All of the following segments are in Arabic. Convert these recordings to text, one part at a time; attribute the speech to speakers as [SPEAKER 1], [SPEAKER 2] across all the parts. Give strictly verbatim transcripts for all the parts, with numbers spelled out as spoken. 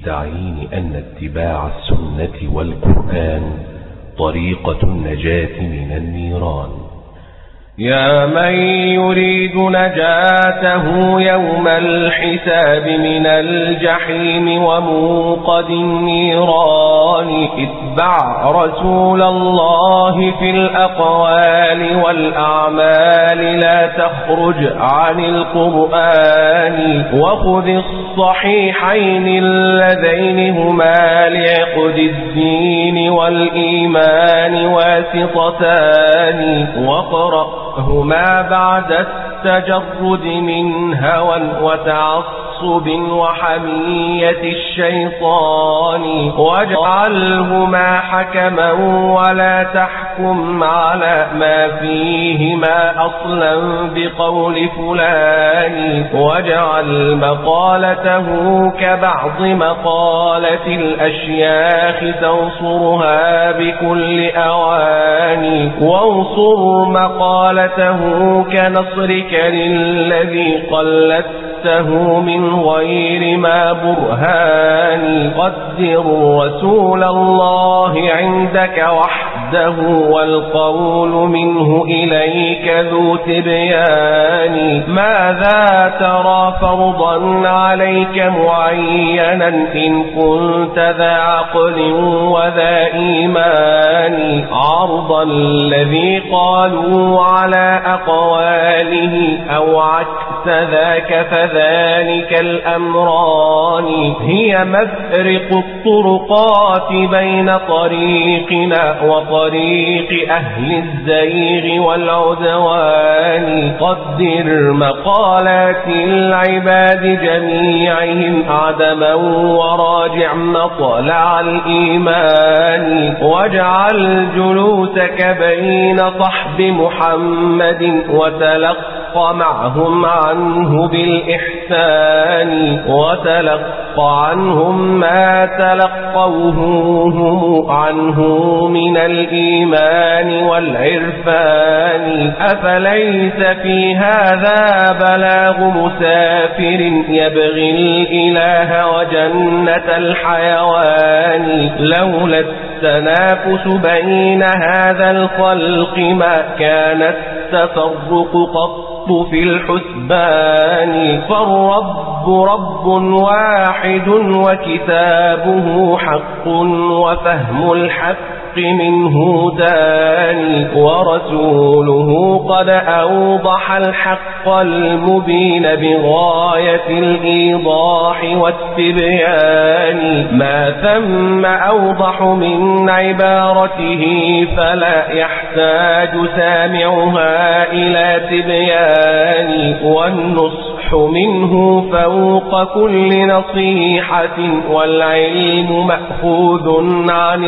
[SPEAKER 1] تعيين أن اتباع السنة والقرآن طريقة النجاة من النيران.
[SPEAKER 2] يا من يريد نجاته يوم الحساب من الجحيم وموقد النيران، اتبع رسول الله في الأقوال والأعمال، لا تخرج عن القرآن، وخذ الصحيحين اللذين هما لعقد الدين والإيمان واسطتان، وقرأ هما بعد التجرد من هوى وتعصب وحمية الشيطان، واجعلهما حكما ولا تحكم على ما فيهما أصلا بقول فلان، واجعل مقالته كبعض مقالة الأشياخ تنصرها بكل أوان، وانصر مقالته كنصرك للذي قلدته من غير ما برهان، قدر رسول الله عندك وحده والقول منه إليك ذو تبيان، ماذا ترى فرضا عليك معينا إن كنت ذا عقل وذا إيمان، عرض الذي قالوا على أقواله أو عكس ذاك فذلك الأمران، هي مفرق الطرقات بين طريقنا وطريق أهل الزيغ والعدوان، قدر مقالات العباد جميعهم عدما وراجع مطلع الإيمان، واجعل جلوسك بين صحب محمد وتلقى معهم عنه بالإحسان، وتلقى عنهم ما تلقوه هم عنه من الإيمان والعرفان، أفليس في هذا بلاغ مسافر يبغي الإله وجنة الحيوان، لولا التنافس بين هذا الخلق ما كان التفرق قط في الحسبان، فالرب رب واحد وكتابه حق وفهم الحق منه داني، ورسوله قد أوضح الحق المبين بغاية الإيضاح والتبيان، ما ثم أوضح من عبارته فلا يحتاج سامعها إلى تبيان، والنصح منه فوق كل نصيحة والعلم مأخوذ عن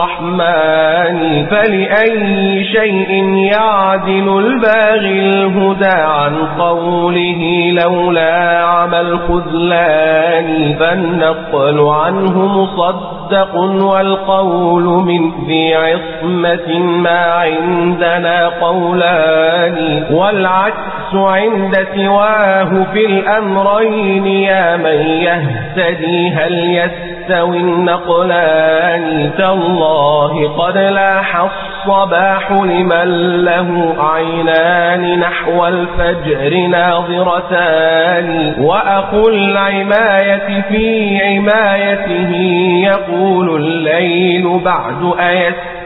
[SPEAKER 2] الرحمن، فلأي شيء يعدل الباغي الهدى عن قوله لولا عمل خذلان، فالنقل عنه مصدق والقول من ذي عصمة ما عندنا قولان، والعكس عند سواه في الأمرين، يا من يهتدي هل يستوي النقلان، تالله قد لاح الصباح لمن له عينان نحو الفجر ناظرتان، وأخو العماية في عمايته يقول الليل بعد أيستوي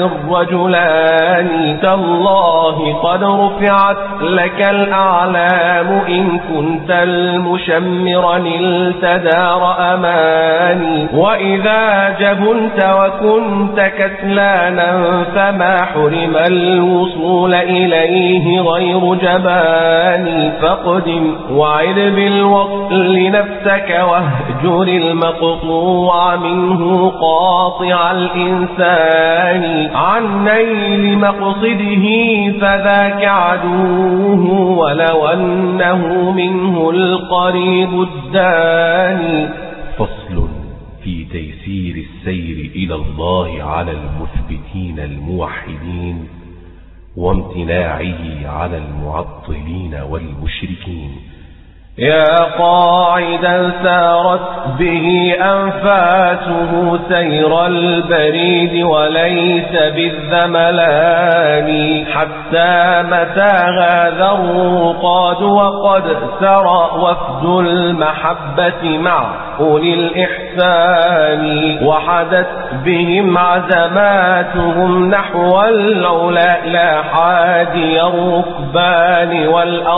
[SPEAKER 2] الرجلان، تالله قد رفعت لك الأعلام إن كنت المشمرا التدار أماني، وإذا جبنت وكنت كسلانا فما حرم الوصول إليه غير جباني، فاقدم وعد بالوصل نفسك واهجر المقطوع منه قاطع الإنسان، عن نيل مقصده فذاك عدوه ولو أنه منه القريب الداني.
[SPEAKER 1] فصل في تيسير السير إلى الله على المثبتين الموحدين وامتناعه على المعطلين والمشركين.
[SPEAKER 2] يا قاعدا سارت به أنفاسه سير البريد وليس بالذملان حتى متى هذا الرقاد وقد سرى وفد المحبة مع أولي الإحسان وحدت بهم عزماتهم نحو العلا لا حادي الركبان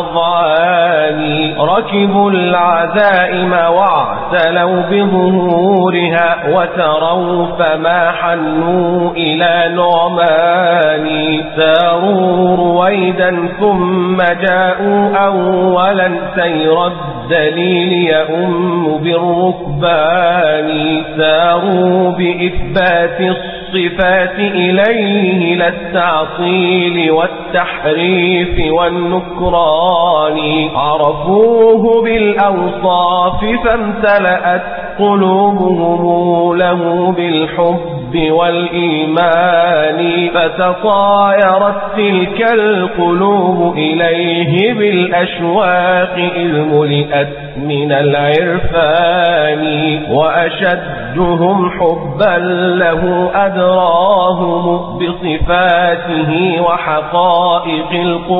[SPEAKER 2] والأضعان ركبوا العزائم واعتلوا بظهورها وتروا فما حنوا إلى نعمان ساروا رويدا ثم جاءوا أولا سير الدليل يؤم بالركبان ساروا بإثبات الصفات إليه لا التعطيل والتحريف والنكران عرفوه بالأوصاف فامتلأت قلوبهم له بالحب والإيمان فتطايرت تلك القلوب إليه بالأشواق إذ ملئت من العرفان وأشدهم حبا له أدراهم بصفاته وحقائق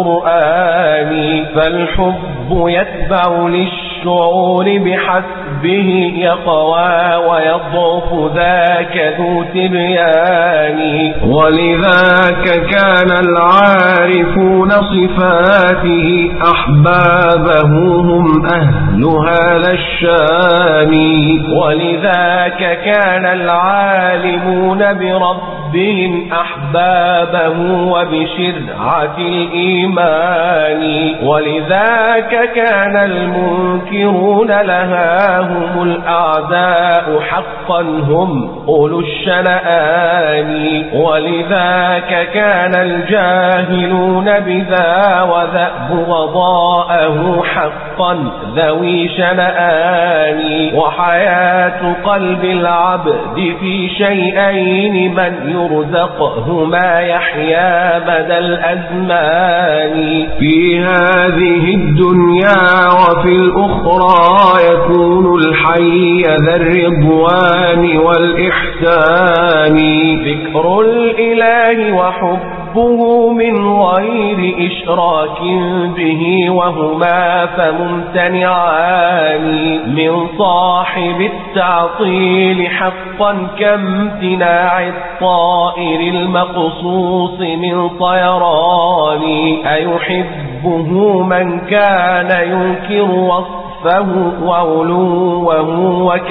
[SPEAKER 2] القرآن فالحب يتبع للشعور بحسبه يقوى ويضعف ذاك ذو تبيان ولذاك كان العارفون صفاته أحبابه هم أهل هذا الشان ولذاك كان العالمون بربهم أحبابه وبشرعة الإيمان ولذاك كان المنكرون لها هم الأعداء حقا هم أولو الشنآن ولذاك كان الجاهلون بذا وذأب وضاءه حقا ذوي شنآن وحياة قلب العبد في شيئين من يرزقهما يحيا مدى الأزمان في هذه الدنيا وفي الأخرى يكون الحي ذا الرضوان والإحسان ذكر الإله وحبه من غير إشراك به وهما فممتنعان من صاحب التعطيل حقا كامتناع الطائر المقصوص من طيران أيحبه من كان ينكر وصفه وعلوه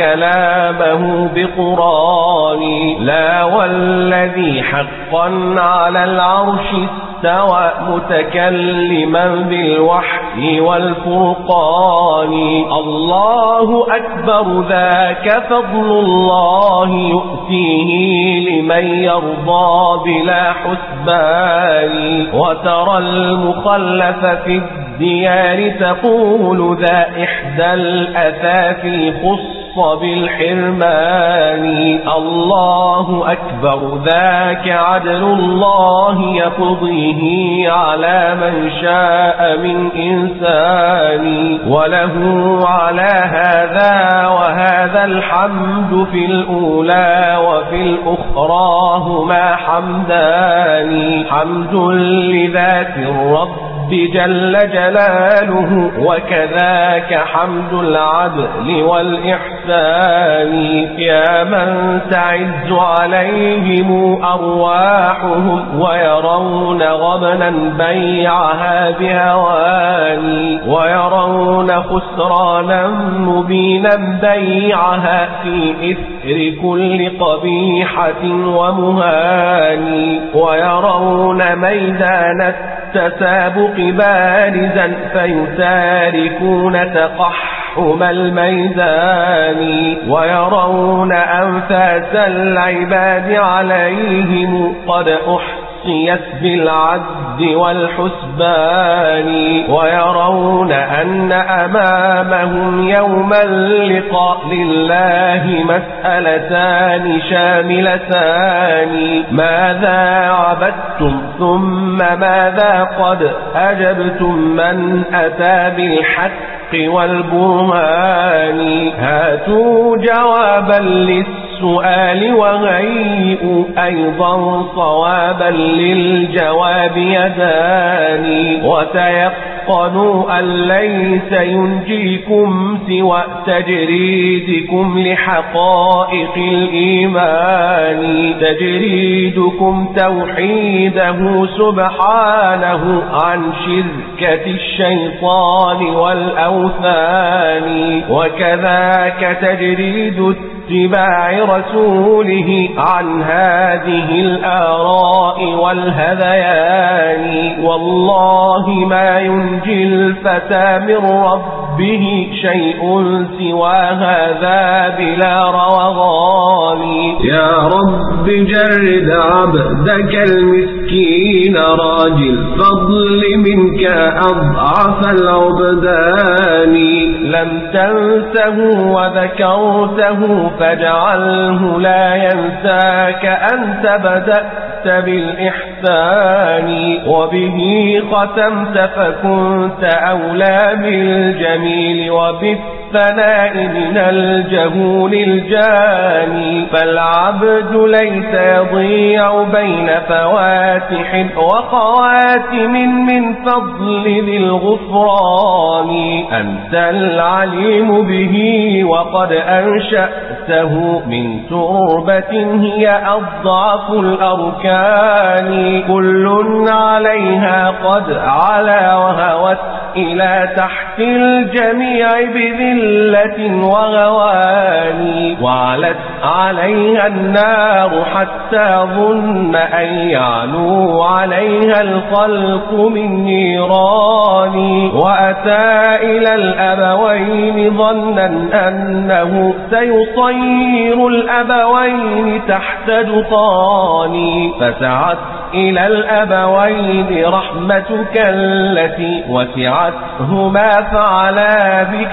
[SPEAKER 2] وكلامه بقران لا والذي حقا على العرش استوى متكلما بالوحي والفرقان الله أكبر ذاك فضل الله يؤتيه لمن يرضى بلا حسبان وترى المخلف في الديار تقول ذا إحدى الأثافي خص بالحرمان الله أكبر ذاك عدل الله يقضيه على من شاء من إنسان وله على هذا وهذا الحمد في الأولى وفي الأخرى هما حمدان حمد لذات الرب جل جلاله وكذاك حمد العدل والإحسان يا من تعز عليهم أرواحهم ويرون غبنا بيعها بهوان ويرون خسرانا مبينا بيعها في إثر كل قبيحة ومهان ويرون ميدان التسابق بارزا فيتاركون تقحم الميدان ويرون أنفاس العباد عليهم قد أحصيت بالعد والحسبان ويرون أن أمامهم يوم اللقاء لله مسألتان شاملتان ماذا عبدتم ثم ماذا قد أجبتم من أتى بالحق والبرهان هاتوا جوابا للسؤال وهيئوا أيضا صوابا للجواب يداني وتيقنوا أن ليس ينجيكم سوى تجريدكم لحقائق الإيمان تجريدكم توحيده سبحانه عن شركة الشيطان والأوثان وكذاك تجريد اتباع رسوله عن هذه الآراء والهذيان والله ما ينجي الفتى من ربه شيء سوى هذا بلا روغان
[SPEAKER 3] يا رب جرد عبدك المسكين راجي الفضل منك أضعف العبدان
[SPEAKER 2] لم تنسه وذكرته فاجعله لا ينساك أنت بدأت بالإحسان وبه ختمت فكنت أولى بالجميل وبالثناء من الجهول الجاني فالعبد ليس يضيع بين فواتح وخواتم من فضل ذي الغفران أنت العليم به وقد أنشأته من تربة هي أضعف الأركان كل عليها قد علا وهوت إلى تحت الجميع بذلة وغوان وعلت عليها النار حتى ظن أن يعلو عليها الخلق من نيران وأتى إلى الأبوين ظنا أنه سيصير الأبوين تحت دطان فسعت إلى الأبوين رحمتك التي وسعتهما فعلا بك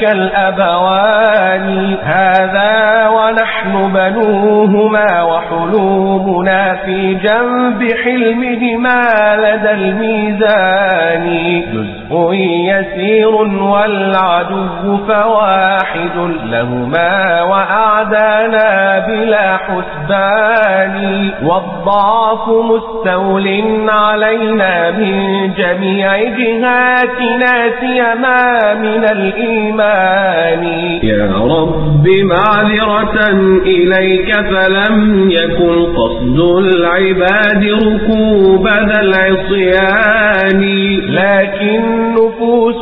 [SPEAKER 2] الأبوان هذا ونحن بنوهما وحلومنا في جنب حلمهما لدى الميزان جزء يسير والعدو فواحد لهما وأعدانا بلا حسبان والضعف مستوى علينا من جميع جهاتنا سيما من الإيمان
[SPEAKER 3] يا رب معذرة إليك فلم يكن قصد العباد ركوب ذا العصيان
[SPEAKER 2] لكن نفوس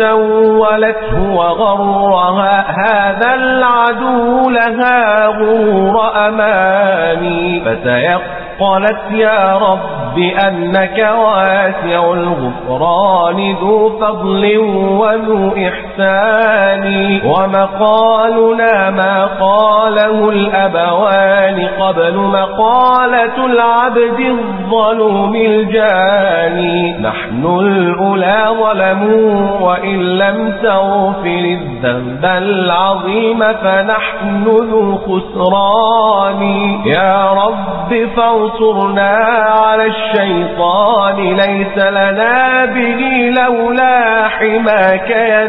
[SPEAKER 2] سولته وغرها هذا العدو لها غرور أماني فسيقف قالت يا رب أنك واسع الغفران ذو فضل وذو إحسان ومقالنا ما قاله الأبوان قبل مقالة العبد الظلوم الجاني نحن الأولى ظلموا وإن لم تغفر الذنب العظيم فنحن ذو خسران يا رب فانصرنا على الشيطان ليس لنا به لولا حماك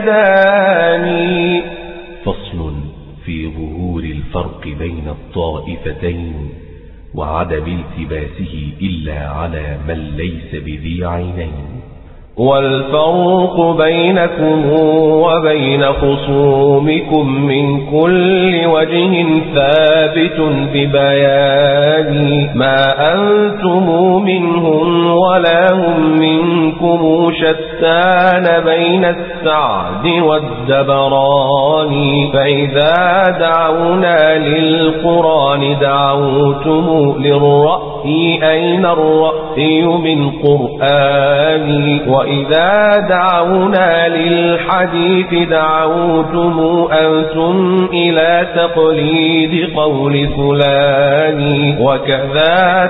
[SPEAKER 2] يداني
[SPEAKER 1] فصل في ظهور الفرق بين الطائفتين وعدم التباسه إلا على من ليس بذي عينين
[SPEAKER 2] والفرق بينكم وبين خصومكم من كل وجه ثابت ببيان ما أنتم منهم ولا هم منكم شتان بين السعد والدبران فإذا دعونا للقرآن دعوتم للرأي أين الرأي من قرآن وإذا دعونا للحديث دعوتم أنتم إلى تقليد قول فلان وكذا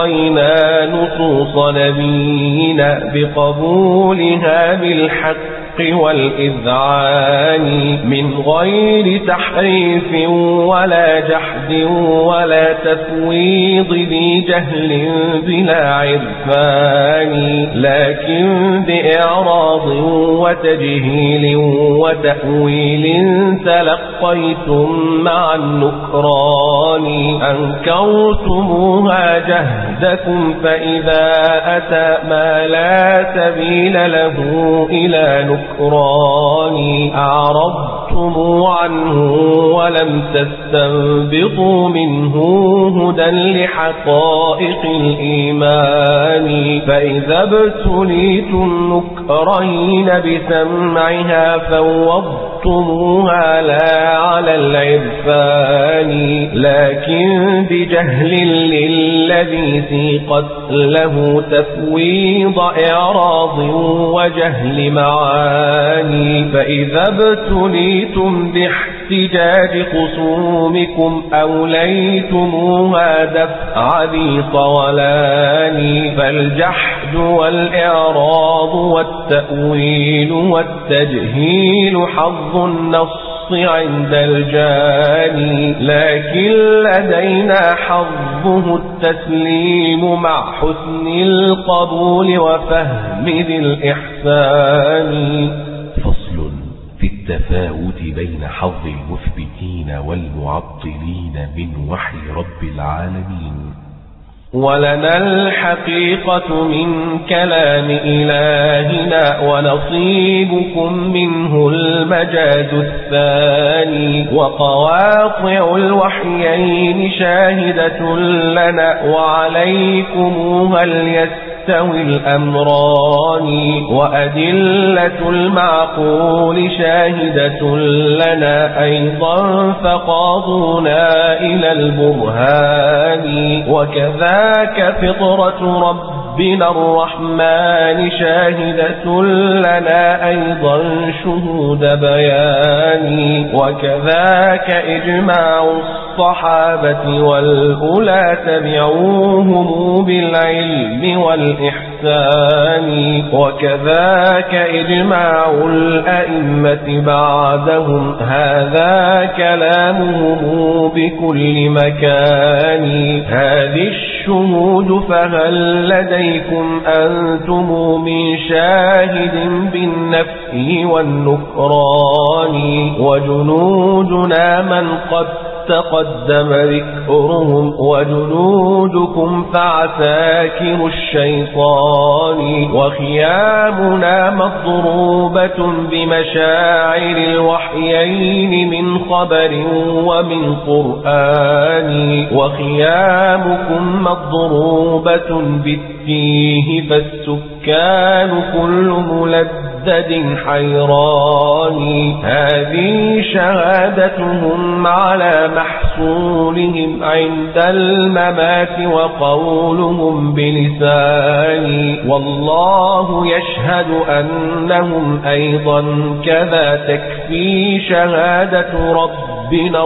[SPEAKER 2] تلقينا نصوص نبينا بقبولها بالحق والإذعان من غير تحريف ولا جحد ولا تفويض ذي جهل بلا عرفان، لكن بإعراض وتجهيل وتأويل تلقيتم مع النكران، أنكرتموها جهدكم فإذا أتى ما لا سبيل له إلى نكران، أعرضتم عنه ولم تستنبطوا منه هدى لحقائق الإيمان، فإذا ابتليتم نكرين بسمعها فوضتموها لا على العرفان، لكن بجهل للذي سيقت له تفويض إعراض وجهل معاني، فإذا ابتليتم باحتجاج خصومكم أوليتموها دفع ذي صولان، فالجحد والإعراض والتأويل والتجهيل حظ النص عند الجاني، لكن لدينا حظه التسليم مع حسن القبول وفهم ذي الإحسان.
[SPEAKER 1] فصل في التفاوت بين حظ المثبتين والمعطلين من وحي رب العالمين.
[SPEAKER 2] ولنا الحقيقة من كلام إلهنا ونصيبكم منه المجاز الثاني، وقواطع الوحيين شاهدة لنا وعليكم هل يستوي الأمران، وأدلة المعقول شاهدة لنا أيضا فقاضونا إلى البرهان، وكذا ذاك فطرة ربنا الرحمن شاهدة لنا أيضا شهود بيان، وكذاك إجماع الصحابة والأولى تبعوهم بالعلم والإحسان، وكذاك إجماع الأئمة بعدهم هذا كلامهم بكل مكان. هذه الشهود فهل لديكم أنتم من شاهد بالنفي والنكران، وجنودنا من قد تقدم ذكرهم وجنودكم فعساكر الشيطان، وخيامنا مضروبة بمشاعر الوحيين من خبر ومن قرآن، وخيامكم مضروبة بالتيه فالسكان كل ملدد حيران. هذه شهادتهم على محصولهم عند الممات وقولهم بلسان، والله يشهد أنهم أيضا كذا تكفي شهادة ربنا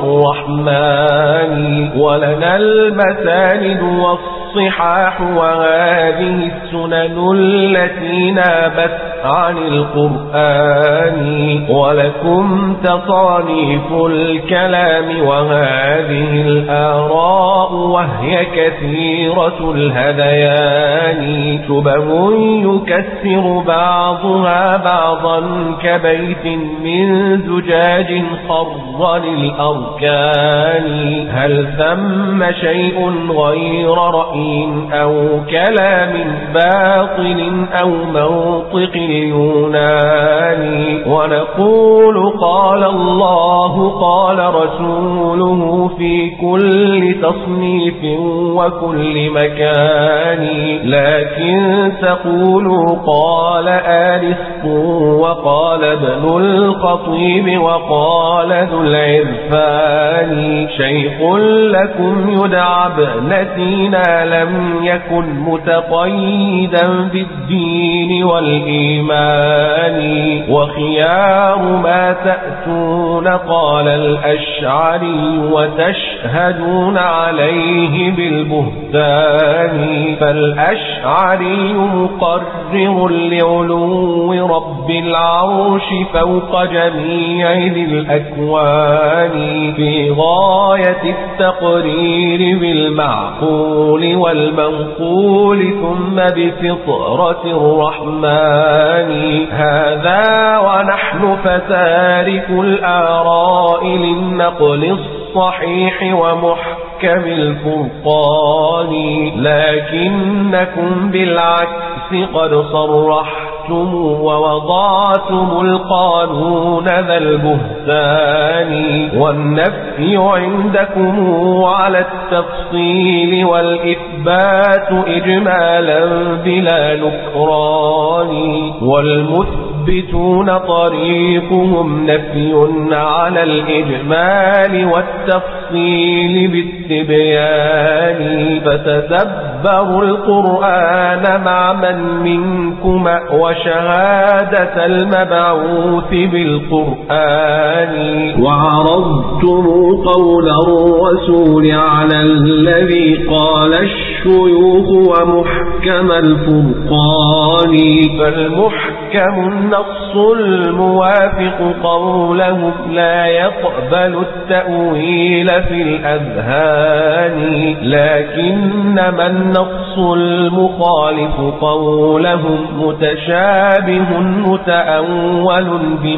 [SPEAKER 2] الرحمن. ولنا المساند والصحاح وهذه السنن التي نابت عن القرآن، ولكم تصانيف الكلام وهذه الآراء وهي كثيرة الهذيان، شبه يكسر بعضها بعضا كبيت من زجاج خر للأركان. هل ثم شيء غير رأي أو كلام باطل أو منطق اليونان، ونقول قال الله قال رسوله في كل تصنيف وكل مكان، لكن تقولوا قال أرسطو وقال ابن الخطيب وقال ذو العرفان، شيخ لكم يدعى ابنتنا لم يكن متقيدا بالدين والإيمان. والإيمان وخيار ما تأتون قال الأشعري وتشهدون عليه بالبهتان فالأشعري مقرر لعلو رب العرش فوق جميع ذي الأكوان في غاية التقرير بالمعقول والمنقول ثم بفطرة الرحمن هذا ونحن فتارك الآراء للنقل الصحيح ومحكم الفرقان لكنكم بالعكس قد صرحتم ووضعتم القانون ذا البهتان والنفي عندكم على التفصيل والإثبات إجمالا بلا نكران والمثبتون طريقهم نفي على الإجمال والتفصيل بالتبيان فتدبروا القرآن مع من منكم وشهادة المبعوث بالقرآن
[SPEAKER 3] وعرضتم قول الرسول على الذي قال الشيوخ ومحكم الفرقان
[SPEAKER 2] فالمحكم النص الموافق قولهم لا يقبل التأويل في الأذهان لكنما النص المخالف قولهم متشابه متأول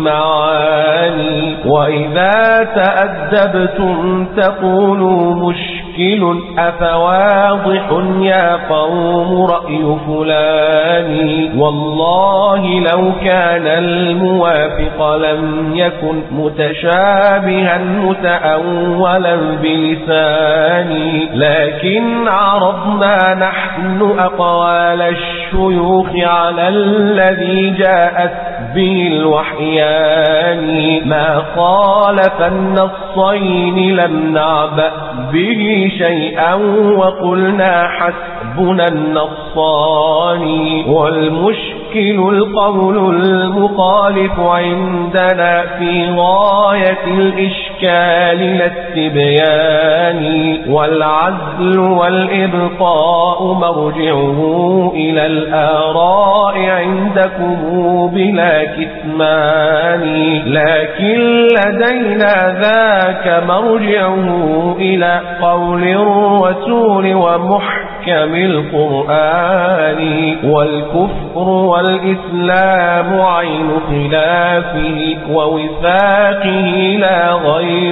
[SPEAKER 2] بمعاني وإذا تأدبتم تقولوا مشكل أفواضح يا قوم رأي فلان والله لو كان الموافق لم يكن متشابها متأولا بلساني لكن عرضنا نحن أقوال الشيوخ على الذي جاءت به الوحيان ما خالف النصين لم نعبأ به شيئا وقلنا حسبنا النصان والمشكل القول المخالف عندنا في غاية الإشكال للتبيان والعزل والإبقاء مرجعه إلى الآراء عندكم بلا كتمان لكن لدينا ذاك مرجعه إلى قول الرسول ومحكم القرآن والكفر والإسلام عين خلافه ووفاقه لا غير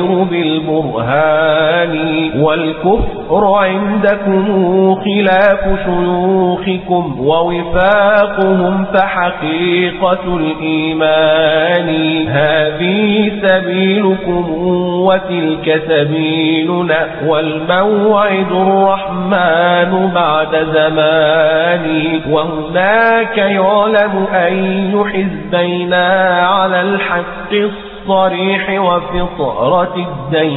[SPEAKER 2] بالبرهان والكفر عندكم خلاف شيوخكم ووفاقهم فحقيقة الإيمان هذه سبيلكم وتلك سبيلنا والموعد الرحمن بعد زمان وهناك يعلم أي حزبينا على الحق الصريح وفطرة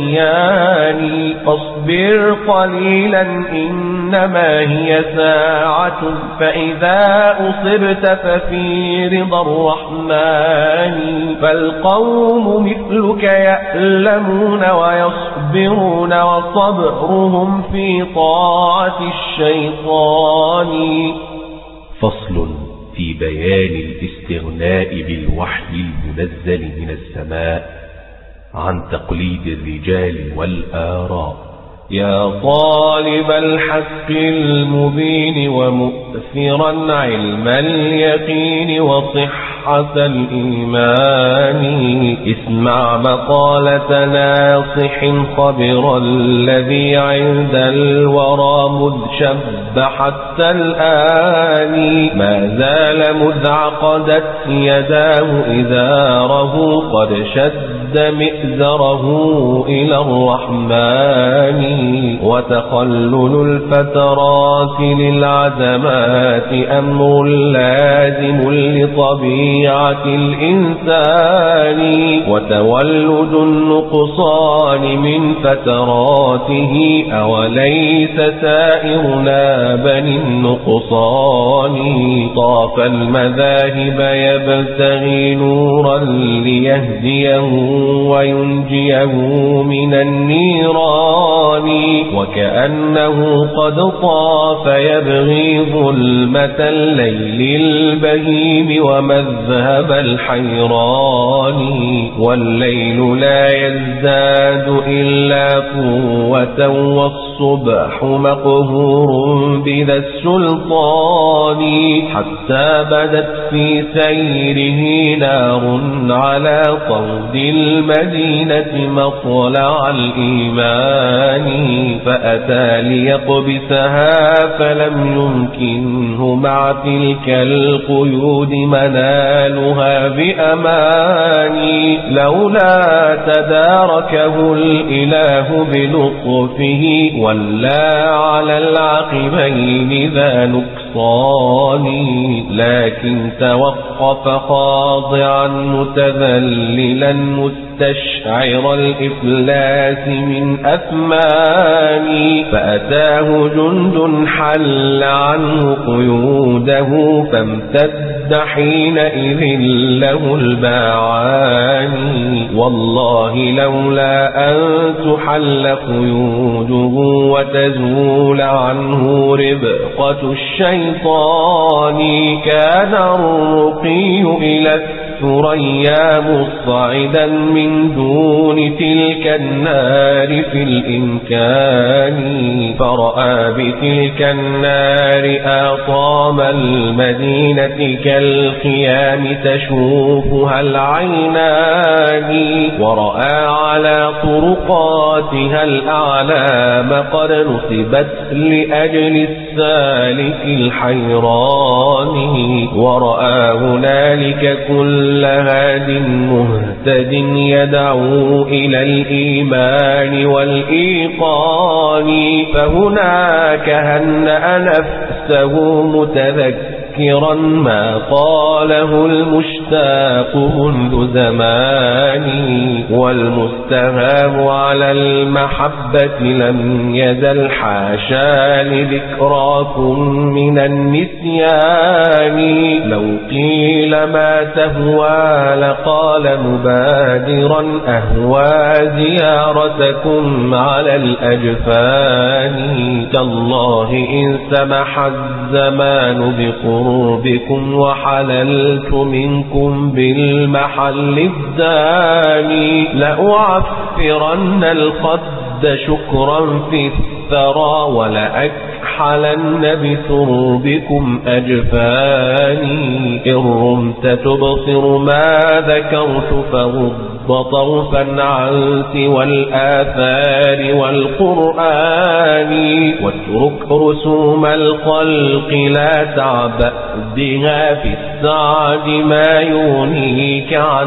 [SPEAKER 2] الديان فاصبر قليلا إنما هي ساعة فإذا أصبت ففي رضا الرحمن فالقوم مثلك يألمون ويصبرون وصبرهم في طاعة الشيطان
[SPEAKER 1] فصل في بيان الاستغناء بالوحي المنزل من السماء عن تقليد الرجال والآراء
[SPEAKER 2] يا طالب الحق المبين ومؤثرا علم اليقين وصحة الإيمان اسمع مقالة ناصح خبر الذي عند الورى مذ شب حتى الآن ما زال مذ عقدت يداه إزاره قد شد مئزره إلى الرحمن وتخلل الفترات للعزمات أمر لازم لطبيب طبيعة الإنسان وتولد النقصان من فتراته أوليس سائرنا بني النقصان طاف المذاهب يبتغي نورا ليهديه وينجيه من النيران وكأنه قد طاف يبغي ظلمة الليل البهيم ومذهب الحيران والليل لا يزداد إلا قوة والصبح مقهور بذا السلطان حتى بدت في سيره نار على طود المدينة مطلع الإيمان فأتى ليقبسها فلم يمكنه مع تلك القيود منالها بأمان لولا تداركه الإله بلطفه ولا على العقبين ذا نقصان لكن توقف خاضعا متذللا مستشعر الإفلاس من أثمان فأتاه جند حل عنه قيوده فامتد حينئذ له الباعان والله لولا أن تحل قيوده وتزول عنه ربقة الشيطان كان الرقي إلى الثريا مصعدا من دون تلك النار في الإمكان فرأى بتلك النار آطام المدينة كالخيام تشوفها العينان ورأى على طرقاتها الأعلام قد نصبت لأجل السالك الحيران ورأى هنالك كل هاد مهتد يدعو إلى الإيمان والإيقان فهناك هنأ نفسه متذكرا ما قاله المشتاق منذ زمان والمستهام على المحبة لم يزل حاشا لذكراكم من النسيان لو قيل ما تهوى لقال مبادرا أهوى زيارتكم على الأجفان تالله إن سمح الزمان بقربكم وحللت منكم بالمحل الداني لأعفرن الخد شكرا في الثرى ولأكحلن بثربكم أجفاني إن رمت تبصر ما ذكرت فغض طرفا عن سوى الآثار والقرآن واترك رسوم الخلق لا تعبأ بها في السعد ما يغنيك عن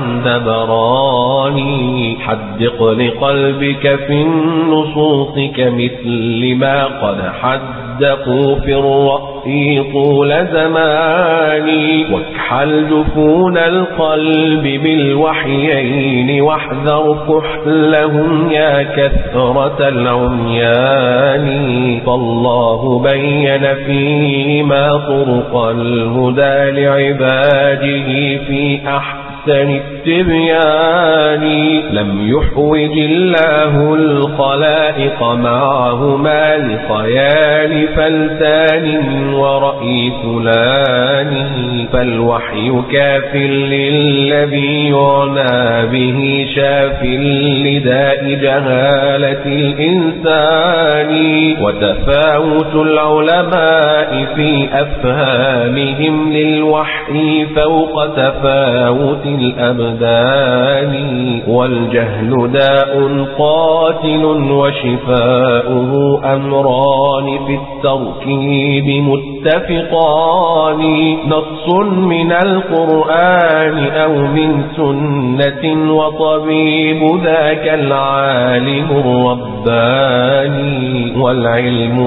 [SPEAKER 2] دبران حدق لقلبك في النصوص كمثل ما قد حدقوا في الرأي طول زمان واكحل جفون القلب بالوحيين واحذر كحلهم يا كثرة العميان فالله بين فيما طرق الهدى لعباده في أحسن التبيان لم يحوج الله الخلائق معهما لخيال فلتان ورأي فلان فالوحي كاف للذي يعنى به شاف لداء جهالة الإنسان وتفاوت العلماء في أفهامهم للوحي فوق تفاوت الأبدان والجهل داء قاتل وشفاؤه أمران في التركيب متفقان نص من القرآن أو من سنة وطبيب ذاك العالم الرباني والعلم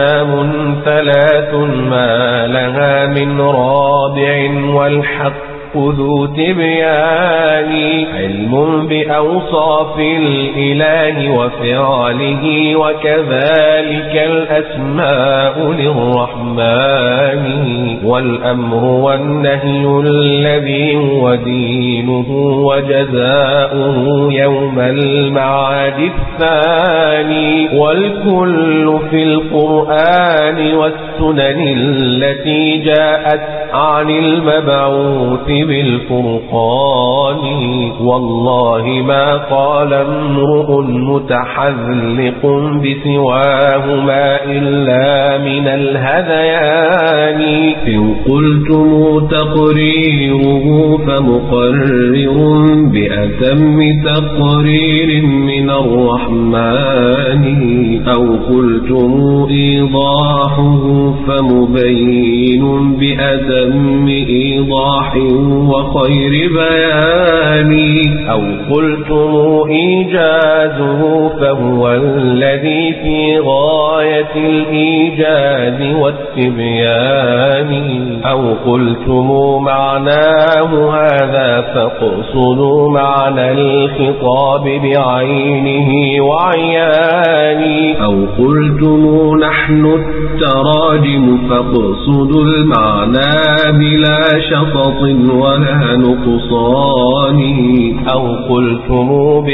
[SPEAKER 2] أقسام ثلاث ما لها من رابع والحق ذو تبيان علم بأوصاف الإله وفعله وكذلك الأسماء للرحمن والأمر والنهي الذي هو دينه وجزاؤه يوم المعاد الثاني والكل في القرآن والسنن التي جاءت عن المبعوث بالفرقان والله ما قال امرؤ متحذلق بسواهما إلا من الهذيان
[SPEAKER 3] إن قلتم تقريره فمقرر بأتم تقرير من الرحمن أو قلتم إيضاحه فمبين بأتم إيضاح وخير بيان
[SPEAKER 2] أو قلتم إيجازه فهو الذي في غاية الإيجاز والتبيان أو قلتم معناه هذا فاقصدوا معنى الخطاب بعينه وعيان
[SPEAKER 3] أو قلتم نحن التراجم فاقصدوا المعنى بلا شفط ولا نقصان
[SPEAKER 2] أو قلتم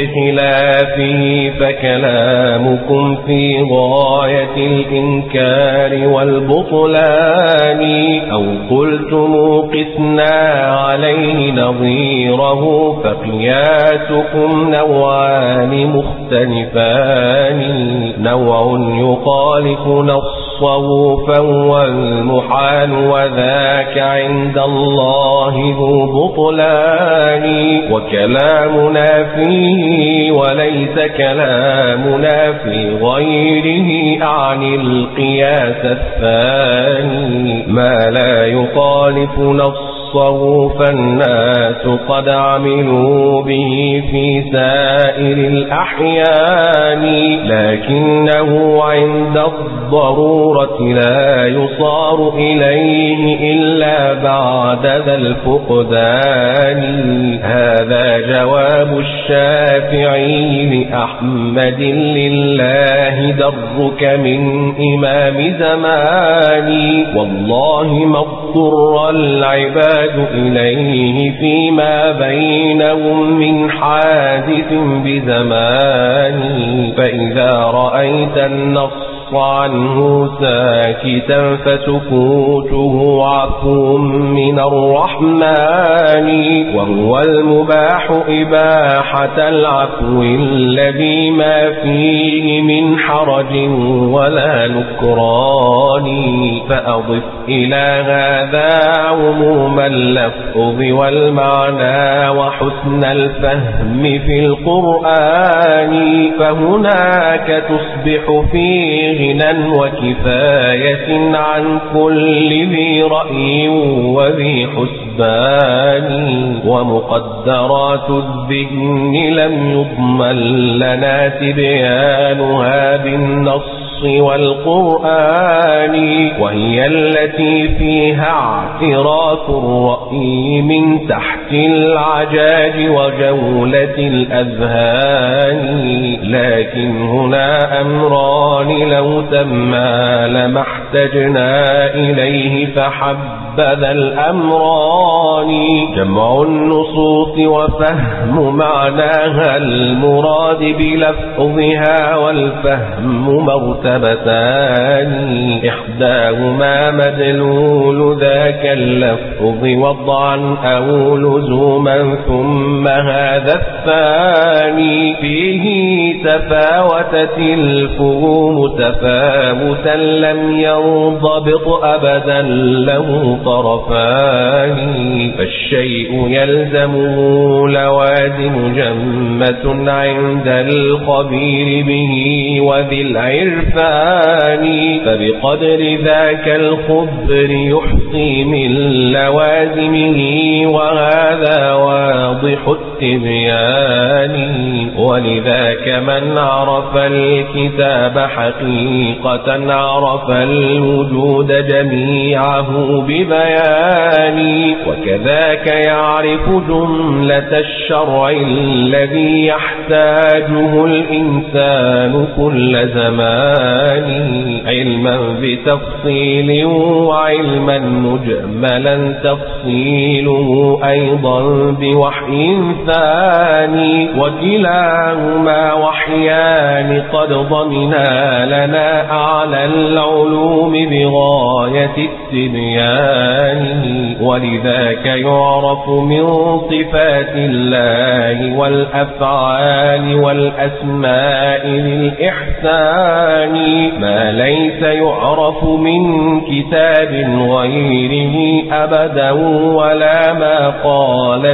[SPEAKER 2] بخلافه فكلامكم في غاية الإنكار والبطلان أو قلتم قسنا عليه نظيره فقياسكم نوعان مختلفان نوع يخالف نصه فهو المحال وذاك عند الله ذو بطلان وكلامنا فيه وليس كلامنا في غيره عن القياس الثاني ما لا يخالف نصه فالناس قد عملوا به في سائر الأحيان لكنه عند الضرورة لا يصار إليه إلا بعد ذا الفقدان هذا جواب الشافعي لأحمد لله درك من إمام زماني والله ما اضطر العباد إليه فيما بينهم من حادث بزمان فإذا رأيت النص عنه ساكتا فسكوته عفو من الرحمن وهو المباح إباحة العفو الذي ما فيه من حرج ولا نكران فأضف إلى هذا عموم اللفظ والمعنى وحسن الفهم في القرآن فهناك تصبح فيه غنى وكفاية عن كل ذي رأي وذي حسبان ومقدرات الذهن لم يضمن لنا تبيانها بالنص والقرآن وهي التي فيها اعتراف الرأي من تحت العجاج وجولة الأذهان لكن هنا أمران لو تما لما احتجنا إليه فحبذا الأمران جمع النصوص وفهم معناها المراد بلفظها والفهم مرتبتان إحداهما مدلول ذاك اللفظ وضعا أو لزوما ثم هذا الثاني فيه تفاوتت الفهوم تفاوتا لم ينضبط أبدا له طرفان فالشيء يلزمه لوازم جمة عند الخبير به وذي العرفان فبقدر ذاك الخبر يحصي من لوازمه وهذا واضح والتبيان. ولذاك من عرف الكتاب حقيقة عرف الوجود جميعه ببيان. وكذاك يعرف جملة الشرع الذي يحتاجه الإنسان كل زمان، علما بتفصيل وعلما مجملا تفصيله أيضا بوحي ثاني. وكلاهما وحيان قد ضمنا لنا أعلى العلوم بغاية التبيان. ولذاك يعرف من صفات الله والأفعال والأسماء للإحسان ما ليس يعرف من كتاب غيره أبدا ولا ما قالت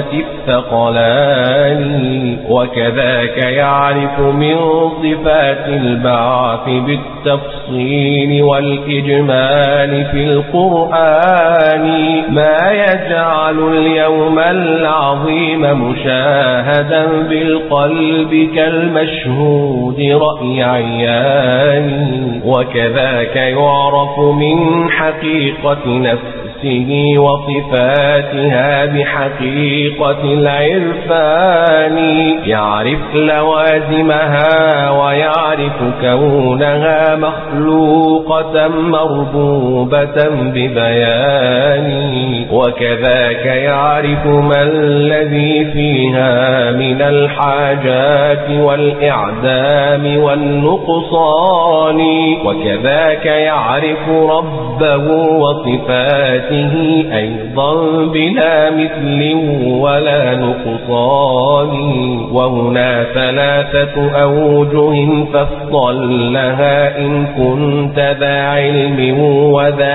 [SPEAKER 2] الثقلان. وكذاك يعرف من صفات البعث بالتفصيل والإجمال في القرآن ما يجعل اليوم العظيم مشاهدا بالقلب كالمشهود رأي عيان. وكذاك يعرف من حقيقة نفسه وصفاتها بحقيقة العرفان. يعرف لوازمها ويعرف كونها مخلوقة مربوبة ببيان. وكذاك يعرف ما الذي فيها من الحاجات والإعدام والنقصان. وكذاك يعرف ربه وصفاته أيضا بلا مثل ولا نقصان. وهنا ثلاثة أوجه فافضل لها إن كنت ذا علم وذا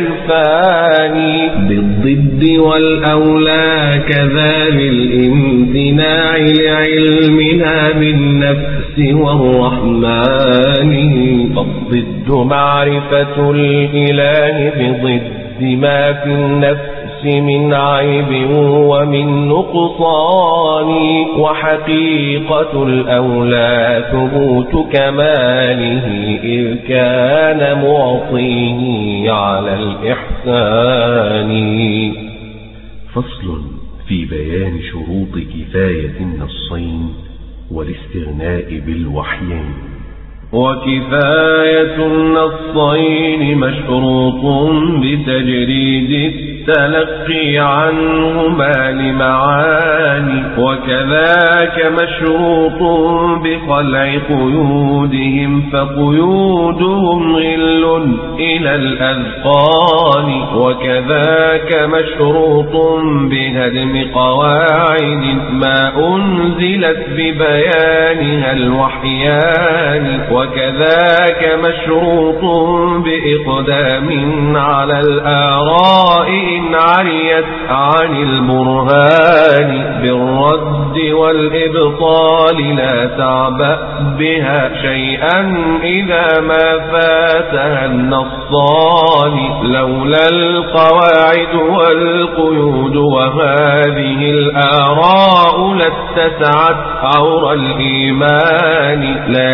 [SPEAKER 2] عرفان.
[SPEAKER 3] بالضد والأولى كذا بالامتناع لعلمنا بالنفس والرحمن.
[SPEAKER 2] فالضد معرفة الإله بضد ما في النفس من عيب ومن نقصان. وحقيقة الأولى ثبوت كماله إذ كان معطيه على الإحسان.
[SPEAKER 1] فصل في بيان شروط كفاية النصين والاستغناء بالوحيين.
[SPEAKER 3] وكفاية النصين مشروط بتجريد التلقي عنهما لمعاني. وكذاك مشروط بخلع قيودهم فقيودهم غل إلى الأذقان. وكذاك مشروط بهدم قواعد ما أنزلت ببيانها الوحيان. وكذاك مشروط بإقدام على الآراء إن عريت عن البرهان. بالرد والإبطال لا تعبأ بها شيئا إذا ما فاتها النصان. لولا القواعد والقيود وهذه الآراء لاتسعت عور الإيمان.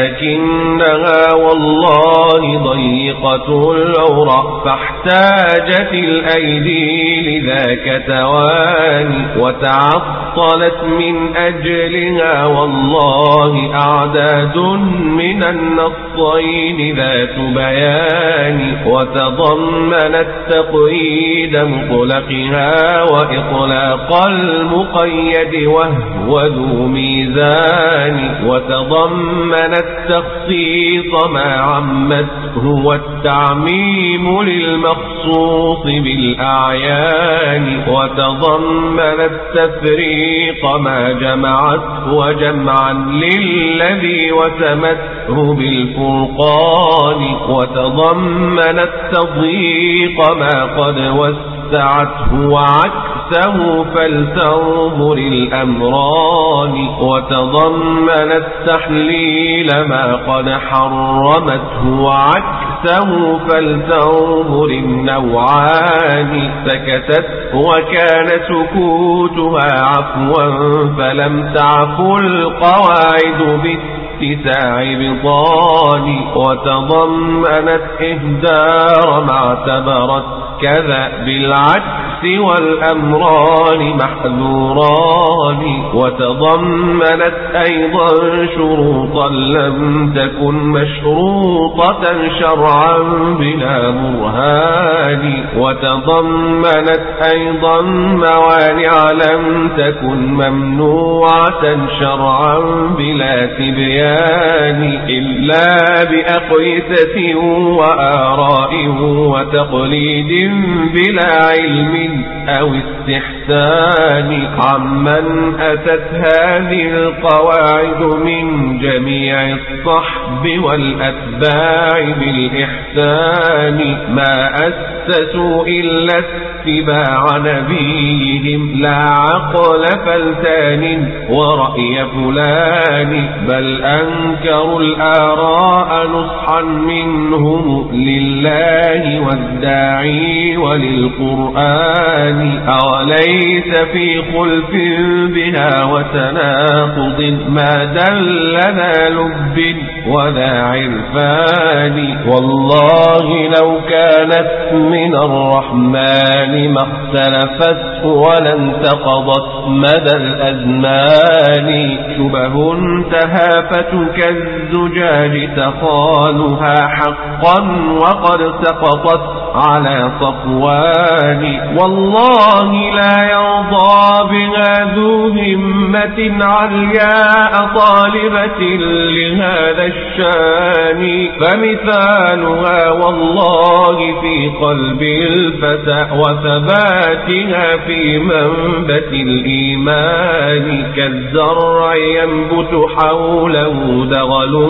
[SPEAKER 3] لكنها والله ضيقة العرى فاحتاجت الأيدي لذاك تواني. وتعطلت من أجلها والله أعداد من النصين ذات بيان. وتضمنت تقييد مطلقها وإطلاق المقيد وهو ذو ميزان. وتضمنت تخصيص ما عمته والتعميم للمخصوص بالأعيان. وتضمن التفريق ما جمعت وجمعا للذي وسمته بالفرقان. وتضمن التضييق ما قد وسعته وعكسه فلتنظر الأمران. وتضمن التحليل ما قد حرمته وعكسه نصحته فلتنظر النوعان. سكتت وكان سكوتها عفوا فلم تعف القواعد باتساع بطان. وتضمنت إهدار ما اعتبرت كذا بالعكس والأمران محذوران. وتضمنت أيضا شروطا لم تكن مشروطة شرعا بلا برهان. وتضمنت أيضا موانع لم تكن ممنوعة شرعا بلا تبيان إلا بأقيسة وآراء وتقليد بلا علم أو استحسان. عمن أتت هذه القواعد من جميع الصحب والأتباع بالإحسان ما أسسوا إلا اتباع نبيهم لا عقل فلتان ورأي فلان. بل أنكروا الآراء نصحا منهم لله والداعي وللقرآن. أوليس في خلف بها وتناقض ما دلنا لب وذا عرفان. والله لو كانت من الرحمن ما اختلفت ولا انتقضت مدى الأزمان. شبه تهافت كالزجاج تخالها حقا وقد سقطت على صفوان. والله لا يرضى بها ذو همة علياء طالبة لهذا الشان. فمثالها والله في قلب الفتى وثباتها في منبت الإيمان. كالزرع ينبت حوله دغل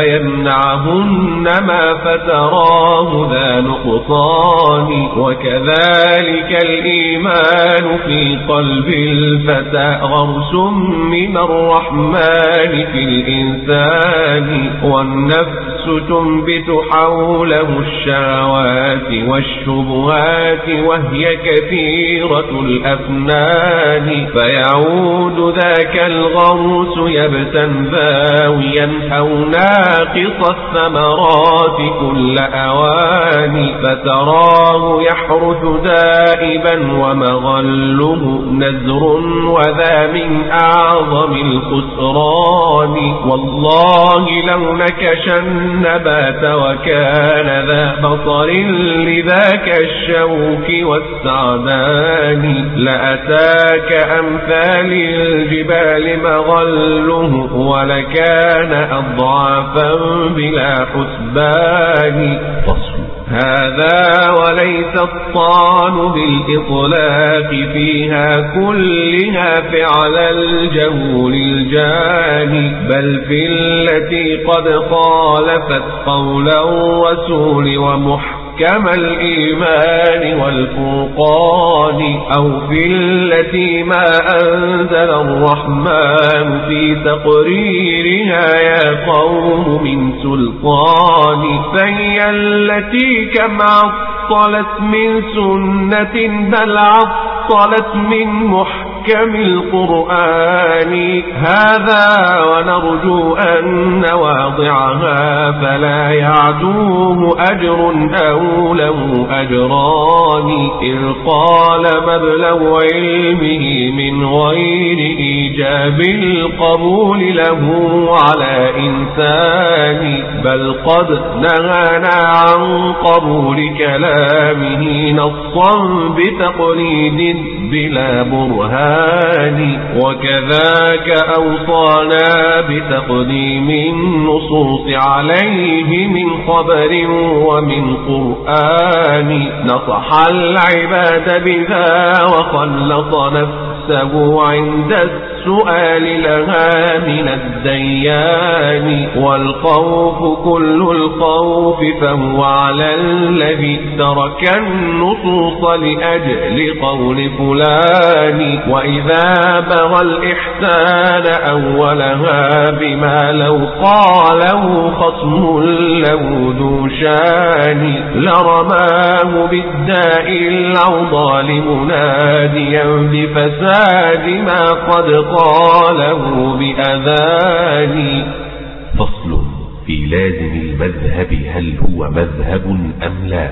[SPEAKER 3] فيمنعهن ما فتراه ذا نقصان. وكذلك الإيمان في قلب الفتى غرس من الرحمن في الإنسان. والنفس تنبت حوله الشهوات والشبهات وهي كثيرة الأفنان. فيعود ذاك الغرس يبتا باويا أو ناقص الثمرات كل أوان. فتراه يحرث دائبا ومغله نزر وذا من أعظم الخسران. والله لو نكش النبات وكان ذا بصر لذاك الشوك والسعدان لأتاك أمثال الجبال مغله ولكان أضعافا بلا حسبان.
[SPEAKER 1] فصل.
[SPEAKER 3] هذا وليس الطعن بالإطلاق فيها كلها فعل الجهول الجاني بل في التي قد خالفت قول الرسول ومحكم كما الإيمان والفرقان. أو في التي ما أنزل الرحمن في تقريرها يا قوم من سلطان. فهي التي كم عطلت من سنة بل عطلت من محكم القرآن. هذا ونرجو أن واضعها فلا يعدوه أجر أو له أجران. إذ قال مبلغ علمه من غير إيجاب القبول له على إنسان بل قد نهانا عن قبول كلامه نصا بتقليد بلا برهان. وكذاك أوصانا بتقديم النصوص عليه من خبر ومن قرآن. نصح العباد بذا وخلص نفسه عند السؤال لها من الديان. والخوف كل الخوف فهو على الذي ترك النصوص لأجل قول فلان. وإذا بغى الإحسان أولها بما لو قاله خصم له ذو شان لرماه بالداء العضال مناديا بفساد ما قد قاله بأذان.
[SPEAKER 1] فصل في لازم المذهب، هل هو مذهب أم لا؟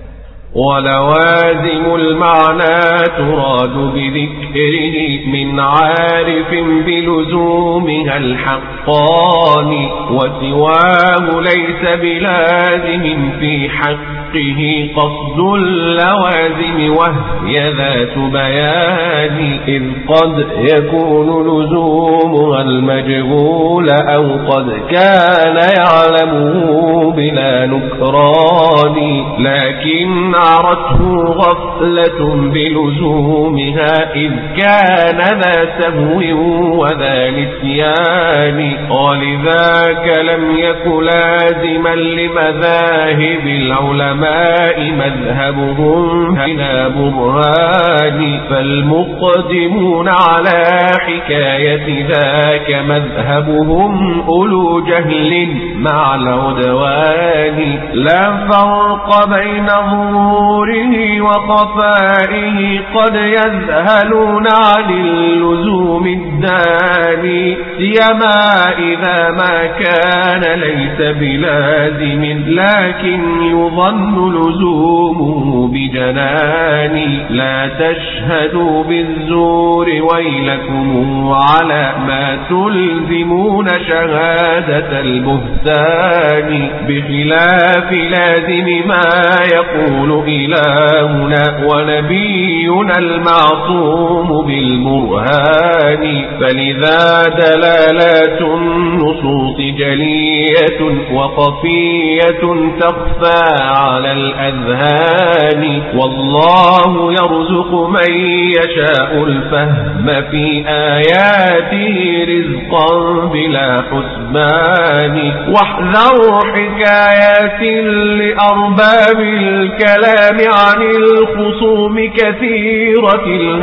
[SPEAKER 3] ولوازم المعنى تراد بذكره من عارف بلزومها الحقان. وسواه ليس بلازم في حقه قصد اللوازم وهي ذات بيان. إذ قد يكون لزومها المجهول أو قد كان يعلمه بلا نكران. لكن عرته غفلة بلزومها إذ كان ذا سهو وذا نسيان. ولذاك لم يكن لازما لمذاهب العلماء مذهبهم بلا برهان. فالمقدمون على حكاية ذاك مذهبهم أولو جهل مع العدوان. لا فرق بين ظهوره وخفائه قد يذهلون عن اللزوم الداني. سيما إذا ما كان ليس بلازم لكن يظن لزومه بجنان. لا تشهدوا بالزور ويلكم على ما تلزمون شهادة البهتان. بخلاف لازم ما يقول إلهنا ونبينا المعصوم بالبرهان. فلذا دلالات النصوص جلية وخفية تخفى على الأذهان. والله يرزق من يشاء الفهم في آياته رزقا بلا حسبان. واحذروا حكايات لأرباب الكلام عن الخصوم كثيرة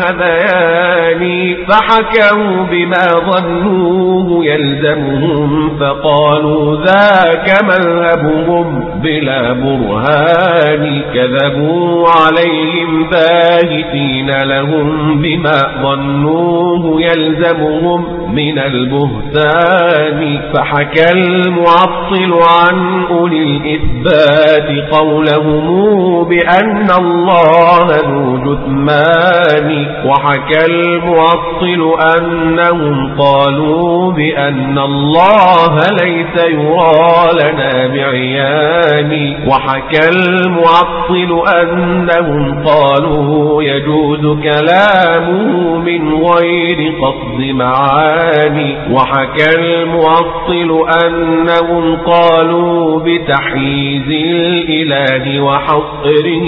[SPEAKER 3] الهذيان. فحكوا بما ظنوه يلزمهم فقالوا ذاك مذهبهم بلا برهان. كذبوا عليهم باهتين لهم بما ظنوه يلزمهم من البهتان. فحكى المعطل عن أولي الإثبات قولهم بأن الله ذو جثمان. وحكى المعطل أنهم قالوا بأن الله ليس يرى لنا بعيان. وحكى المعطل أنهم قالوا يجوز كلامه من غير قصد معاني. وحكى المعطل أنهم قالوا بتحييز الإله وحصره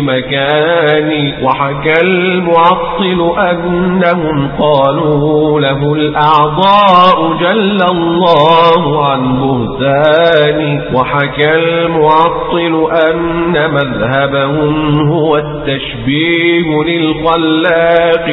[SPEAKER 3] بمكان. وحكى المعطل أنهم قالوا له الأعضاء جل الله عن بهتان. وحكى المعطل أن مذهبهم هو التشبيه للخلاق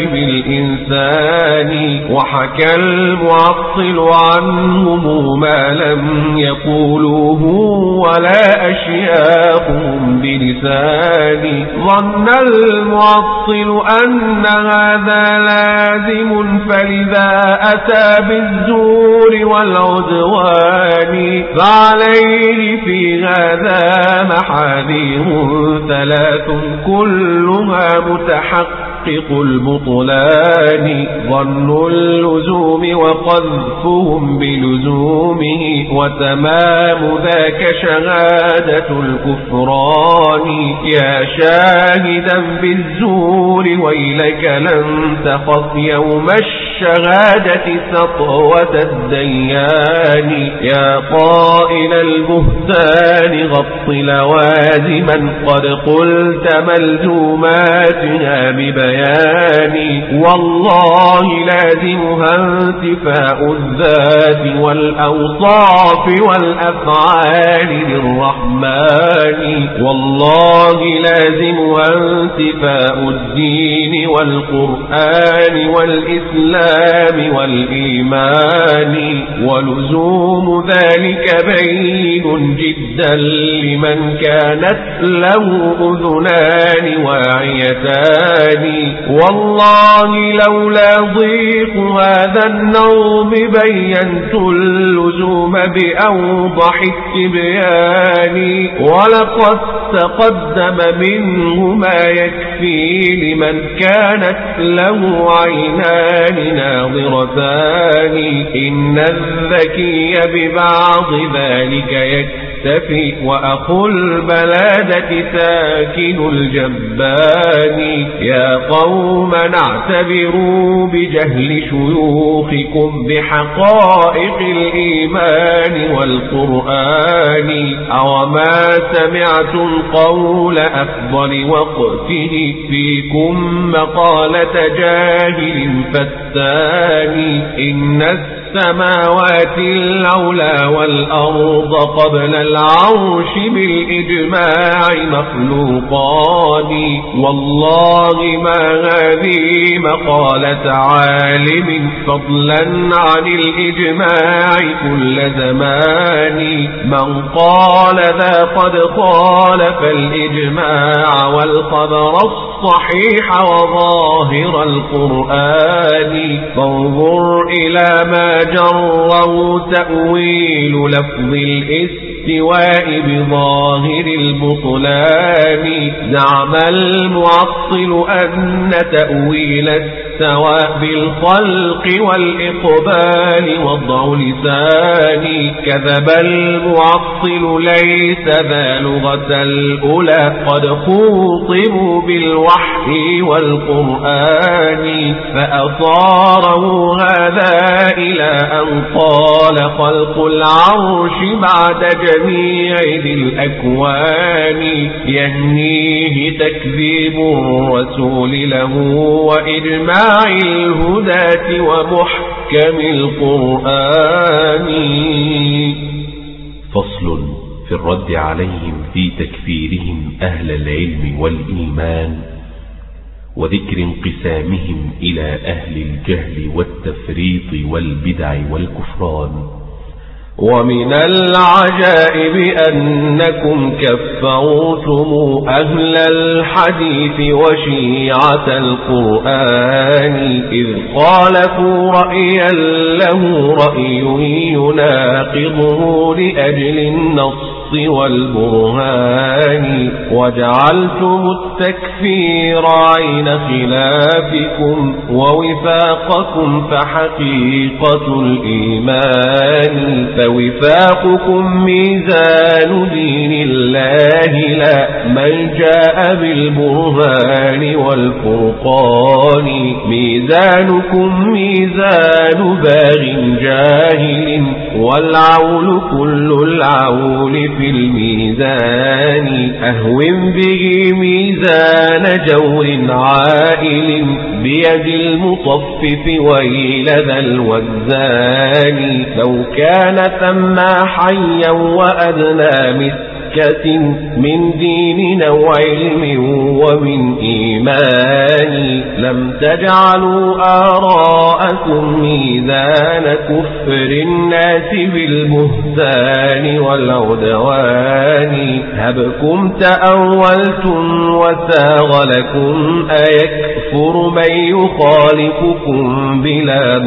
[SPEAKER 3] بالإنسان. وحكى المعطل عنهم ما لم يقولوه ولا أشياخهم بلسان. ظن المعطل أن هذا لازم فلذا أتى بالزور والعدوان. فعليه في هذا محاذير ثلاث كلها متحقق البطلان. ظن اللزوم وقذفهم بلزومه وتمام ذاك شهادة الكفران. يا شاهدا بالزور ويلك لن تخف يوم الشهادة الشهادة سطوة الديان يا قائل البهتان غط لوازما قد قلت ملزوماتها ببيان والله لازمها انتفاء الذات والأوصاف والأفعال للرحمن والله لازمها انتفاء الدين والقرآن والإسلام والإيمان ولزوم ذلك بين جدا لمن كانت له أذنان واعيتان والله لولا ضيق هذا النوم بينت اللزوم بأوضح التبيان ولقد تقدم منه ما يكفي لمن كانت له عينان ناظرتان إن الذكي ببعض ذلك يكتفي وأخو البلادة ساكن الجبان يا قوم اعتبروا بجهل شيوخكم بحقائق الإيمان والقرآن أوما سمعتم قول أفضل وقته فيكم مقالة جاهل فتان إن السماوات العلا والأرض قبل العرش بالإجماع مخلوقان والله ما هذه مقالة عالم فضلا عن الإجماع كل زمان من قال ذا قد خالف الإجماع والخبر الصحيح وظاهر القرآن فانظر إلى ما جره تأويل لفظ الاستواء بظاهر البطلان زعم المعطل أن تأويل السواء بالخلق والإقبال وضع لسان كذب المعطل ليس ذا لغة الأولى قد خوطبوا بالوحي والقرآن فأصاره هذا إلى أن قال خلق العرش بعد جميع ذي الأكوان يهنيه تكذيب الرسول له وإجماع الهداة ومحكم القرآن.
[SPEAKER 1] فصل في الرد عليهم في تكفيرهم أهل العلم والإيمان وذكر انقسامهم إلى أهل الجهل والتفريط والبدع والكفران.
[SPEAKER 3] ومن العجائب أنكم كفرتم أهل الحديث وشيعة القرآن إذ خالفوا رأيا له رأي يناقضه لأجل النص والبرهان وجعلتم التكفير عين خلافكم ووفاقكم فحقيقة الإيمان فوفاقكم ميزان دين الله لا من جاء بالبرهان والفرقان ميزانكم ميزان باغ جاهل والعول كل العول في الميزان أهون به ميزان جور عائل بيد المطفف ويل ذا الوزان لو كان ثم حيا وأدنى مسكة من دين أو علم ومن إيمان لم تجعلوا آراءكم ميزان كفر الناس بالبهتان والعدوان هبكم تأولتم وساغ لكم أيكفر من يخالفكم بلا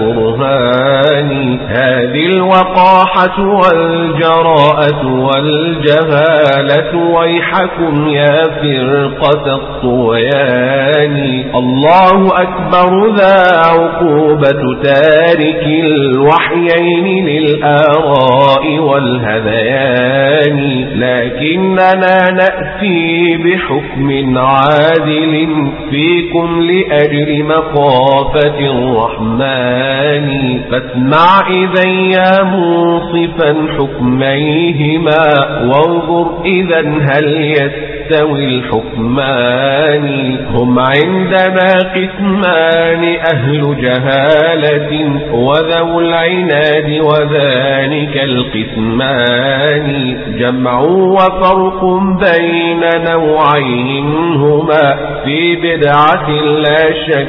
[SPEAKER 3] برهان هذه الوقاحة والجراءة والجهال الجهالة ويحكم يا فرقة الطغيان. الله أكبر ذا عقوبة تارك الوحيين للآراء والهذيان. لكننا نأتي بحكم عادل فيكم لأجل مخافة الرحمن. فاسمع إذا يا منصفا حكميهما وانظر إذا هل يستوي الحكمان. هم عندنا قسمان أهل جهالة وذو العناد وذلك القسمان. جمع وفرق بين نوعين هما في بدعة لا شك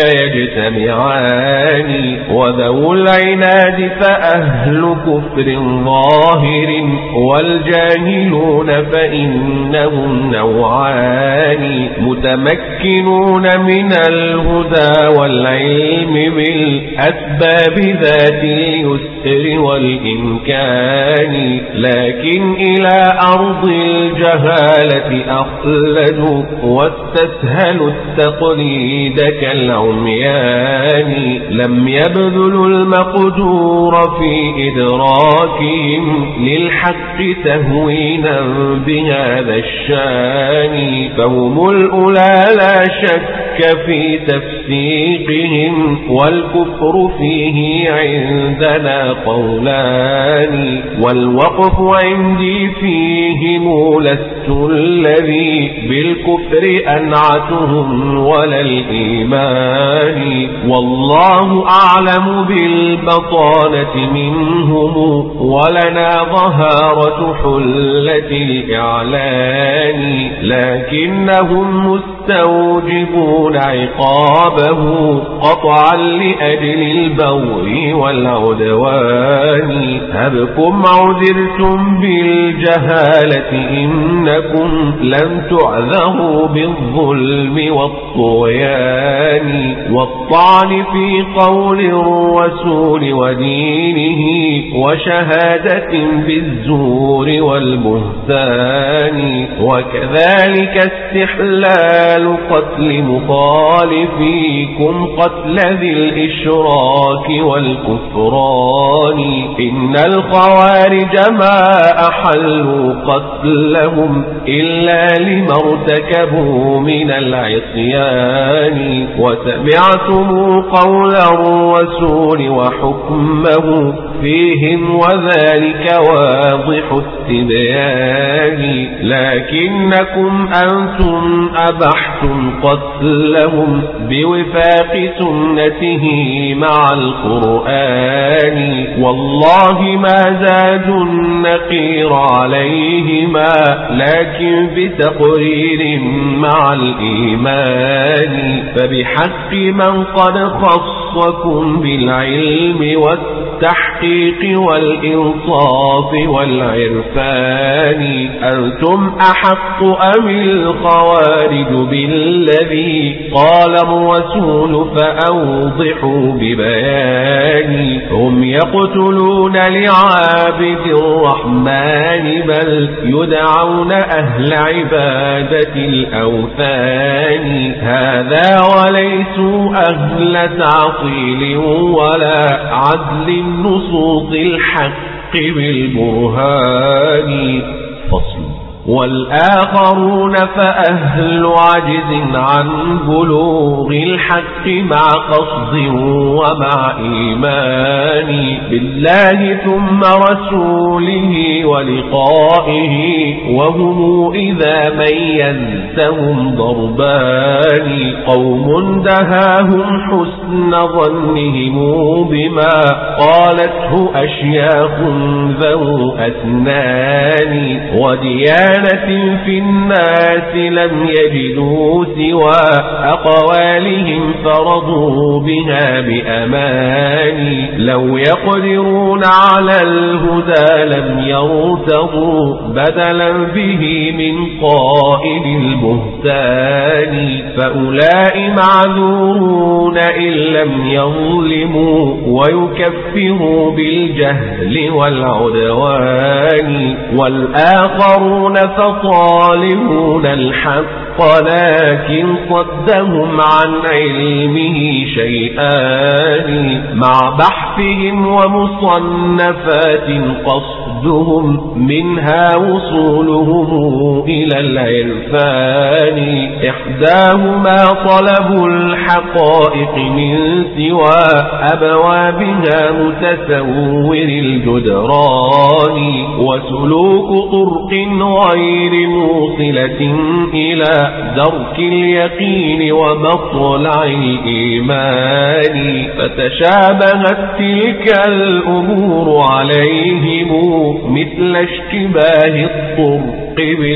[SPEAKER 3] يجتمعان. وذو العناد فأهل كفر ظاهر والجاهلون فإنهم نوعان. متمكنون من الهدى والعلم بالأسباب ذات اليسر والإمكان. لكن إلى أرض الجهالة أخلدوا واستسهلوا التقليد كالعميان. لم يبذلوا المقدور في إدراكهم للحق تهوينا بهذا الشان. فهم الأولى لا شك في تفسيقهم والكفر فيه عندنا قولان. والوقف عندي فيهم لست الذي بالكفر أنعتهم ولا الإيمان. والله أعلم بالبطانة منهم ولنا ظهارة حلة الإعلان. لكنهم مستوجبون عقابه قطعا لأجل البغي والعدوان. هبكم عذرتم بالجهالة إنكم لم تعذروا بالظلم والطغيان والطعن في قول الرسول ودينه وشهادة بالزور والبهتان. وكذلك استحلال قتل مخالفيكم قتل ذي الإشراك والكفران. إن الخوارج ما أحلوا قتلهم إلا لما ارتكبوا من العصيان. وسمعتم قول الرسول وحكمه فيهم وذلك واضح التبيان. لكنكم أنتم أبحتم قتلهم بوفاق سنته مع القرآن. والله ما زادوا النقير عليهما لكن بتقرير مع الإيمان. فبحق من قد خصكم بالعلم والتحقيق والإنصاف والعرفان. أنتم أحق أم الخوارج بالذي قال الرسول فأوضحوا ببيان. هم يقتلون لعابد الرحمن بل يدعون أهل عبادة الأوثان. هذا وليسوا أهل تعطيل ولا عدل نصوص الحق بالبرهان. فصل. والآخرون فأهل عجز عن بلوغ الحق مع قصد ومع إيمان بالله ثم رسوله ولقائه. وهم إذا ميزتهم ضربان. قوم دهاهم حسن ظنهم بما قالته أشياخ ذو أسنان. وديان ديانة في الناس لم يجدوا سوى أقوالهم فرضوا بها بأماني لو يقدرون على الهدى لم يرتضوا بدلا به من قائد البهتان فأولئك معذورون إن لم يظلموا ويكفروا بالجهل والعدوان والآخرون فطالبون الحق لكن صدهم عن علمه شيئان مع بحثهم ومصنفات قصدهم منها وصولهم إلى العرفان إحداهما طلب الحقائق من سوى أبوابها متسور الجدران وسلوك طرق غير موصلة إلى درك اليقين ومطلع الإيمان فتشابهت تلك الأمور عليهم مثل اشتباه الطرق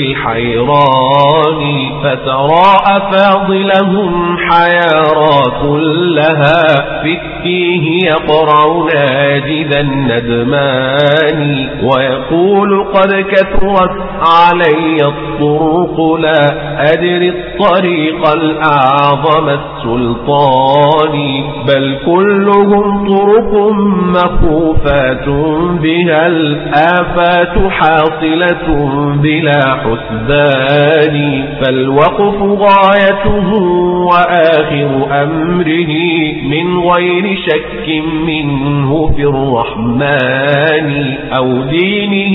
[SPEAKER 3] بالحيران فترى أفاضلهم حيارات لها في التيه يقرع ناجذا الندمان ويقول قد كثرت علي الطرق لا أدري الطريق الأعظم السلطان بل كلهم طرق مخوفات بها الآفات حاصلة بلا حسبان فالوقف غايته وآخر أمره من غير شك منه في الرحمن أو دينه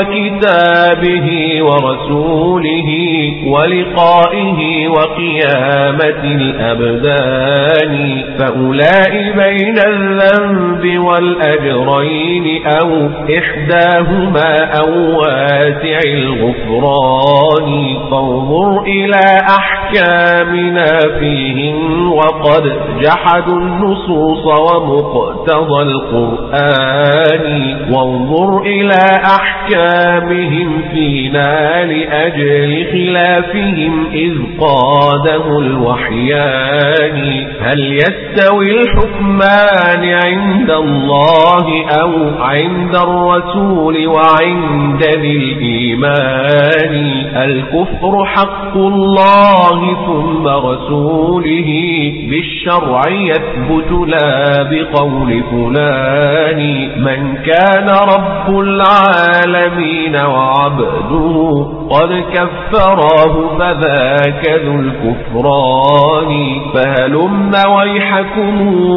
[SPEAKER 3] وكتابه ورسوله ولقائه وقيامة الأبدان فأولئك بين الذنب والأجرين أو إحداهما أو واسع الغفران فانظر إلى أحكامنا فيهم وقد جحدوا النصوص ومقتضى القرآن وانظر إلى أحكامهم فينا لأجل خلافهم إذ قاده الوحيان هل يستوي الحكمان عند الله أو عند الرسول وعند ذي الإيمان الكفر حق الله ثم رسوله بالشرع يثبت لا بقول فلان من كان رب العالمين وعبده قد كفراه فذاك ذو الكفران فهلم ويحكم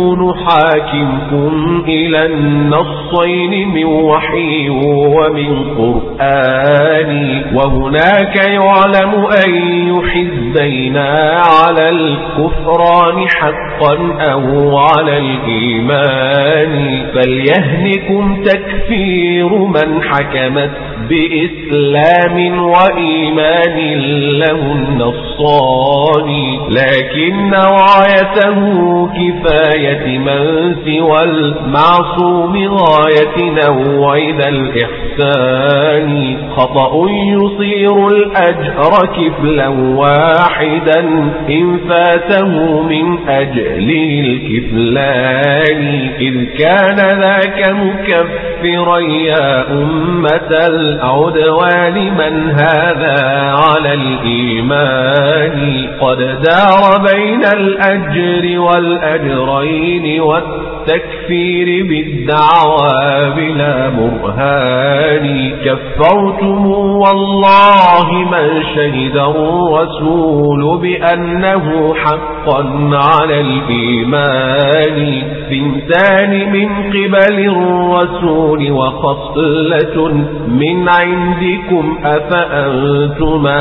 [SPEAKER 3] نحاكمكم إلى النصين من وحي ومن قرآن وهناك يعلم أي حزبين على الكفران حقا أو على الإيمان فليهنكم تكفير من حكمت بإسلام وإيمان له النصان لكن رايته كفاية من سوى المعصوم غاية نوع ذا الإحسان خطأ يصير الأجر كفلا واحدا إن فاته من أجله الكفلان إذ كان ذاك مكفرا يا أمة العدوان من هذا على الإيمان قد دار بين الأجر والأجرين والتكفير بالدعوى بلا برهان كفرتم والله من شهد الرسول بأنه حقا على الإيمان ثنتان من قبل الرسول وخصلة من عندكم أفأنتما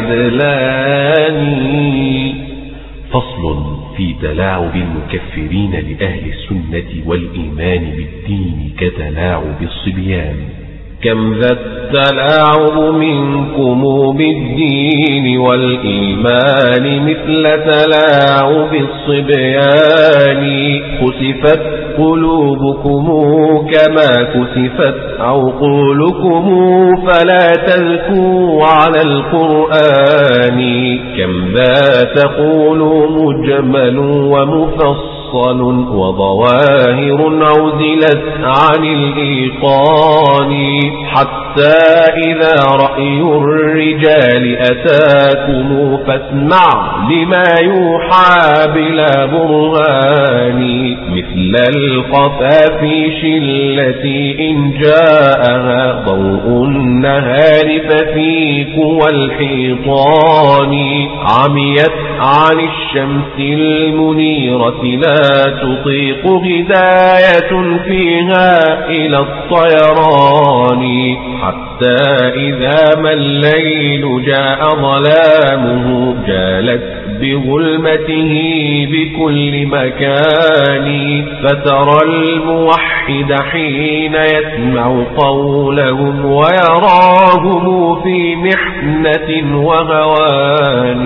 [SPEAKER 3] عدلان
[SPEAKER 1] فصل في تلاعب المكفرين لأهل السنة والإيمان بالدين كتلاعب الصبيان
[SPEAKER 3] كم ذا التلاعب منكم بالدين والإيمان مثل تلاعب الصبيان خسفت قلوبكم كما كسفت عقولكم فلا تذكوا على القرآن كم ذا تقول مجمل ومفصل وظواهر عزلت عن الإيقان حتى إذا رأي الرجال أتاكم فاسمع لما يوحى بلا برهان مثل القفافيش التي إن جاءها ضوء النهار ففيك والحيطان عميت عن الشمس المنيرة لا تطيق هداية فيها إلى الطيران حتى إذا ما الليل جاء ظلامه جالت بظلمته بكل مكان فترى الموحد حين يسمع قولهم ويراهم في محنة وهوان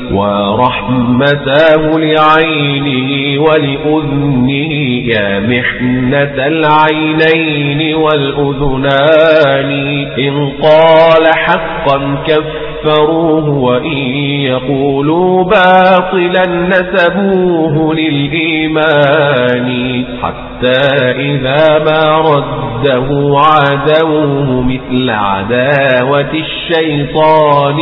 [SPEAKER 3] ورحمته لعينه ولأذنه يا محنة العينين والأذنان إن قال حقا كفروه وإن يقولوا باطلا نسبوه للإيمان حتى إذا ما رده عادوه مثل عداوة الشيطان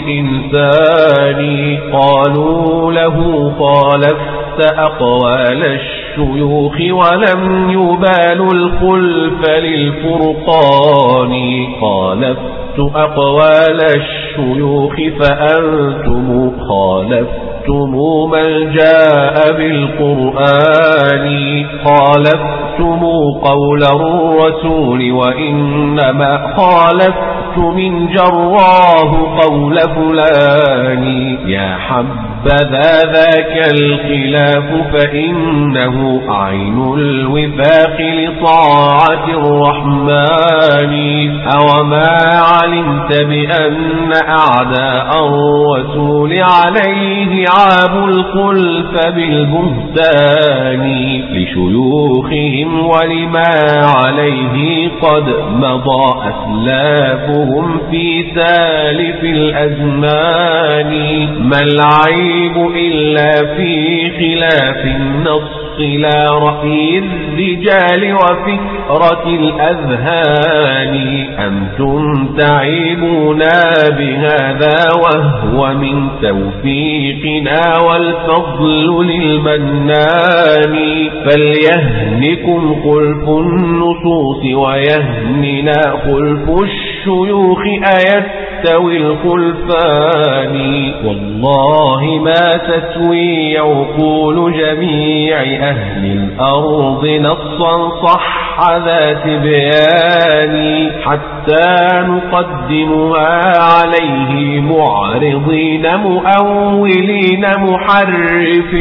[SPEAKER 3] للإنسان قالوا له خالفت أقوال الشيوخ ولم يبالوا الخلف للفرقان خالفت أقوال الشيوخ فأنتم خالفتم من جاء بالقرآن خالفتم قول الرسول وإنما خالفت من جراه قول فلان يا حبذا ذاك الخلاف فإنه عين الوفاق لطاعة الرحمن أوما علمت بأن أعداء الرسول عليه عاب الخلف بالبهتان لشيوخهم ولما عليه قد مضى أسلافهم في سالف الأزمان ما العيب إلا في خلاف النص لا رأي الرجال وفكرة الأذهان أنتم تعيبون بهذا وهو من توفيقنا والفضل للمنان فليهنكم خلف النصوص ويهننا خلف الشيوخ أيستوي الخلفان والله ما تسوي عقول جميع أهل الأرض نصا صح ذات بيان حتى نقدمها عليه معرضين مؤولين محرف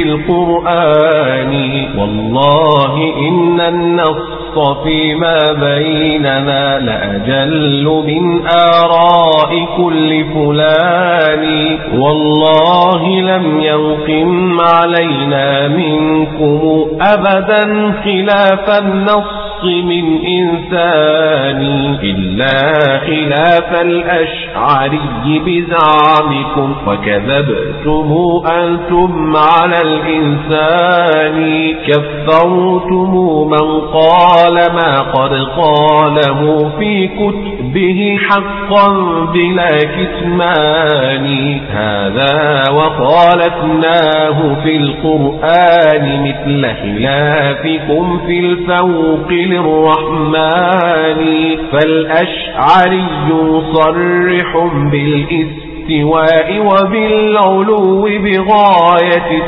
[SPEAKER 3] القرآن والله إن النص فيما بيننا لأجل من آراء كل فلان والله لم ينقم علينا منكم أبدا خلاف النص من إنسان إلا خلاف الأشعري بزعمكم وكذبتم أنتم على الإنسان كفرتم من قال ما قد قاله في كتبه حقا بلا كتمان هذا وقالتناه في القرآن مثل خلافكم في الفوق للرحمن فالأشعري صرح بالاستواء وبالعلو بغاية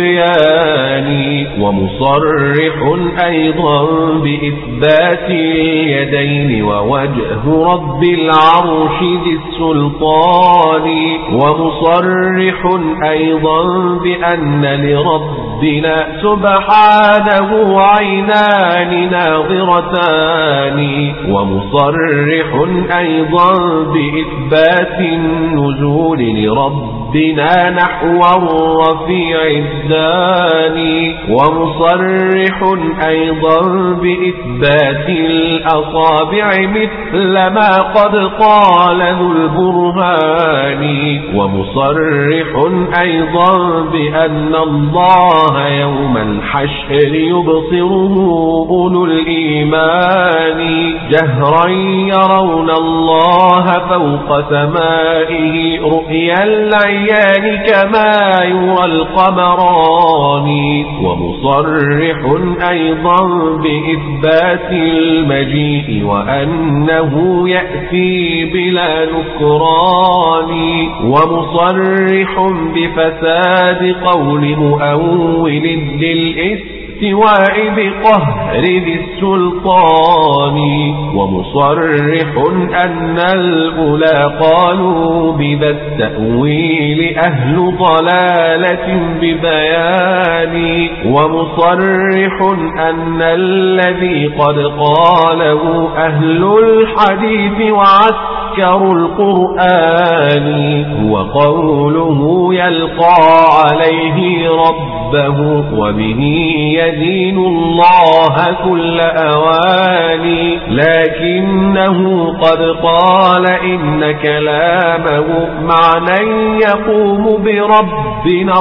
[SPEAKER 3] التبيان ومصرح أيضا بإثبات اليدين ووجه رب العرش ذي السلطان ومصرح أيضا بأن لرب
[SPEAKER 2] لربنا سبحانه عينان ناظرتان ومصرح أيضا بإثبات النزول لربنا نحو الرفيع الداني ومصرح أيضا بإثبات الأصابع مثل ما قد قال ذو البرهان ومصرح أيضا بأن الله يوم الحشر يبصره أولو الإيمان جهرا يرون الله فوق سمائه رؤيا العيان كما يرى القمران ومصرح أيضا بإثبات المجيء وأنه يأتي بلا نكران ومصرح بفساد قول مؤول للإثم استواء بقهر ذي السلطان ومصرح أن الأولى قالوا بذا التأويل أهل ضلالة ببيان ومصرح أن الذي قد قاله أهل الحديث وعسكر القرآن هو قوله يلقى عليه ربه وبه يدين الله كل أواني لكنه قد قال إن كلامه معنى يقوم بربنا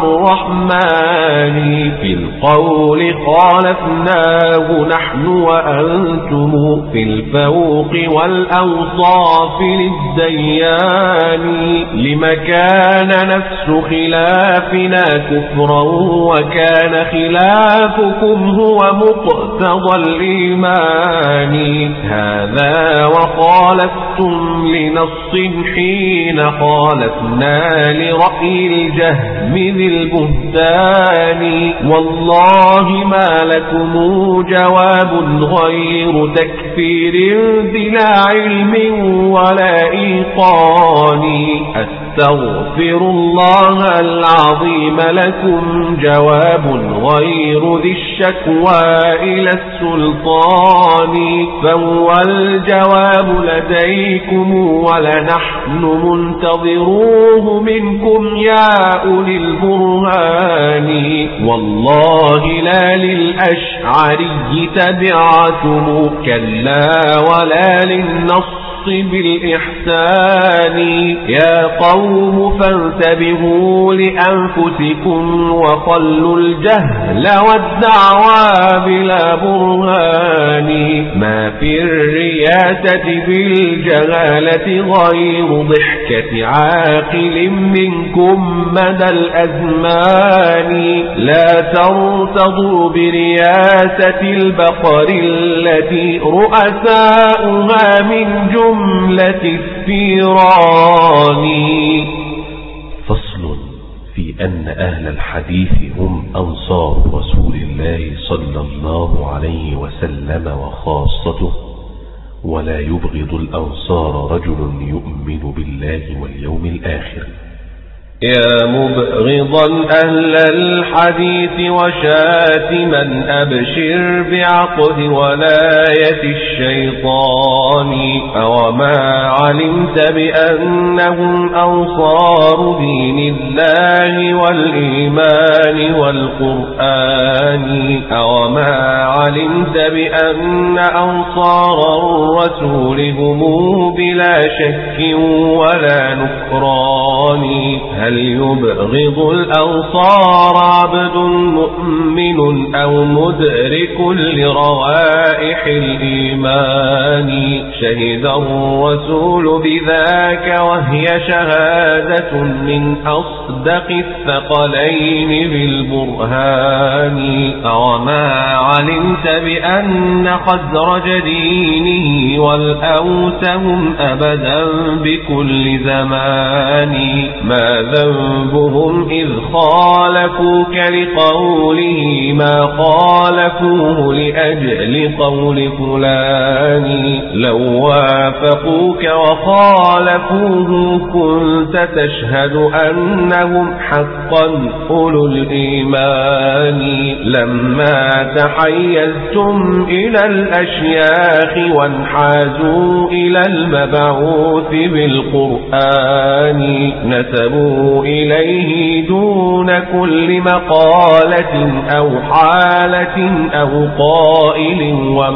[SPEAKER 2] الرحمن في القول خالفناه نحن وأنتم في الفوق والأوصاف للديان لمكان نفس خلافنا كفرا وكان خلافكم هو مقتضى الإيمان هذا وخالفتم لنص حين خالفنا لرأي الجهم ذي البهتان والله ما لكم جواب غير تكفير بلا علم ولا إيقان أستغفر الله العظيم لكم جواب غير ذي الشكوى إلى السلطان فهو الجواب لديكم ولنحن منتظروه منكم يا أولي البرهان والله لا للأشعري تبعتم كلا ولا للنص بالإحسان يا قوم فانتبهوا لأنفسكم وخلوا الجهل والدعوى بلا برهان ما في الرياسة بالجهالة غير ضحكة عاقل منكم مدى الأزمان لا ترتضوا برياسة البقر التي رؤساؤها من جمع جملة الثيران
[SPEAKER 1] فصل في أن أهل الحديث هم أنصار رسول الله صلى الله عليه وسلم وخاصته ولا يبغض الأنصار رجل يؤمن بالله واليوم الآخر
[SPEAKER 2] يا مبغضا أهل الحديث وشاتما أبشر بعقد ولاية الشيطان أوما علمت بأنهم أنصار دين الله والإيمان والقرآن أوما علمت بأن أنصار الرسول هم بلا شك ولا نكران هل يبغض الأنصار عبد مؤمن أو مدرك لروائح الإيمان شهد الرسول بذاك وهي شهادة من أصدق الثقلين بالبرهان أوما علمت بأن خزرج دينه والأوس هم أبدا بكل زمان ما ذنبهم إذ خالفوك لقوله ما خالفوه لأجل قول فلان لو وافقوك وخالفوك خالفوه كنت تشهد أنهم حقا أولو الإيمان. لما تحيزتم إلى الأشياخ وانحازوا إلى المبعوث بالقرآن نسبوا إليه دون كل مقالة أو حالة أو قائل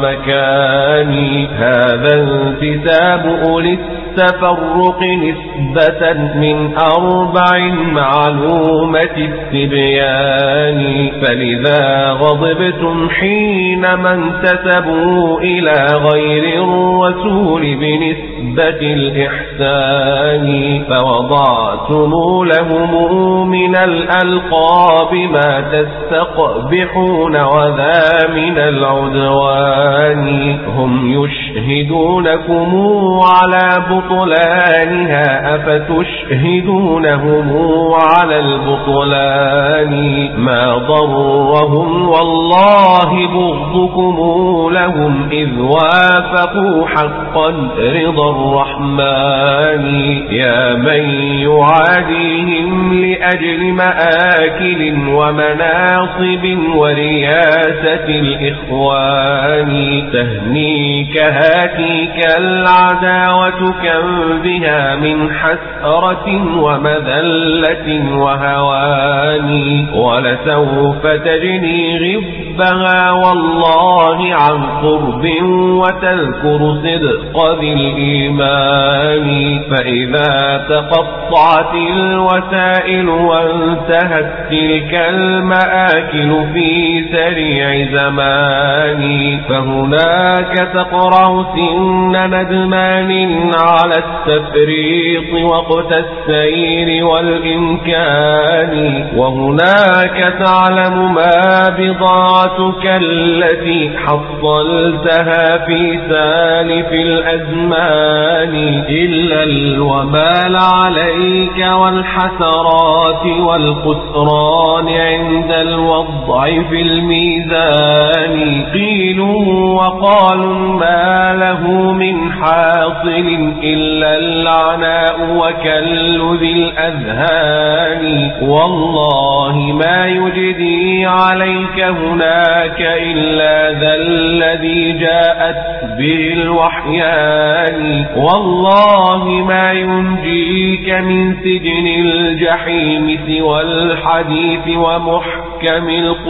[SPEAKER 2] ومكان. هذا انتساب أولي التفرق نسبة من أربع معلومة التبيان. فلذا غضبتم حينما انتسبوا إلى غير الرسول بنسبة الإحسان. فوضعتم لهم من الألقاب ما تستقبحون وذا من العدوان. هم يشهدونكم على بطلانها أفتشهدونهم على البطلان. ما ضرهم والله بغضكم لهم إذ وافقوا حقا رضا الرحمن. يا من يعاديهم لأجل مآكل ومناصب ورياسة الإخوان. تهنيك هاتيك العداوة كم بها من حسرة ومذلة وهوان. ولسوف تجني غبها والله عن قرب وتذكر صدق ذي الإيمان. فإذا تقطعت الوسائل وانتهت تلك المآكل في سريع زمان فهناك تقرأ سن ندمان على التفريط وقت السير والإمكان. وهناك تعلم ما بضاعتك التي حصلتها في سالف الأزمان إلا الوبال عليك والحسرات والخسران عند الوضع في الميزان. قيلوا وقالوا ما له من حاصل إلا العناء وكل ذي الأذهان. والله ما يجدي عليك هناك إلا ذا الذي جاءت به الوحيان. والله ما ينجيك من سجن الجحيم سوى الحديث ومحكم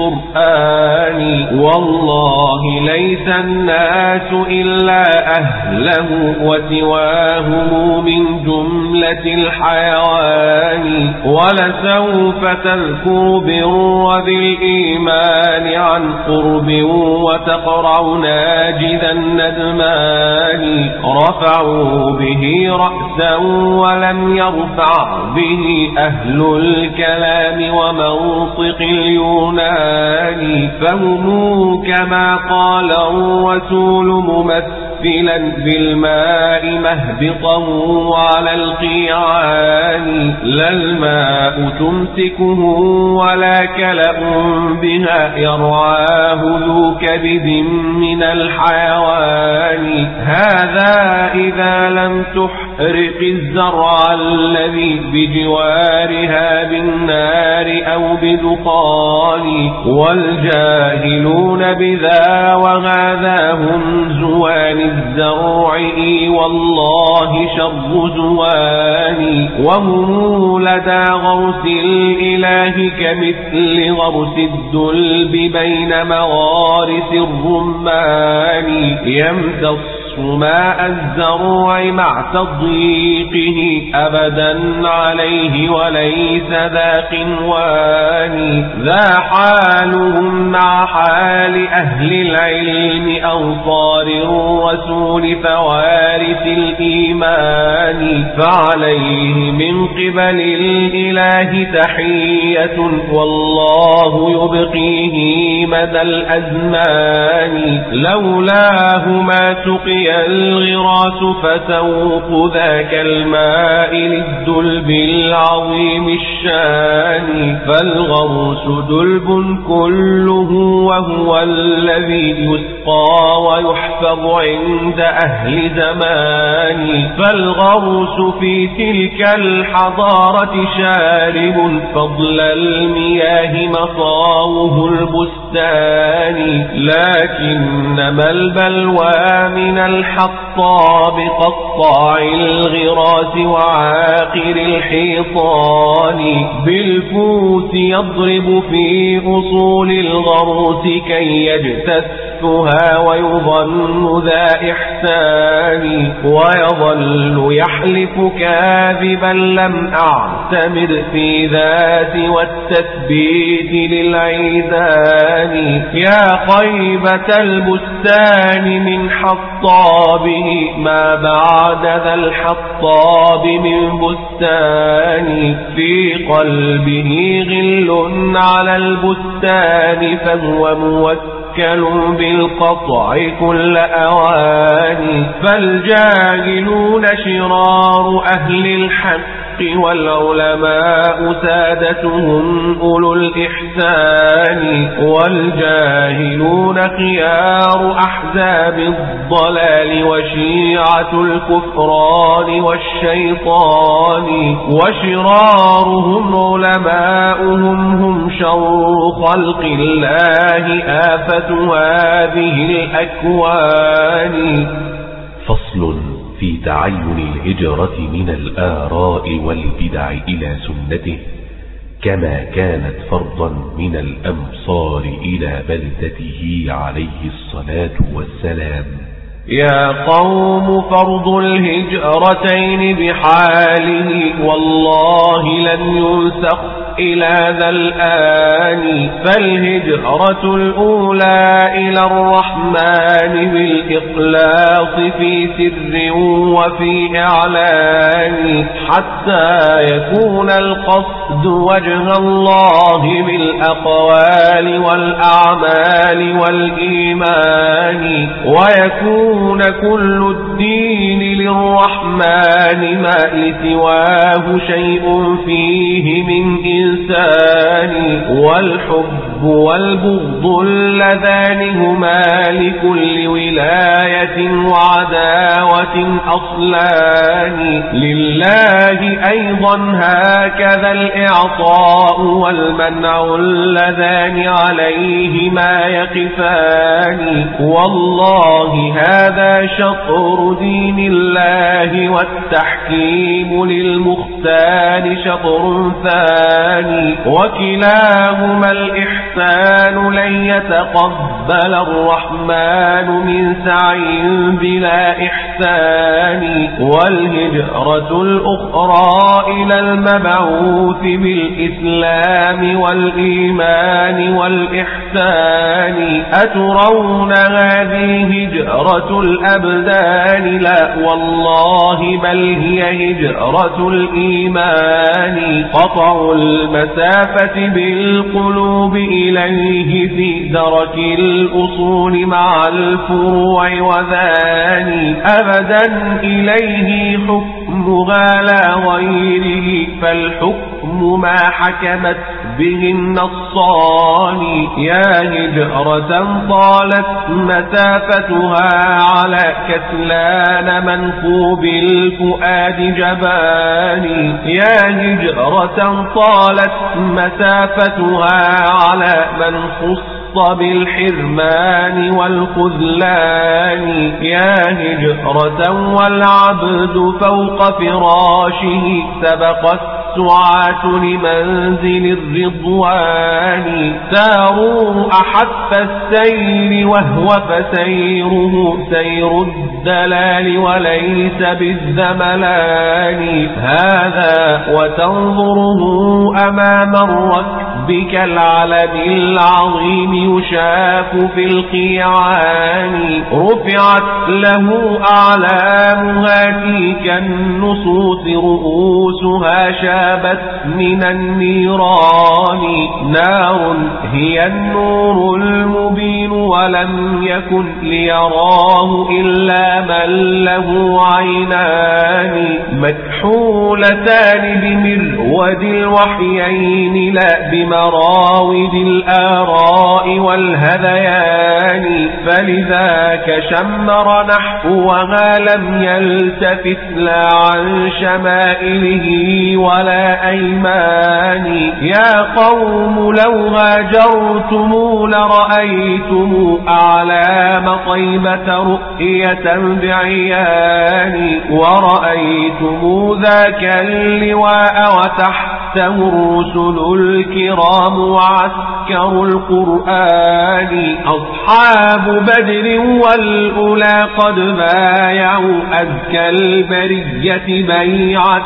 [SPEAKER 2] القرآن. والله ليس الناس إلا أهله وسواهم من جملة الحيوان. ولسوف تذكر بر ذي الإيمان عن قرب وتقرع ناجذا الندمان. رفعوا به رأسا ولم يرفع به أهل الكلام ومنطق اليونان. فهم كما قال الرسول ممثلا بالماء مهبطه على القيعان. لا الماء تمسكه ولا كلأ بها يرعاه ذو كبد من الحيوان. هذا إذا لم تحرق الزرع الذي بجوارها بالنار أو بدخان. والجاهلون بذا وهذا هم زوان الزرع والله شر زوان. وهم لدى غرس الإله كمثل غرس الدلب بين مغارس الرمان. يمتص ماء الزرع مع تضييقه أبدا عليه وليس ذا قنوان. ذا حالهم مع حال أهل العلم أنصار الرسول فوارث الإيمان. فعليه من قبل الإله تحية والله يبقيه مدى الأزمان لولاه ما سقي الغراس فسوق ذاك الماء للدلب العظيم الشان فالغرس دلب كله وهو الذي يسقى ويحفظ عند أهل زمان فالغرس في تلك الحضارة شارب فضل المياه مصاوه البستان لكنما البلوى من الحطاب قطاع الغراس وعاقر الحيطان بالفوس يضرب في أصول الغرس كي يجتثها ويظن ذا إحسان ويظل يحلف كاذبا لم أعتمد في ذات والتثبيت للعيدان يا خيبة البستان من حطابه ما بعد ذا الحطاب من بستان في قلبه غل على البستان فهو موكل بالقطع كل أوان فالجاهلون شرار أهل الحق والعلماء سادتهم أولو الإحسان والجاهلون خيار أحزاب الضلال وشيعة الكفران والشيطان وشرارهم علماؤهم هم شر خلق الله آفة هذه الأكوان
[SPEAKER 1] فصل في تعين الهجرة من الآراء والبدع إلى سنته كما كانت فرضا من الأمصار إلى بلدته عليه الصلاة والسلام
[SPEAKER 2] يا قوم فرض الهجرتين بحاله والله لن ينسخ إلى ذا الآن فالهجرة الأولى إلى الرحمن بالإخلاص في سر وفي إعلان حتى يكون القصد وجه الله بالأقوال والأعمال والإيمان ويكون كل الدين للرحمن ما لسواه شيء فيه من إنسان والحب والبغض اللذان هما لكل ولاية وعداوة أصلان لله أيضا هكذا الإعطاء والمنع اللذان عليهما يقفان والله هذا شطر دين الله والتحكيم للمختار شطر ثاني وكلاهما الإحسان لن يتقبل الرحمن من سعي بلا إحسان والهجرة الأخرى إلى المبعوث بالإسلام والإيمان والإحسان أترون هذه هجرة الأبدان لا والله بل هي هجرة الإيمان قطع المسافة بالقلوب إليه في درك الأصول مع الفروع وذاني أبدا إليه حكمها لا غيره فالحكم ما حكمت به النصان يا هجرة طالت مسافتها على كسلان منكوب الفؤاد جباني يا هجرة طالت مسافتها على من خص بالحرمان والخذلان يا هجرة والعبد فوق فراشه سبق السعاة لمنزل الرضوان ساروا أحف السير وهو فسيره سير الدلال وليس بالذملان هذا وتنظره أمام الركب ربك العلم العظيم يشاف في القيعان رفعت له أعلامها تلك النصوص رؤوسها شابت من النيران نار هي النور المبين ولم يكن ليراه إلا من له عينان مكحولتان بمرود الوحيين لا بمراود الآراء والهذيان فلذاك شمر نحوها لم يلتفت لا عن شمائله ولا أيمان يا قوم لو هاجرتم لرأيتم أعلام طيبة رؤية بعيان ورأيتم ذاك اللواء وتحته الرسل الكرام وعسكر القرآن أصحاب بدر والأولى قد بايعوا أذكى البرية بيعة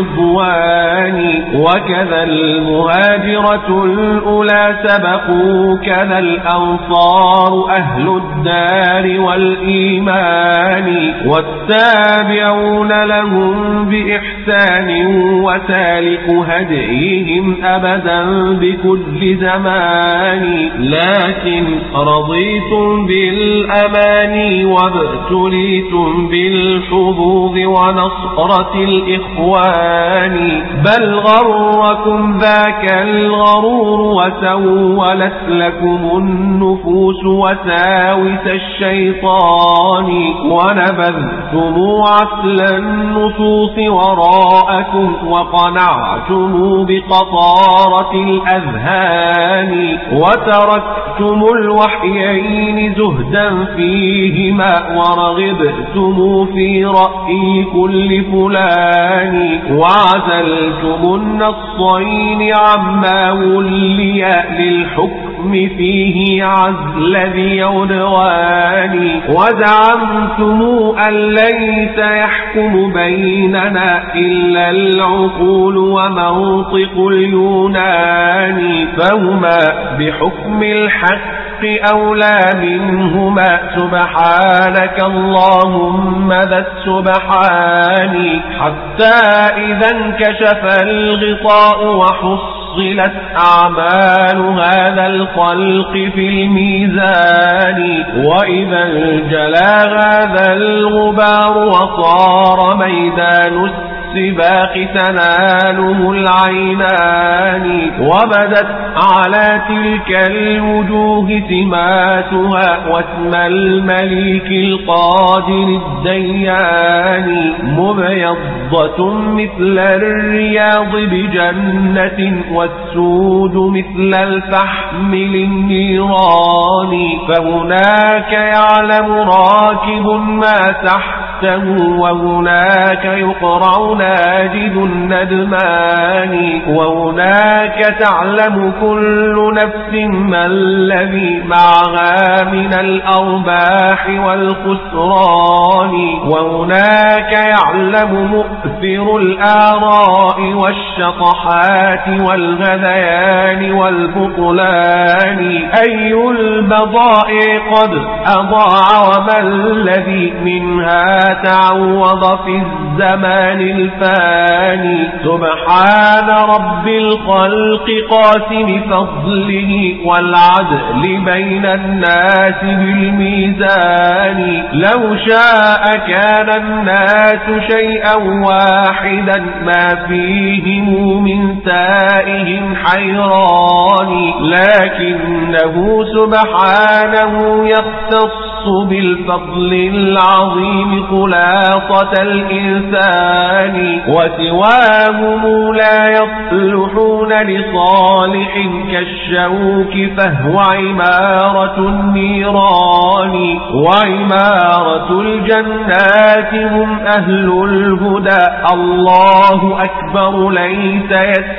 [SPEAKER 2] الرضوان وكذا المهاجرة الأولى سبقوا كذا الأنصار أهل الدار والإيمان والتابعون لهم بإحسان وسالك هديهم أبدا بكل زمان لكن رضيتم بالأماني وابتليتم بالحظوظ ونصرة الإخوان بل غركم ذاك الغرور وسولت لكم النفوس وساوس الشيطان ونبذتم عسل النصوص وراءكم وقنعتم بقطارة الأذهان وتركتم الوحيين زهدا فيهما ورغبتم في رأي كل فلان وعزلتم النصين عما ولي للحكم فيه عزل ذي عدوان وزعمتم أن ليس يحكم بيننا إلا العقول ومنطق اليونان فهما بحكم الحق أولى منهما سبحانك اللهم ذا السبحان حتى إذا انكشف الغطاء وحصلت أعمال هذا الخلق في الميزان وإذا انجلى هذا الغبار وصار ميدان السباق تناله العينان وبدت على تلك الوجوه سماتها واسم المليك القادر الديان مبيضة مثل الرياض بجنة والسود مثل الفحم للنيران فهناك يعلم راكب ما تحته وهناك يقرع ناجد الندمان وهناك تعلم كل نفس ما الذي معها من الأرباح والخسران وهناك يعلم مؤثر الآراء والشطحات والغذيان والبطلان أي البضائع قد أضاع وما الذي منها تعوض في الزمان الفاني سبحان رب الخلق قاسم فضله والعدل بين الناس بالميزان لو شاء كان الناس شيئا واحدا ما فيهم من تائهم حيران لكنه سبحانه يختص بالفضل العظيم خلاصة الإنسان وسواهم لا يصلحون لصالح كالشوك فهو عمارة النيران وعمارة الجنات هم أهل الهدى الله أكبر ليس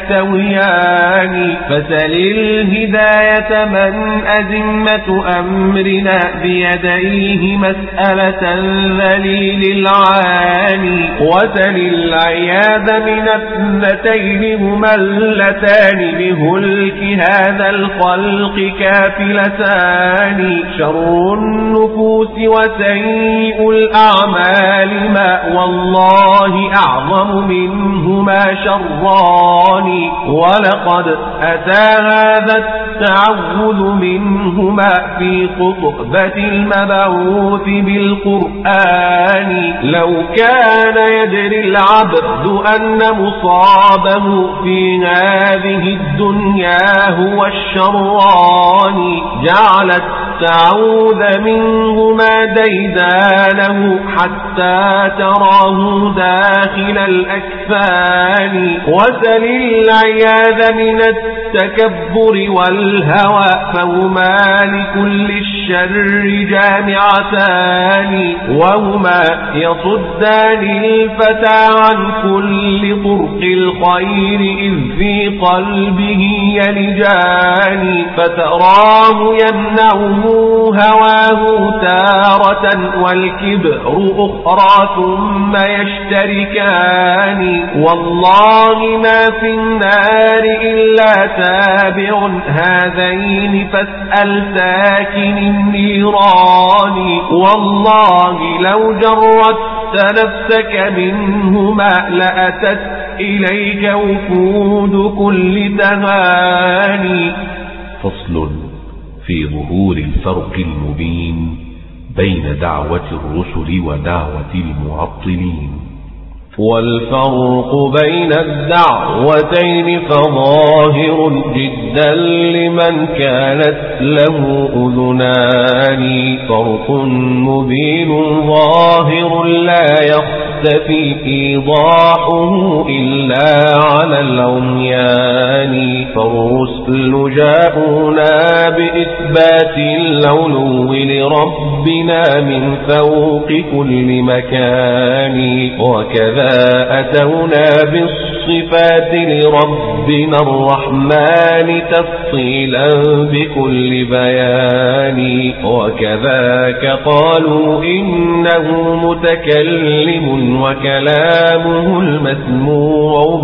[SPEAKER 2] يستويان فسل الهداية من أزمة أمرنا بيديه إليه مسألة ذليل العاني وسل العياذ من اثنتين هما اللتان بهلك هذا الخلق كافلتان شر النفوس وسيء الأعمال ما والله أعظم منهما شران ولقد أتى هذا التعوذ منهما في خطبة المبعوث بالقرآن لو كان يدري العبد أن مصابه في هذه الدنيا هو الشران جعل التعوذ منهما ديدانه حتى تراه داخل الأكفان وسل العياذ من التكبر والهوى فهما لكل الشر جامعتان وهما يصدان الفتى عن كل طرق الخير إذ في قلبه يلجان فتراه يمنعه هواه تارة والكبر أخرى ثم يشتركان والله ما في النار إلا تابع هذين فاسأل ساكن النيران والله لو جردت نفسك منهما لأتت إليك وفود كل تهاني.
[SPEAKER 1] فصل في ظهور الفرق المبين بين دعوة الرسل ودعوة المعطلين.
[SPEAKER 3] والفرق بين الدعوتين فظاهر جدا لمن كانت له أذنان فرق مبين ظاهر لا يختفي إيضاحه إلا على العميان فالرسل جاءونا بإثبات العلو لربنا من فوق كل مكان وكذا أتونا بالصفات لربنا الرحمن تفصيلا بكل بيان وكذاك قالوا إنه متكلم وكلامه المسموع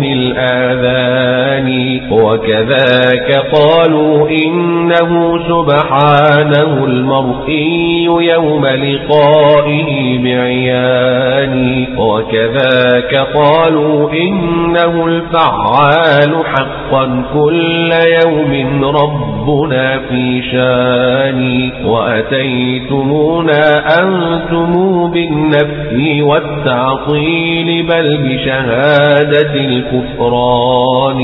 [SPEAKER 3] بالآذان وكذاك قالوا إنه سبحانه المرئي يوم لقائه بعيان وكذاك قالوا إنه الفعال حقا كل يوم ربنا في شان وأتيتمونا أنتم بالنفي والتعطيل بل بشهادة الكفران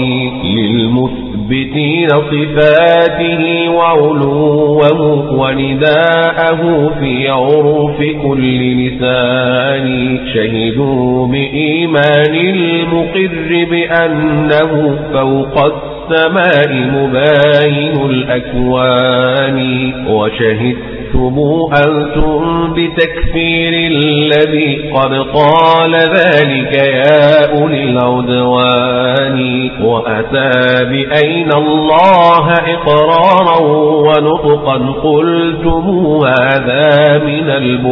[SPEAKER 3] للمثبتين صفاته وعلوه ونداءه في عرف كل لسان شهدوا بإيمان المقر بأنه فوق السماء مباين الأكوان وشهدتم أنتم بتكفير الذي قد قال ذلك يا أولي العدوان وأتى بأين الله إقرارا ونطقا قلتم هذا من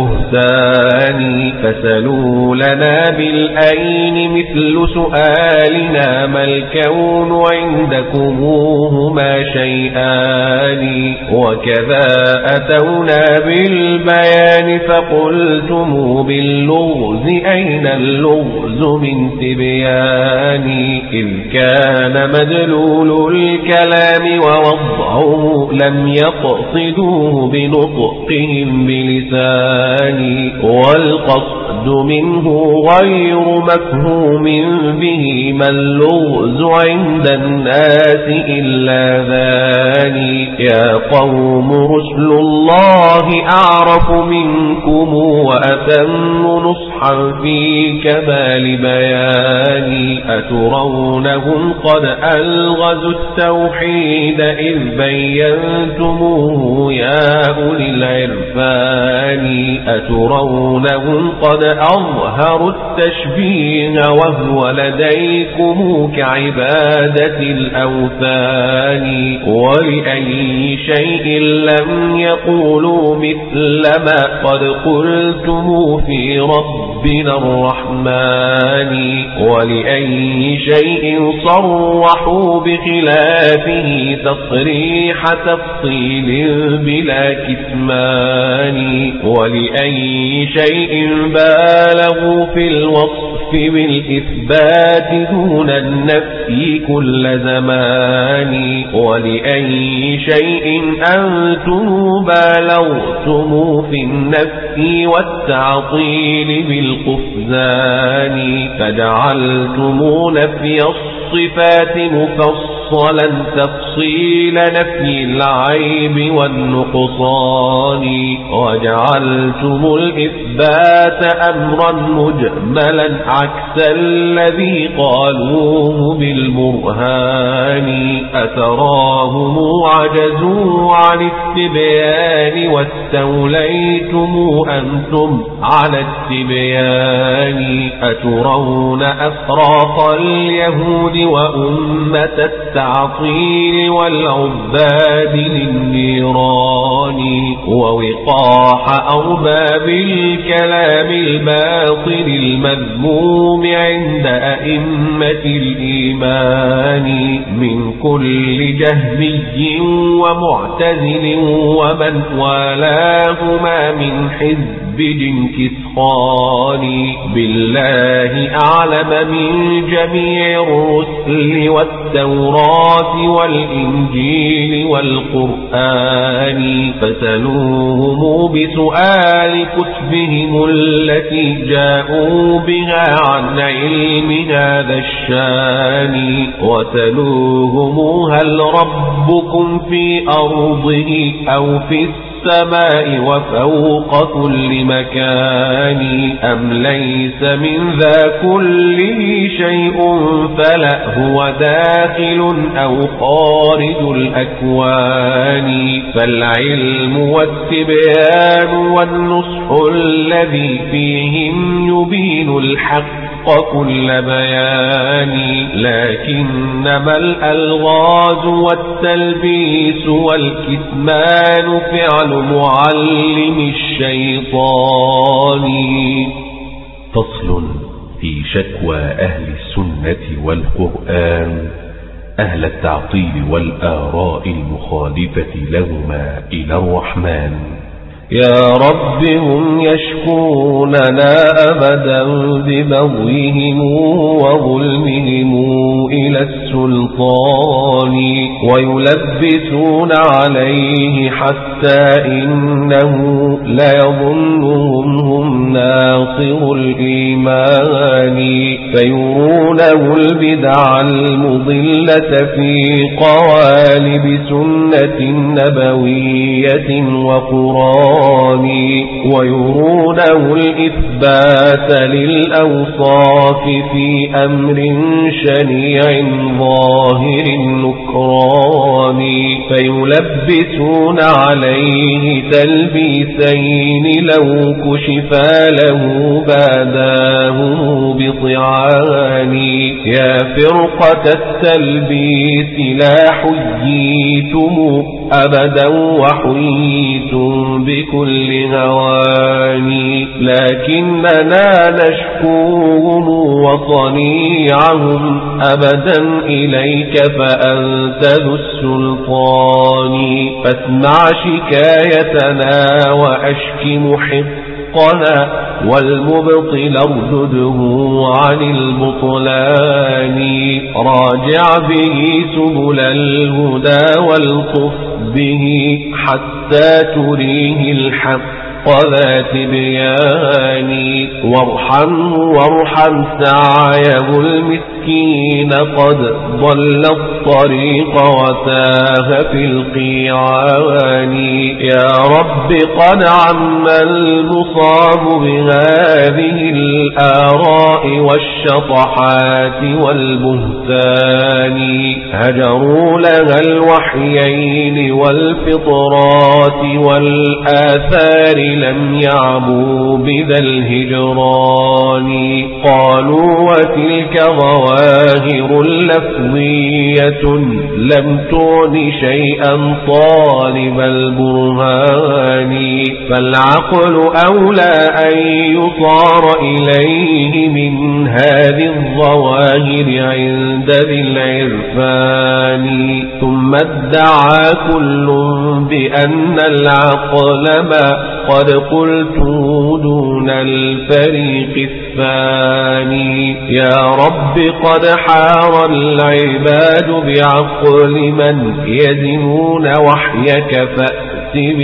[SPEAKER 3] البهتان فسلوا لنا بالأين مثل سؤالنا ما الكون عندكم هما شيئان وكذا أتونا بالبيان فقلتم باللغز أين اللغز من تبيان إذ كان مدلول الكلام ووضعه لم يقصدوه بنطقهم بلسان والقصد منه غير مفهوم به ما اللغز عند الناس إلا ذاني يا قوم رسل الله أعرف منكم وأتم نصحا في كمال بياني أترونهم قد ألغزوا التوحيد إذ بينتموه يا أولي العرفان أترونهم قد أظهروا التشبيه وهو لديكم كعبادة الأوثان ولأي شيء لم يقولوا مثل ما قد قلتم في ربنا الرحمن ولأي شيء صرحوا بخلافه تصريح تفصيل بلا كتمان ولأي شيء بالغوا في الوصف بالإثبات دون النفي كل زمان ولأي شيء أنتم بالغتم في النفي والتعطيل بالقفزان فجعلتم نفي الصفات مفصلا تفصيل نفي العيب والنقصان وجعلتم الإثبات أمرا مجملا عكس الذي قالوه بالبرهان أتراهم عجزوا عن التبيان واستوليتم أنتم على التبيان أترون أفراق اليهود وأمة التعطيل والعباد للنيران ووقاح أرباب الكلام الباطل المذموم عند أئمة الإيمان من كل جهمي ومعتزل ومن والاهما من حزب بجنكس خاني بالله أعلم من جميع الرسل والتوراة والإنجيل والقرآن فسلوهم بسؤال كتبهم التي جاءوا بها عن علم هذا الشان وسلوهم هل ربكم في أرضه أو في السماء وفوق كل مكان أم ليس من ذا كله شيء فلا هو داخل أو خارج الأكوان فالعلم والتبيان والنصح الذي فيهم يبين الحق كل بيان لكنما الألغاز والتلبيس والكتمان فعل معلم الشيطان.
[SPEAKER 1] فصل في شكوى أهل السنة والقرآن أهل التعطيل والآراء المخالفة لهما إلى الرحمن.
[SPEAKER 3] يا رب هم يشكوننا أبدا ببغيهم وظلمهم إلى السلطان ويلبسون عليه حتى إنه لا يظنهم هم ناصر الإيمان فيرونه البدع المضلة في قوالب سنة نبوية وقرآن ويرونه الإثبات للأوصاف في أمر شنيع ظاهر النكران فيلبسون عليه تلبيسين لو كشفا له باداه بطعان يا فرقة التلبيس لا حييتم أبدا وحييتم بكل هوان لكننا نشكوهم وصنيعهم أبدا إليك فأنت ذو السلطان فاسمع شكايتنا وأشك محقنا والمبطل ارجده عن البطلان راجع به سبل الهدى والطف به حتى تريه الحق ذا تبيان وارحمه وارحم سعيه المسكين قد ضل الطريق وتاه في القيعان يا رب قد عم المصاب بهذه الآراء والشطحات والبهتان هجروا لها الوحيين والفطرات والآثار لم يعبوا بذا الهجران قالوا وتلك ظواهر لفظية لم تغن شيئا طالب البرهان فالعقل أولى أن يصار إليه من هذه الظواهر عند ذي العرفان ثم ادعى كل بأن العقل ما قد قلت دون الفريق الثاني يا رب قد حار العباد بعقل من يزنون وحيك فأت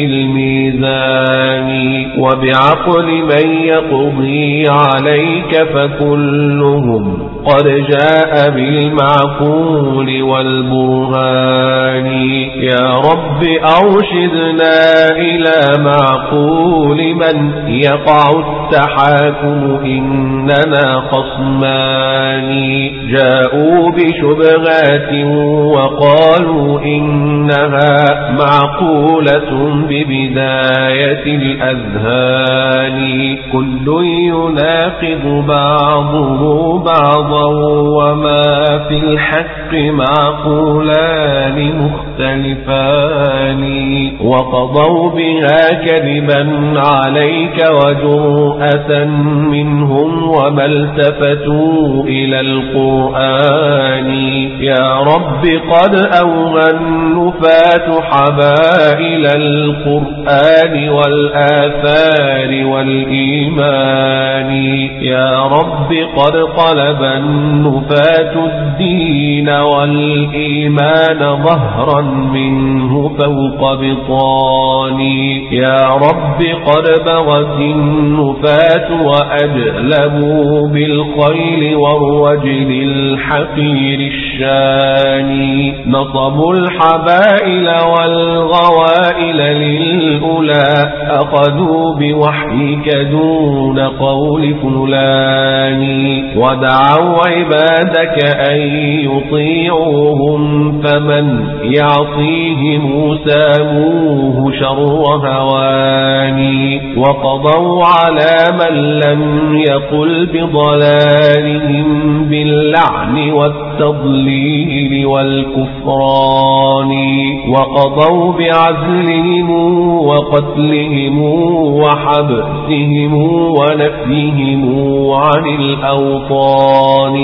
[SPEAKER 3] بالميزان وبعقل من يقضي عليك فكلهم قد جاء بالمعقول والبرهان يا رب أرشدنا إلى معقول من يقع التحاكم إننا خصمان جاءوا بشبهات وقالوا إنها معقولة ببداية الأذهان كل يناقض بعضه بعضا وما في الحق معقولان مختلفان وقضوا بها كذبا عليك وجرأة منهم وما التفتوا إلى القرآن يا رب قد أوغى النفاة حبائل القرآن والآثار والإيمان يا رب قد قلب النفاة الدين والإيمان ظهرا منه فوق بطان يا رب قد بغت النفاة وأجلبوا بالخيل والرجل الحقير الشان نصبوا الحبائل والغوائل للأولى أخذوا بوحيك دون قول فلان ودعوا عبادك أن يطيعوهم فمن يعصيهم ساموه شر هواني وقضوا على من لم يقل بضلالهم باللعن والتضليل والكفران وقضوا بعزلهم وقتلهم وحبسهم ونفيهم عن الأوطان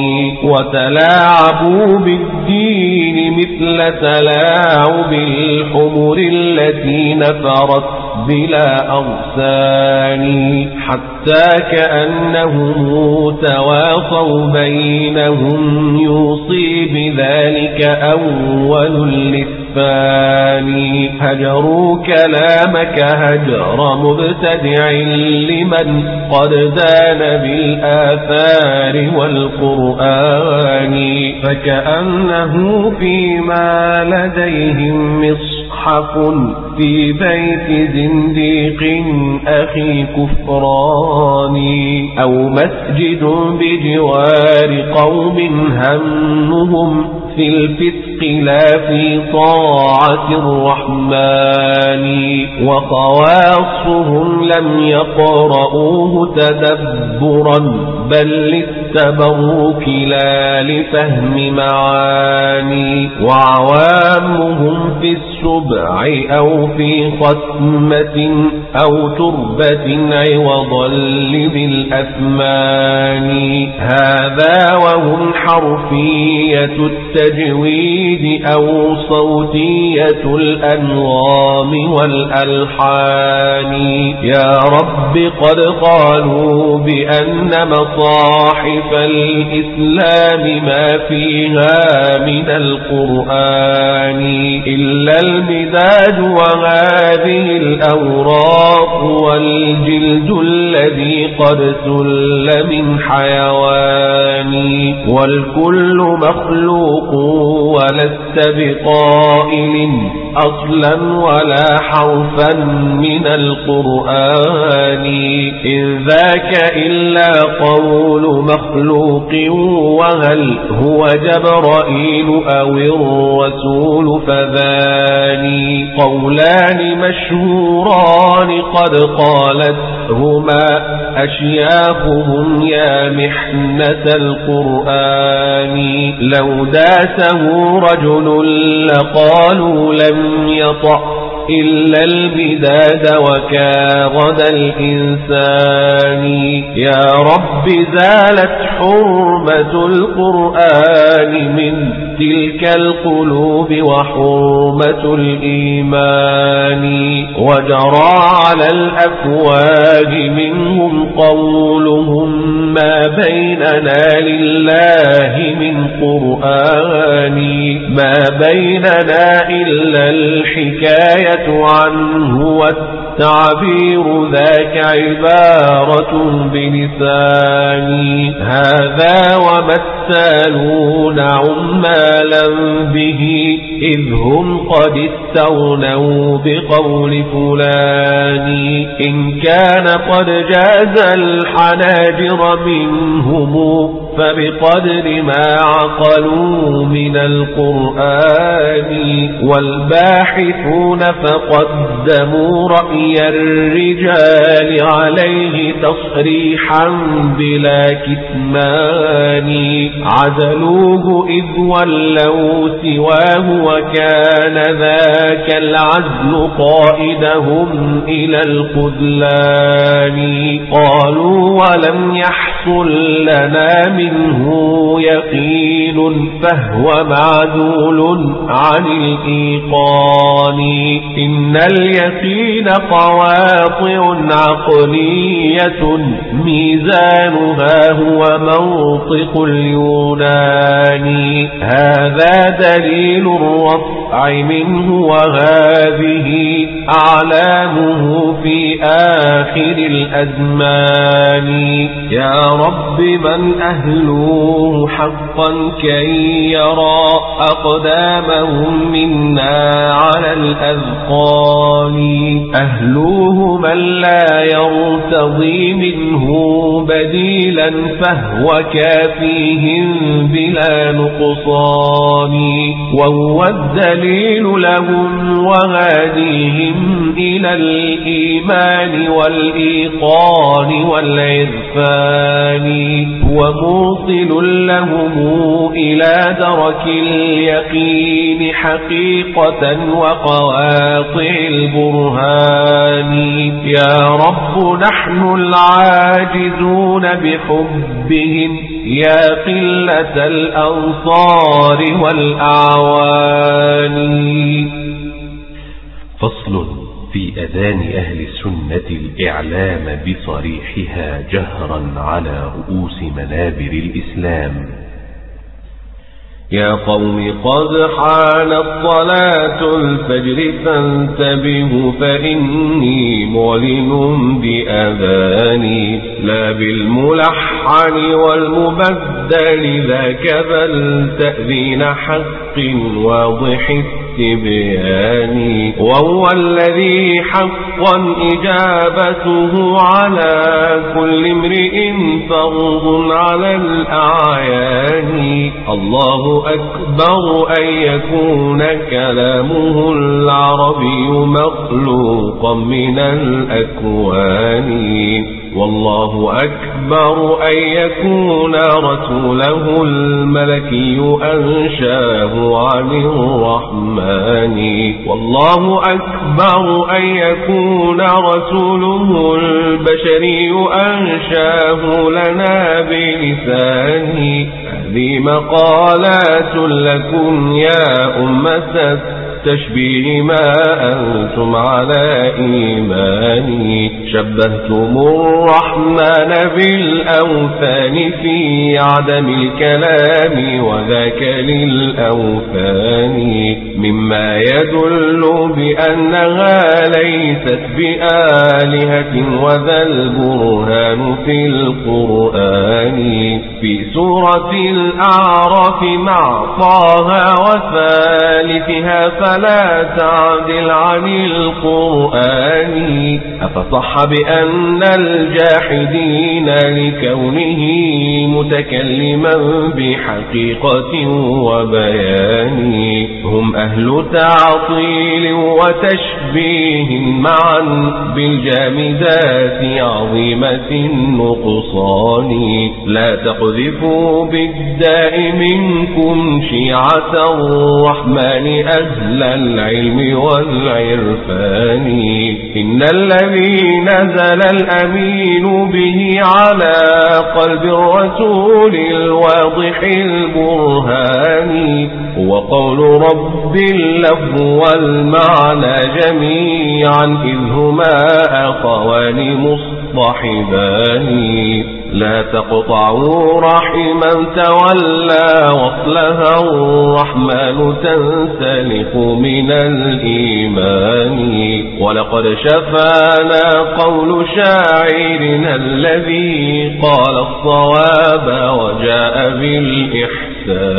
[SPEAKER 3] وتلاعبوا بالدين مثل تلاعب الحمر التي نفرت بلا أغسان حتى كأنهم تواصوا بينهم يوصي بذلك أول للثاني هجروا كلامك هجر مبتدع لمن قد دان بالآثار والقرآن فكأنه فيما لديهم مصحف في بيت زنديق أخي كفراني أو مسجد بجوار قوم همهم في الفسق لا في طاعة الرحمن وخواصهم لم يقرؤوه تدبرا بل للتبرك لا لفهم معاني وعوامهم في السبع أو في ختمة أو تربة عوضا لذي الأثمان هذا وهم حرفية التجويد أو صوتية الأنغام والألحان يا رب قد قالوا بأن مصاحف الإسلام ما فيها من القرآن إلا المداد وهذه الأوراق والجلد الذي قد سل من حيوان والكل مخلوق ولست بقائل أصلا ولا حرفا من القرآن إن ذاك إلا قول مخلوق وهل هو جبرائيل أو الرسول فذاني قولان مشهوران قد قالتهما أشياخهم يا محنة القرآن لو داسه رجل لقالوا لم يطأ إلا البداد وكاغد الإنسان يا رب زالت حرمة القرآن من تلك القلوب وحرمة الإيمان وجرى على الأفواه منهم قولهم ما بيننا لله من قرآن ما بيننا إلا الحكاية عنه والتعبير ذاك عبارة بلساني هذا وما التالون عمالا به إذ هم قد استغنوا بقول فلان إن كان قد جاز الحناجر منهم فبقدر ما عقلوا من القرآن والباحثون فقدموا رأي الرجال عليه تصريحا بلا كتمان عزلوه إذ ولوا سواه وكان ذاك العزل قائدهم إلى الخذلان قالوا ولم يحصل لنا منه يقين فهو معدول عن الإيقان إن اليقين قواطع عقلية ميزانها هو منطق اليونان هذا دليل الرفع منه وهذه أعلامه في آخر الأزمان يا رب من أهلوه حقا كي يرى أقدامهم منا على الأذقان أهلوه من لا يرتضي منه بديلا فهو كافيهم بلا نقصان وهو الدليل لهم وهاديهم إلى الإيمان والإيقان والعرفان وموصل لهم إلى درك اليقين حقيقة وقواطع البرهان يا رب نحن العاجزون بحبهم يا قلة الأنصار والأعوان.
[SPEAKER 1] فصل في أذان أهل السنة الإعلام بصريحها جهرا على رؤوس منابر الإسلام.
[SPEAKER 3] يا قوم قد حانت صلاة الفجر فانتبهوا فإني معلن بأذاني لا بالملحن والمبدل ذاك بل تأذين حق واضح التبيان وهو الذي حقا إجابته على كل امرئ فرض على الأعيان. الله أكبر أن يكون كلامه العربي مخلوقا من الأكوان والله أكبر أن يكون رسوله الملكي أنشاه عن الرحمن والله أكبر أن يكون رسوله البشري أنشاه لنا بلسانه. هذه مقالات لكم يا أمة التشبيه ما أنتم على إيماني شبهتم الرحمن بالأوثان في عدم الكلام وذاك للأوثان مما يدل بأنها ليست بآلهة وذا البرهان في القرآن في سورة الأعراف مع طه وثالثها فلا تعدل عن القرآن أفصح بأن الجاحدين لكونه متكلما بحقيقة وبيان هم أهل تعطيل وتشبيه معا بالجامدات عظيمة النقصان لا تقذفوا بالداء منكم شيعة الرحمن أهل العلم والعرفان إن الذي نزل الأمين به على قلب الرسول الواضح البرهان هو قول رب اللفظ والمعنى جميعا إذ هما أخوان مصطحبان لا تقطعوا رحما تولى وصلها الرحمن تنسلخ من الإيمان ولقد شفانا قول شاعرنا الذي قال الصواب وجاء بالإحسان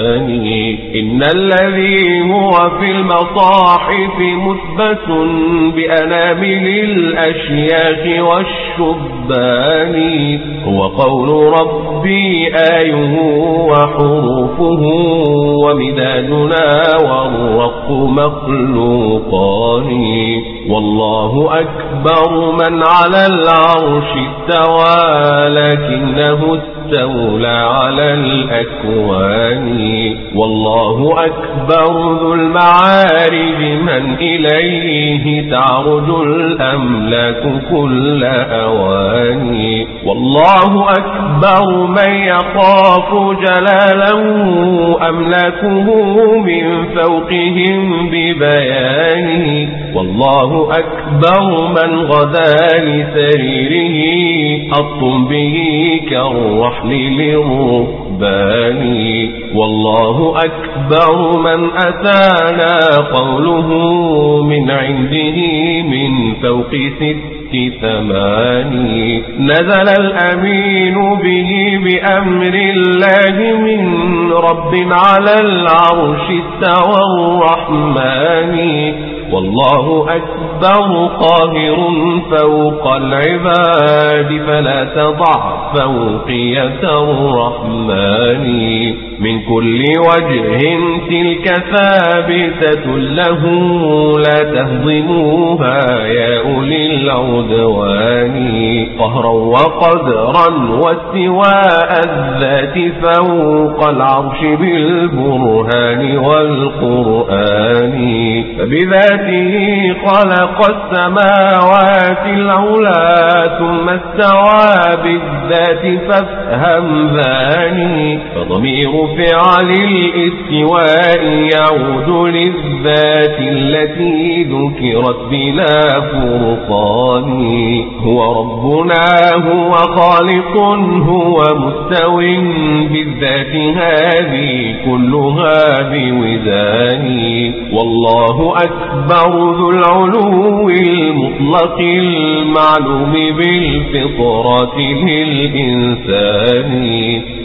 [SPEAKER 3] إن الذي هو في المصاحف مثبت بأنامل الأشياخ والشبان هو قول ربي آيه وحروفه ومدادنا والرق مخلوقان والله أكبر من على العرش استوى لكنه استولى على الأكوان والله أكبر ذو المعارج من إليه تعرج الأملاك كل أوان والله أكبر من يخاف جلاله أملاكه من فوقهم ببيان والله أكبر من غدا لسريره أطم به كالرحل للرهبان والله أكبر من أتانا قوله من عنده من فوق ست ثماني نزل الأمين به بأمر الله من رب على العرش استوى الرحمن والله أكبر قاهر فوق العباد فلا تضع فوقية الرحمن من كل وجه تلك ثابتة له لا تهضموها يا أولي العدوان قهرا وقدرا واستواء الذات فوق العرش بالبرهان والقرآن فبذاته خلق السماوات العلا ثم استوى بالذات فافهم ذاني فضمير فعل الاستواء يعود للذات التي ذكرت بلا فرقان هو ربنا هو خالق هو مستو بالذات هذه كلها بوزان والله أكبر ذو العلو المطلق المعلوم بالفطرة للإنسان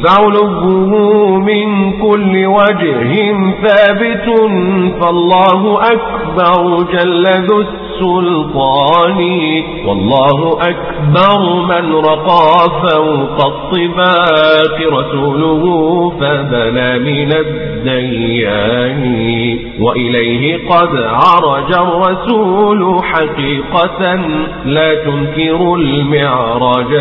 [SPEAKER 3] فعلوه من كل وجه ثابت فالله أكبر جل ذو السلطان والله أكبر من رقى فوق الطباق رسوله فبنى من الديان وإليه قد عرج الرسول حقيقة لا تنكر المعراج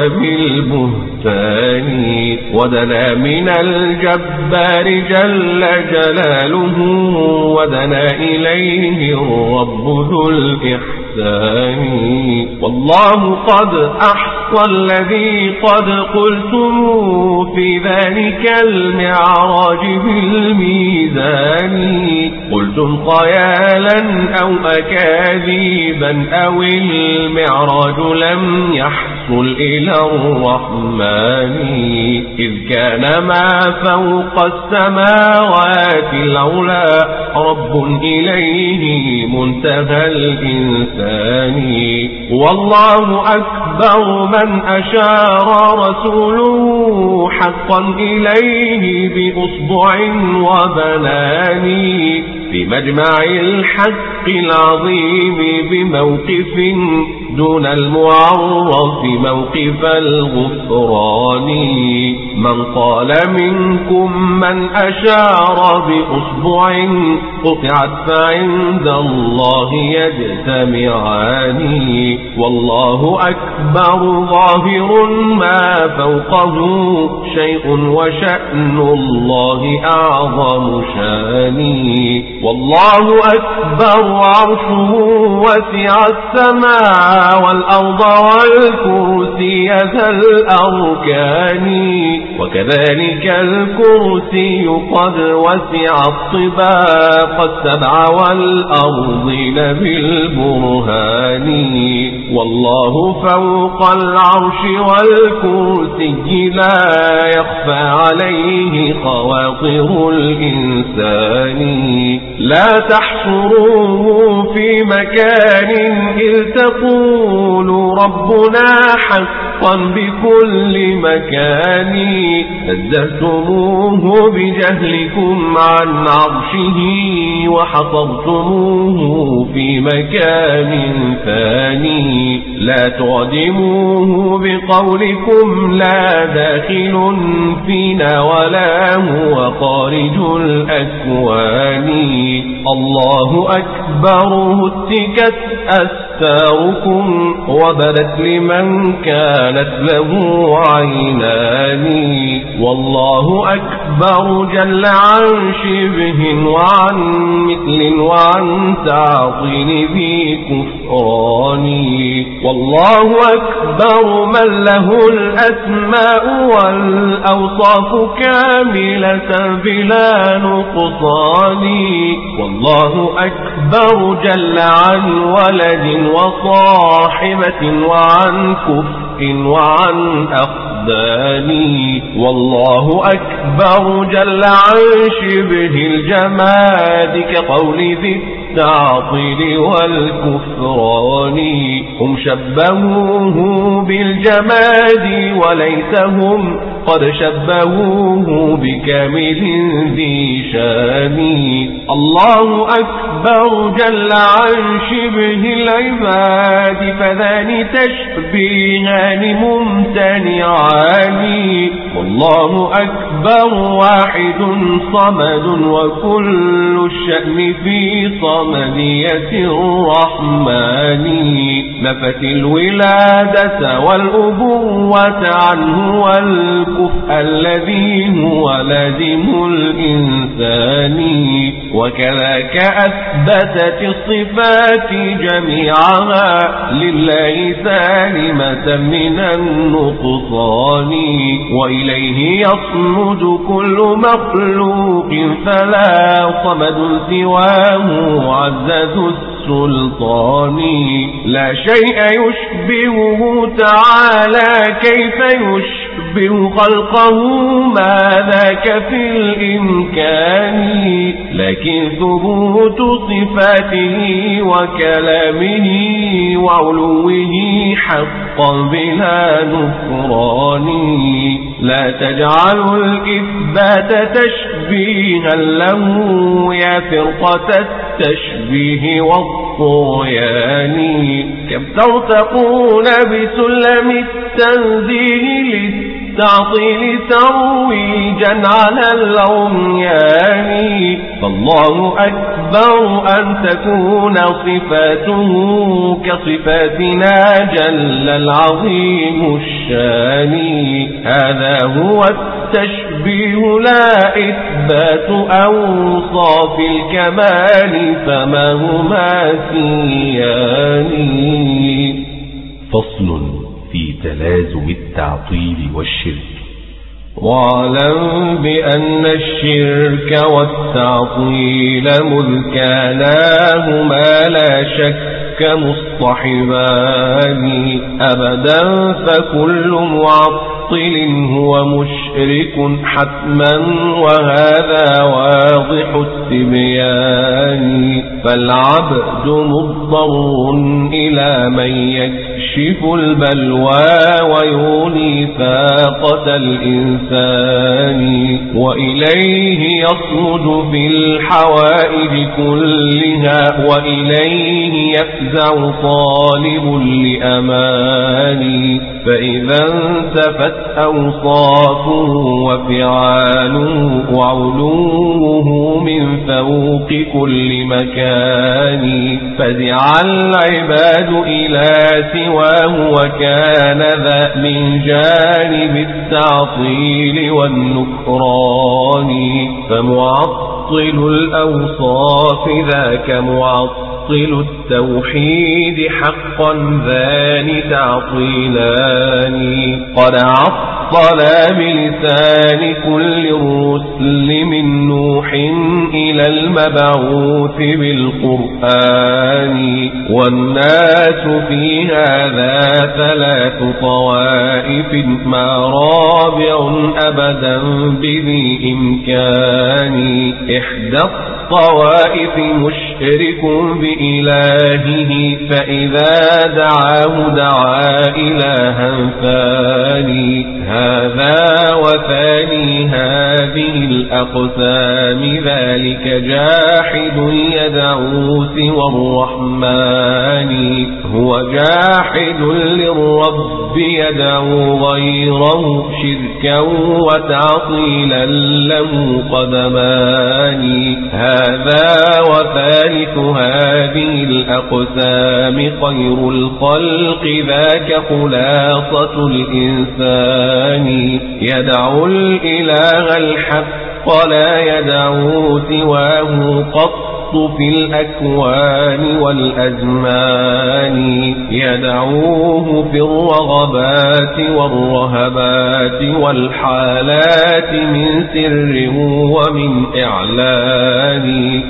[SPEAKER 3] بالبهتان ودنا من الجبار جل جلاله ودنا إليه الرب ذو الإحسان والله قد أحصى الذي قد قلتم في ذلك المعراج بالميزان الميزان قلتم خيالا أو أكاذيبا أو المعراج لم يحصل إلى الرحمن إذ كان ما فوق السماوات العلا رب إليه منتهى الإنسان والله أكبر من أشار رسوله حقا إليه بأصبع وبنان في مجمع الحق العظيم بموقف دون المعرف موقف الغفران من قال منكم من أشار بأصبع قطعت فعند الله يجتمعان والله أكبر ظاهر ما فوقه شيء وشأن الله أعظم شان والله أكبر عرشه وسع السماء والأرض والكرسي ذا الأركان وكذلك الكرسي قد وسع الطباق السبع والأرضين بالبرهان والله فوق العرش والكرسي لا يخفى عليه خواطر الإنسان لا تحصروه في مكان إذ تقول ربنا حقا بكل مكان نزهتموه بجهلكم عن عرشه وحصرتموه في مكان ثاني لا تعدموه بقولكم لا داخل فينا ولا هو خارج الأكوان الله أكبر هتكت أستاركم وبدت لمن كانت له عينان والله أكبر جل عن شبه وعن مثل وعن تعطيل ذي كفران والله أكبر من له الأسماء والأوصاف كاملة بلا نقصان والله أكبر جل عن ولد وصاحبة وعن كفر وعن أخدان والله أكبر جل عن شبه الجماد كقول ذي التعطيل والكفران هم شبهوه بالجماد وليس هم قد شبهوه بكامل ذي شان الله أكبر جل عن شبه العباد فذان تشبيهان ممتنعان والله أكبر واحد صمد وكل الشأن في صمدية الرحمن نفت الولادة والأبوة عنه والكفء الذي هو لازم الإنسان وكذاك أثبتت الصفات جميعها لله سالمة من النقصان وإليه يصمد كل مخلوق فلا صمد سواه عزز السلطان لا شيء يشبهه تعالى كيف يشبه خلقه ما ذاك في الإمكان لكن ثبوت صفاته وكلامه وعلوه حقا بلا نكران لا تجعلوا الإثبات تشبيها له يا فرقة التشبيه والطغيان كم ترتقون بسلم التنزيه للتعطيل ترويجا على العميان فالله أكبر أن تكون صفاته كصفاتنا جل العظيم الشان هذا هو التشبيه لا إثبات أوصاف الكمال فما هما سيان
[SPEAKER 1] فصل في تلازم التعطيل والشرك
[SPEAKER 3] واعلم بأن الشرك والتعطيل مذ كاناهما لا شك مصطحبان أبدا، فكل معطل هو مشرك حتما، وهذا واضح التبيان. فالعبد مضطر إلى من يكشف البلوى ويولي فاقة الإنسان، وإليه يصمد في الحوائج كلها، وإليه يفزع طالب لأمان. فإذا انتفت أوصافه وفعاله وعلوه من فوق كل مكان، فزع العباد إلى سواه، وكان ذا من جانب التعطيل والنكران. فمعطل الأوصاف ذاك معطل التوحيد حقا ذان تعطيلان. قد عطلا بلسان كل الرسل من نوح إلى المبعوث بالقرآن، والناس في هذا ثلاث طوائف ما رابع أبدا بذي إمكان. إحدى الطوائف مشرك بإلهه، فإذا دعاه دعا إلها ثاني. هذا وثاني هذه الأقسام ذلك جاحد يدعو سوى الرحمن. هو جاحد للرب يدعو غيره شركا وتعطيلا له قدمان. هذا وثالث هذه الأقسام خير الخلق ذاك خلاصة الإنسان. يدعو الإله الحق لا يدعو سواه قط في الأكوان والأزمان. يدعوه في الرغبات والرهبات والحالات من سر ومن إعلان.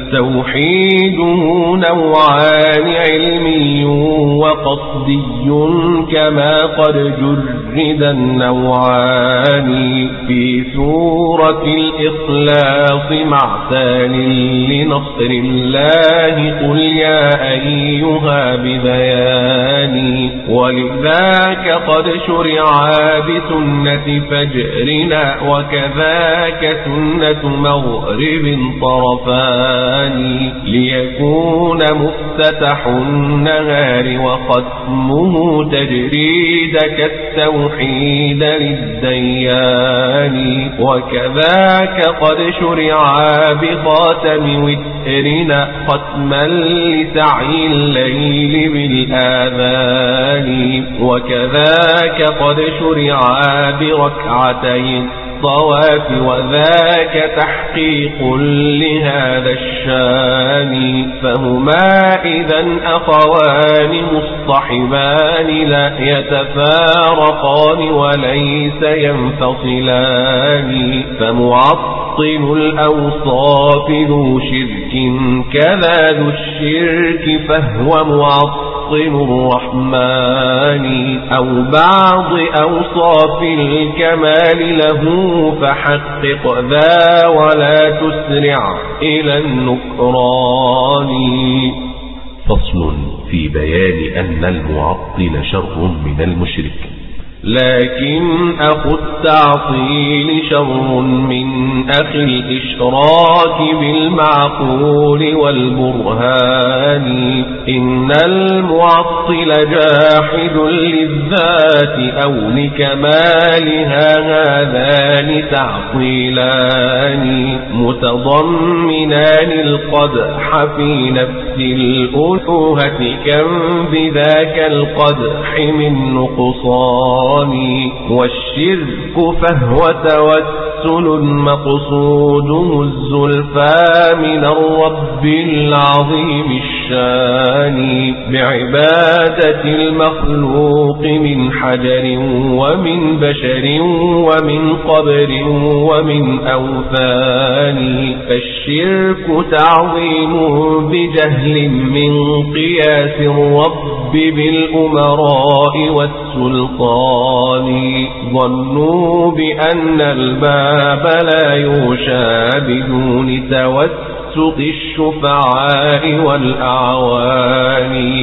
[SPEAKER 3] توحيده نوعان علمي وقصدي كما قد جرد النوعان. في سورة الإخلاص مع ثاني لنصر الله قل يا أيها ببيان. ولذاك قد شرعا بسنة فجرنا، وكذاك سنة مغرب طرفان. ليكون مفتتح النهار وختمه تجريدك التوحيد للديان. وكذاك قد شرعا بخاتم وترنا ختما لسعي الليل بالآذان. وكذاك قد شرعا بركعتين الطواف، وذاك تحقيق لهذا الشان. فهما إذا أخوان مصطحبان لا يتفارقان وليس ينفصلان. فمعطل الأوصاف ذو شرك كذا ذو الشرك، فهو معطل الرحمن. أو بعض أوصاف الكمال له فحقق ذا ولا تسرع إلى النكران.
[SPEAKER 1] فصل في بيان أن المعطل شر من المشرك.
[SPEAKER 3] لكن أخو التعطيل شر من أخي الإشراك بالمعقول والبرهان. إن المعطل جاحد للذات أو لكمالها، هذان تعطيلان متضمنان القدح في نفس الألوهة، كم بذاك القدح من نقصان. والشرك فهو توسل مقصوده الزلفى من الرب العظيم الشرك. الشان بعبادة المخلوق من حجر ومن بشر ومن قبر ومن أوثان فالشرك تعظيم بجهل من قياس الرب بالأمراء والسلطان ظنوا بأن الباب لا يوشى بدون توسط الشفعاء والأعوان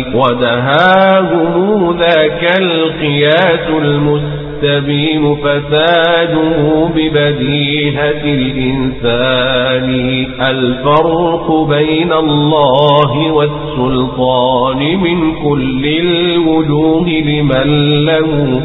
[SPEAKER 3] ودهاهم ذاك القياس المستقيم تبين فساده ببديهة الإنسان الفرق بين الله والسلطان من كل الوجوه لمن له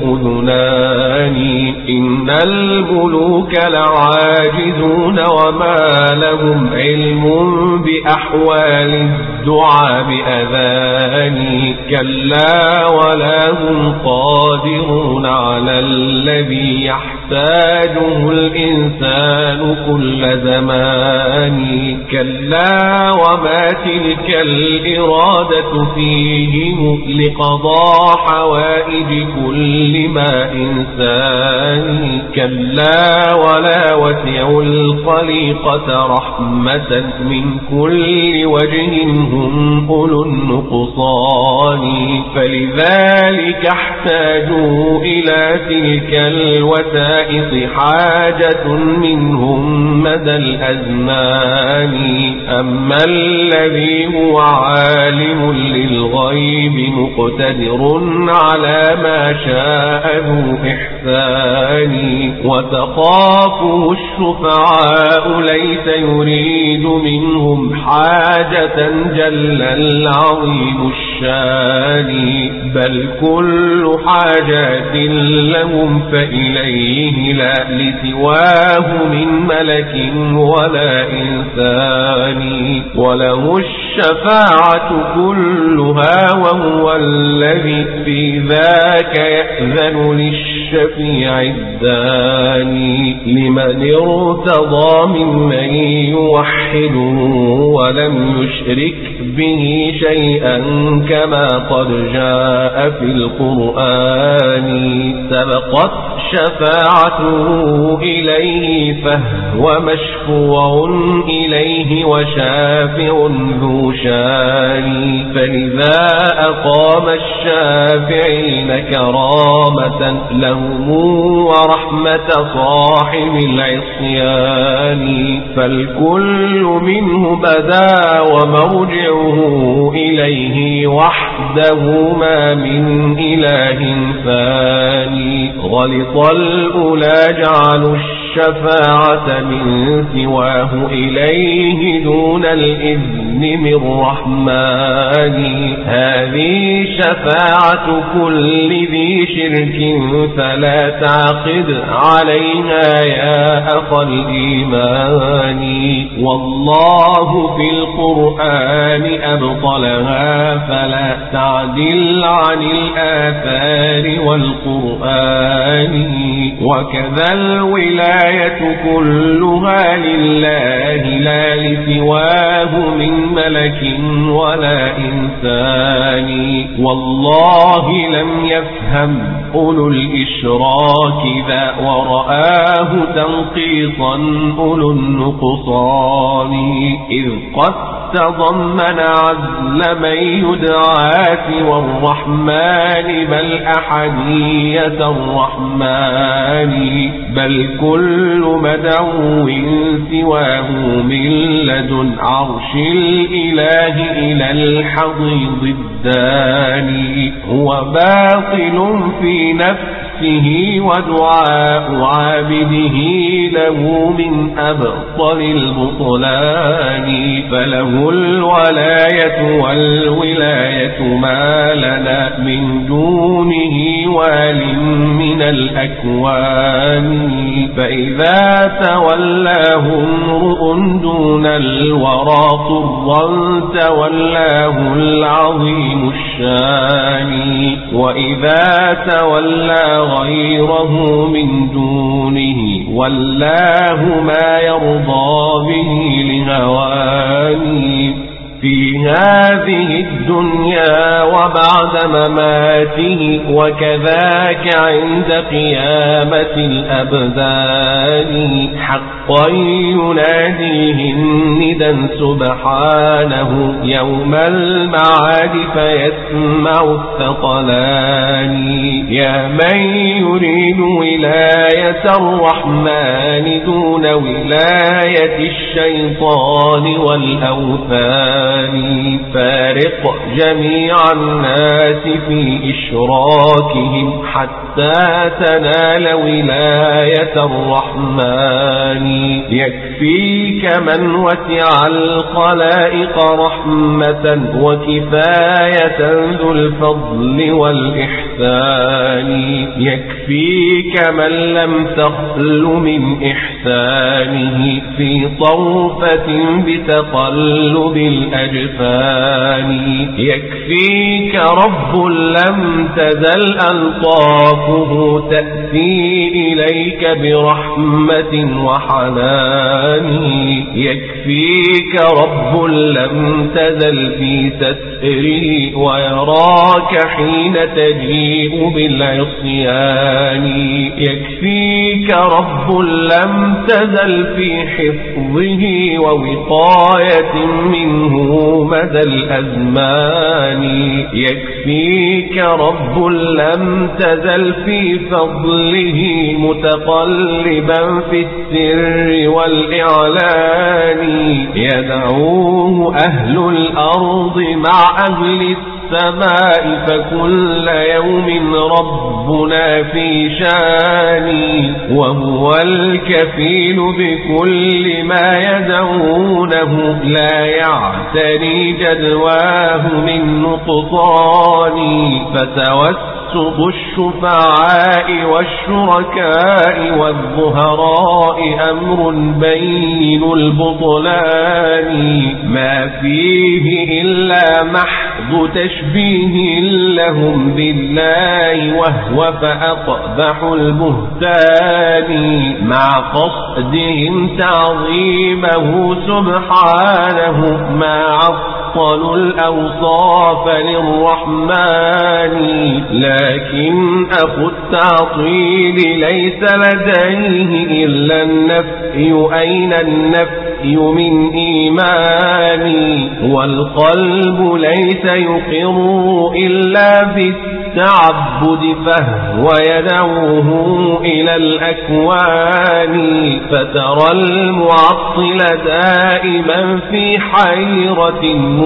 [SPEAKER 3] أذنان إن الملوك لعاجزون وما لهم علم بأحوال الدعاء بأذان كلا ولا هم قادرون على الذي يحتاجه الإنسان كل زمان كلا وما تلك الإرادة فيهم لقضاء حوائج كل ما إنسان كلا ولا وسع الخليقة رحمة من كل وجه هم أولو النقصان فلذلك احتاجوا إلى تلك الوسائط حاجة منهم مدى الأزمان أما الذي هو عالم للغيب مقتدر على ما شاء ذو إحسان وتخافه الشفعاء ليس يريد منهم حاجة جل العظيم الشان بل كل حاجات لهم فإليه لا لسواه من ملك ولا إنسان وله الشفاعة كلها وهو الذي في ذاك يأذن للشفيع الداني لمن ارتضى ممن يوحد ولم يشرك به شيئا كما قد جاء في القرآن سبقت شفاعته إليه فهو مشفوع إليه وشافع ذو شان فلذا أقام الشافعين كرامة لهم ورحمة صاحب العصيان فالكل منه بدا ومرجعه إليه وحده ما من إله ثاني غلط الأولى جعلوا الشفاعة من سواه إليه دون الإذن من رحمن هذه شفاعة كل ذي شرك فلا تعقد عليها يا أخ الإيمان والله في القرآن أبطلها فلا تعدل عن الآثار والقرآن وكذا الولاية كلها لله لا لسواه من ملك ولا إنسان والله لم يفهم أولو الإشراك ذا ورآه تنقيصا أولو النقصان إذ قد تضمن عزل من يدعى سوى الرحمن بل أحدية الرحمن بل كل مدعو سواه من لدن عرش الإله إلى الحضيض الداني هو باطل في نفسه ودعاء عابده له من أبطل البطلان فله الولاية والولاية ما لنا من دونه وال من الأكوان فإذا تولاه امرؤ دون الورى طرا تولاه العظيم الشان وإذا تولى غيره من دونه والله ما يرضى به لهواني في هذه الدنيا وبعد مماته، وكذاك عند قيامة الأبدان حقا يناديه الندى سبحانه يوم المعاد فيسمع الثقلان. يا من يريد ولاية الرحمن دون ولاية الشيطان والأوثان، فارق جميع الناس في إشراكهم حتى تنال ولاية الرحمن. يكفيك من وسع الخلائق رحمة وكفاية ذو الفضل والإحسان. يكفيك من لم تخل من إحسانه في طرفة بتقلب الأجفان. يكفيك رب لم تزل ألطافه تأتي إليك برحمة وحنان. يكفيك رب لم تزل في ستره ويراك حين تجيء بالعصيان. يكفيك رب لم تزل في حفظه ووقاية منه مدى الأزمان. يكفيك رب لم تزل في فضله متقلبا في السر والإعلان. يدعوه أهل الأرض مع أهل السماء فكل يوم ربنا في شان. وهو الكفيل بكل ما يدعونه لا يعتري جدواه من نقصان. فتوسط الشفعاء والشركاء والظهراء أمر بين البطلان، ما فيه إلا محض تشبيه لهم بالله وهو فأقبح البهتان، مع قصدهم تعظيمه سبحانه ما عطلوا الأوصاف للرحمن. لكن أخو التعطيل ليس لديه إلا النفي، أين النفي من إيماني؟ والقلب ليس يقر إلا بالتعبد فهو يدعوه إلى الأكوان. فترى المعطل دائما في حيرة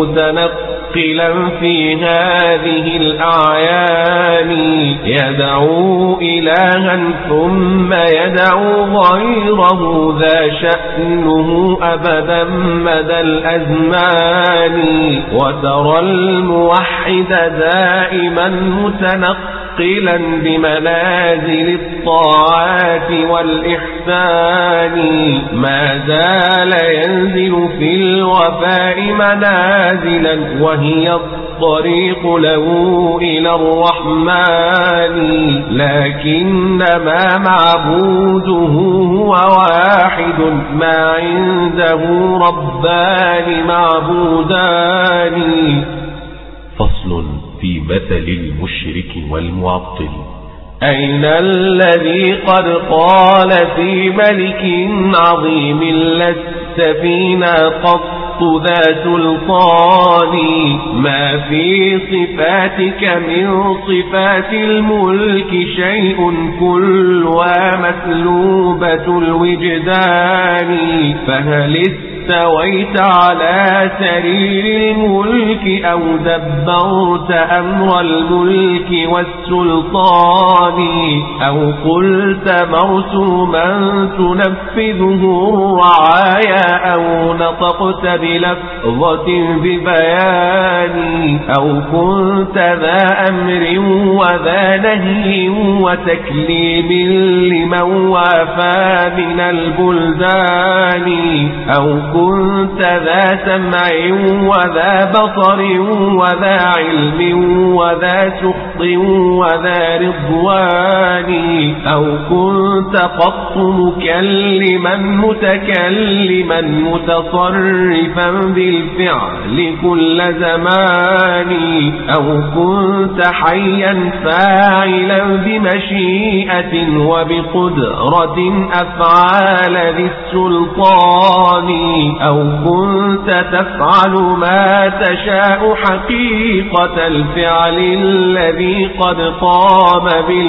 [SPEAKER 3] متنقلا في هذه الأعيان، يدعو إلها ثم يدعو غيره ذا شأنه أبدا مدى الأزمان. وترى الموحد دائما متنقلا بمنازل الطاعات والإحسان، ما زال ينزل في الوفاء منازلا وهي الطريق له إلى الرحمن. لكنما معبوده هو واحد، ما عنده ربان معبودان.
[SPEAKER 1] فصل في مثل المشرك والمعطل.
[SPEAKER 3] أين الذي قد قال في ملك عظيم لست فينا قط ذا سلطان، ما في صفاتك من صفات الملك شيء كلها مسلوبة الوجدان. فهل استويت على سرير الملك أو دبرت أمر الملك والسلطان، أو قلت مرسوما تنفذه الرعايا، أو نطقت بلفظة ببيان، أو كنت ذا أمر وذا نهي وتكليم لمن وافى من البلدان، أو كنت ذا سمع وذا بصر وذا علم وذا سخط وذا رضوان أو كنت قط مكلما متكلما متصرفا بالفعل كل زمان أو كنت حيا فاعلا بمشيئة وبقدرة أفعال ذي السلطان أو كنت تفعل ما تشاء حقيقة الفعل الذي قد قام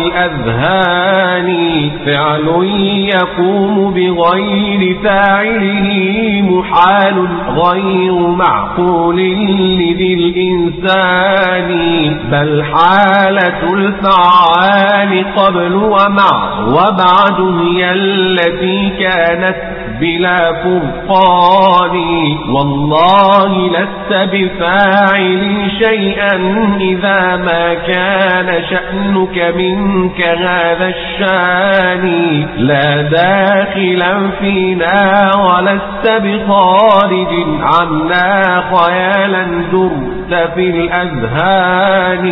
[SPEAKER 3] بالأذهان فعل يقوم بغير فاعله محال غير معقول لذي الإنسان بل حالة الفعال قبل ومع وبعد هي التي كانت بلا فرقان والله لست بفاعل شيئا إذا ما كان شأنك منك هذا الشان لا داخلا فينا ولست بخارج عنا خيالا درت في الأذهان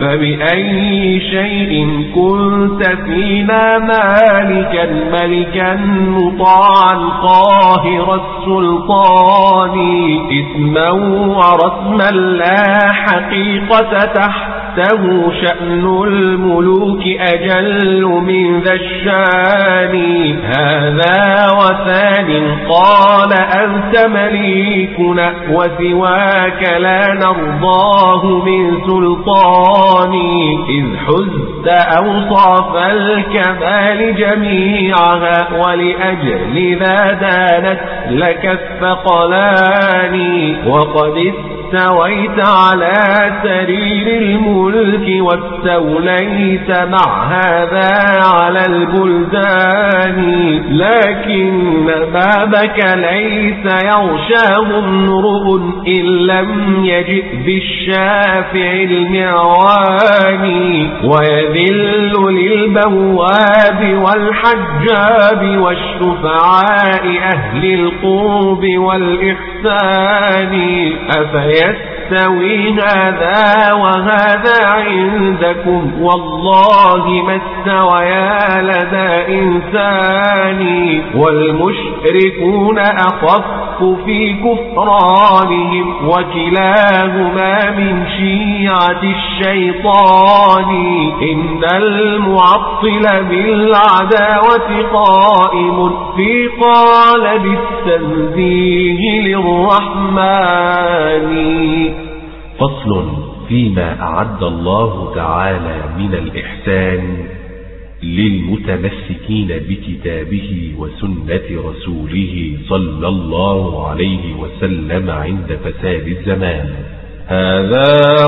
[SPEAKER 3] فبأي شيء كنت فينا مالكا ملكا مطاعا قاهر السلطان اسما ورسما لا حقيقة تحته شأن الملوك أجل من ذا الشان هذا وثان قال أنت مليكنا وسواك لا نرضاه من سلطان إذ حزت أوصاف الكمال جميعها ولأجل ذا دانت لك الثقلان وقد استويت على سرير الملك واستوليت مع هذا على البلدان لكن بابك ليس يغشاه امرؤ إن لم يجئ بالشافع المعوان ويذل للبواب والحجاب والشفعاء أهل القرب والإحسان أفيستوي هذا وهذا عندكم والله ما استويا لدى إنسان والمشركون أخف في كفرانهم وكلاهما من شيعة الشيطان إن المعطل بالعداوة قائم في قالب التنزيه للرحمن
[SPEAKER 1] فصل فيما أعد الله تعالى من الإحسان للمتمسكين بكتابه وسنة رسوله صلى الله عليه وسلم عند فساد الزمان
[SPEAKER 3] هذا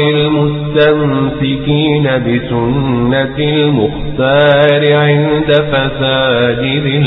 [SPEAKER 3] وللمستمسكين بسنة المختار عند فساد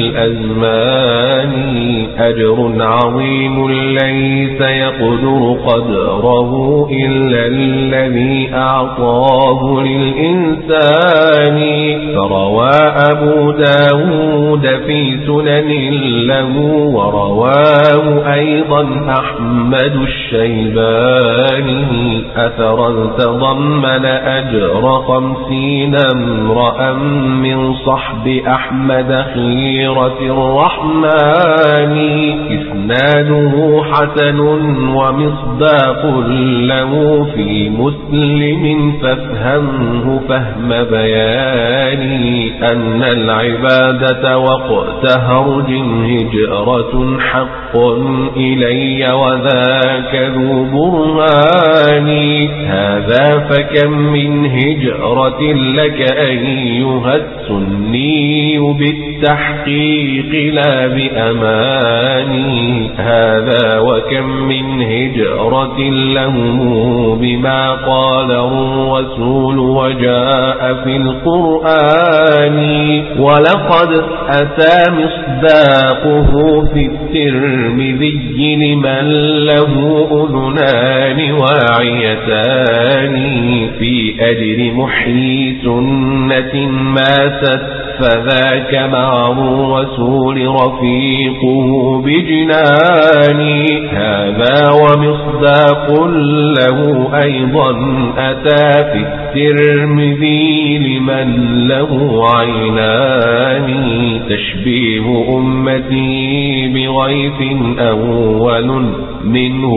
[SPEAKER 3] الأزمان أجر عظيم ليس يقدر قدره إلا الذي أعطاه للإنسان فروى أبو داود في سنن له ورواه أيضا أحمد الشيباني أثرا تضمن أجر خمسين امرأ من صحب أحمد خيرة الرحمن إسناده حسن ومصداق له في مسلم فافهمه فهم بياني أن العبادة وقت هرج هجرة حق إلي وذاك ذو برهان هذا فكم من هجرة لك أيها السني بالتحقيق لا بأماني هذا وكم من هجرة لهم بما قال الرسول وجاء في القرآن ولقد أتى مصداقه في الترمذي لمن له أذنان واعيتان في أجر محيي سنة ماست فذاك مع الرسول رفيقه بجنان. هذا ومصداق له أيضا أتى في الترمذي لمن له عينان. تشبيه أمتي بغيث أول منه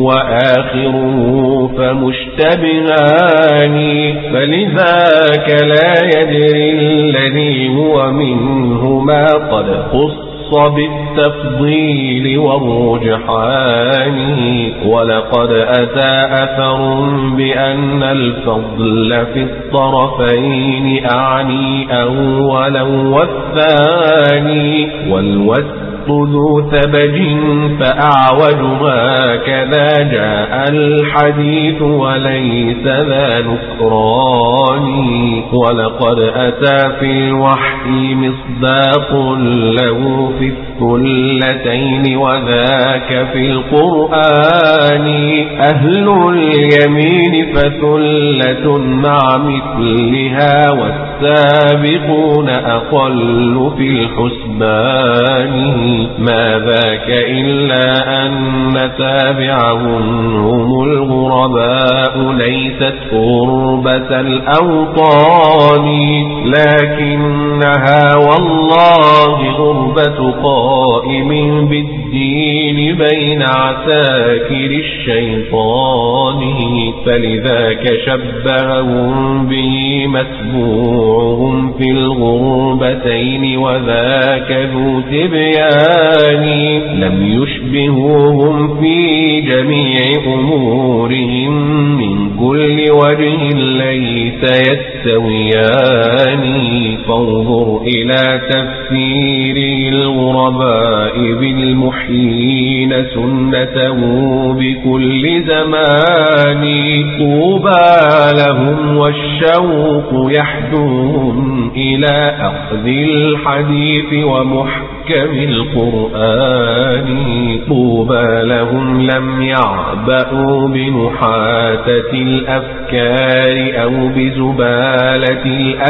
[SPEAKER 3] وآخره فمشتبهان. فلذاك لا يدري الذي هو منهما قد خص بالتفضيل والرجحان. ولقد أتى أثر بأن الفضل في الطرفين أعني أولا والثاني. والوسط ذو ثبج فأعوجها كذا جاء الحديث وليس ذا نكران. ولقد أتى في الوحي مصداق له في الثلتين وذاك في القرآن. أهل اليمين فثلة مع مثلها والسابقون أقل في الحسبان. ما ذاك إلا أن تابعهم هم الغرباء ليست غربة الأوطان. لكنها والله غربة قائم بالدين بين عساكر الشيطان. فلذاك شبههم به متبوعهم في الغربتين وذاك ذو تبيان. لم يشبهوهم في جميع أمورهم من كل وجه ليس يستويان. فانظر إلى تفسير الغرباء بالمحيين سنته بكل زمان. طوبى لهم والشوق يحدوهم إلى أخذ الحديث ومحكم القرآن. طوبى لهم لم يعبأوا بنحاتة الأفكار أو بزبالة